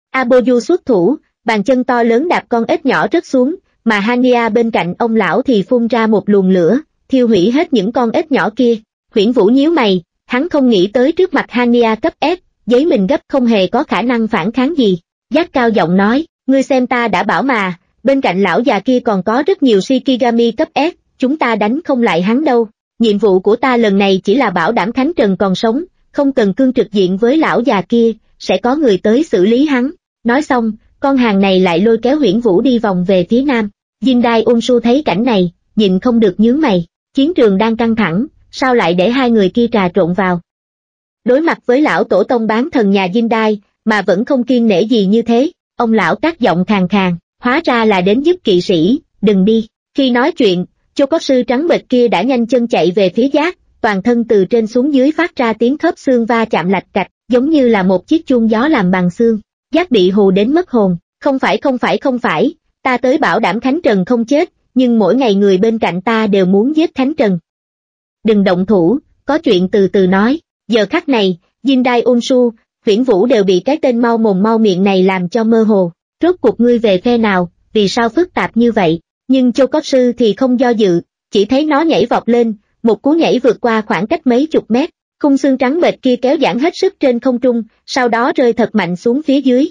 Aboyu xuất thủ, bàn chân to lớn đạp con ếch nhỏ rớt xuống, mà Hania bên cạnh ông lão thì phun ra một luồng lửa, thiêu hủy hết những con ếch nhỏ kia. Huyễn Vũ nhíu mày, hắn không nghĩ tới trước mặt Hania cấp S, giấy mình gấp không hề có khả năng phản kháng gì. Giác cao giọng nói, ngươi xem ta đã bảo mà, bên cạnh lão già kia còn có rất nhiều Shikigami cấp S, chúng ta đánh không lại hắn đâu. Nhiệm vụ của ta lần này chỉ là bảo đảm Khánh Trần còn sống, không cần cương trực diện với lão già kia, sẽ có người tới xử lý hắn. Nói xong, con hàng này lại lôi kéo Huyễn Vũ đi vòng về phía nam. Jindai Unshu thấy cảnh này, nhịn không được nhướng mày, chiến trường đang căng thẳng, sao lại để hai người kia trà trộn vào. Đối mặt với lão tổ tông bán thần nhà Jindai, mà vẫn không kiêng nể gì như thế, ông lão cắt giọng khàn khàn, hóa ra là đến giúp kỵ sĩ, đừng đi. Khi nói chuyện, Chô Cốt Sư trắng bệch kia đã nhanh chân chạy về phía Giác, toàn thân từ trên xuống dưới phát ra tiếng khớp xương va chạm lạch cạch, giống như là một chiếc chuông gió làm bằng xương. Giác bị hù đến mất hồn, không phải không phải không phải, ta tới bảo đảm Khánh Trần không chết, nhưng mỗi ngày người bên cạnh ta đều muốn giết Khánh Trần. Đừng động thủ, có chuyện từ từ nói. Giờ khắc này, Jindai Unshu, Huyễn Vũ đều bị cái tên mau mồm mau miệng này làm cho mơ hồ. Rốt cuộc ngươi về phe nào, vì sao phức tạp như vậy? Nhưng Chô Cốt Sư thì không do dự, chỉ thấy nó nhảy vọt lên, một cú nhảy vượt qua khoảng cách mấy chục mét, khung xương trắng bệch kia kéo giãn hết sức trên không trung, sau đó rơi thật mạnh xuống phía dưới.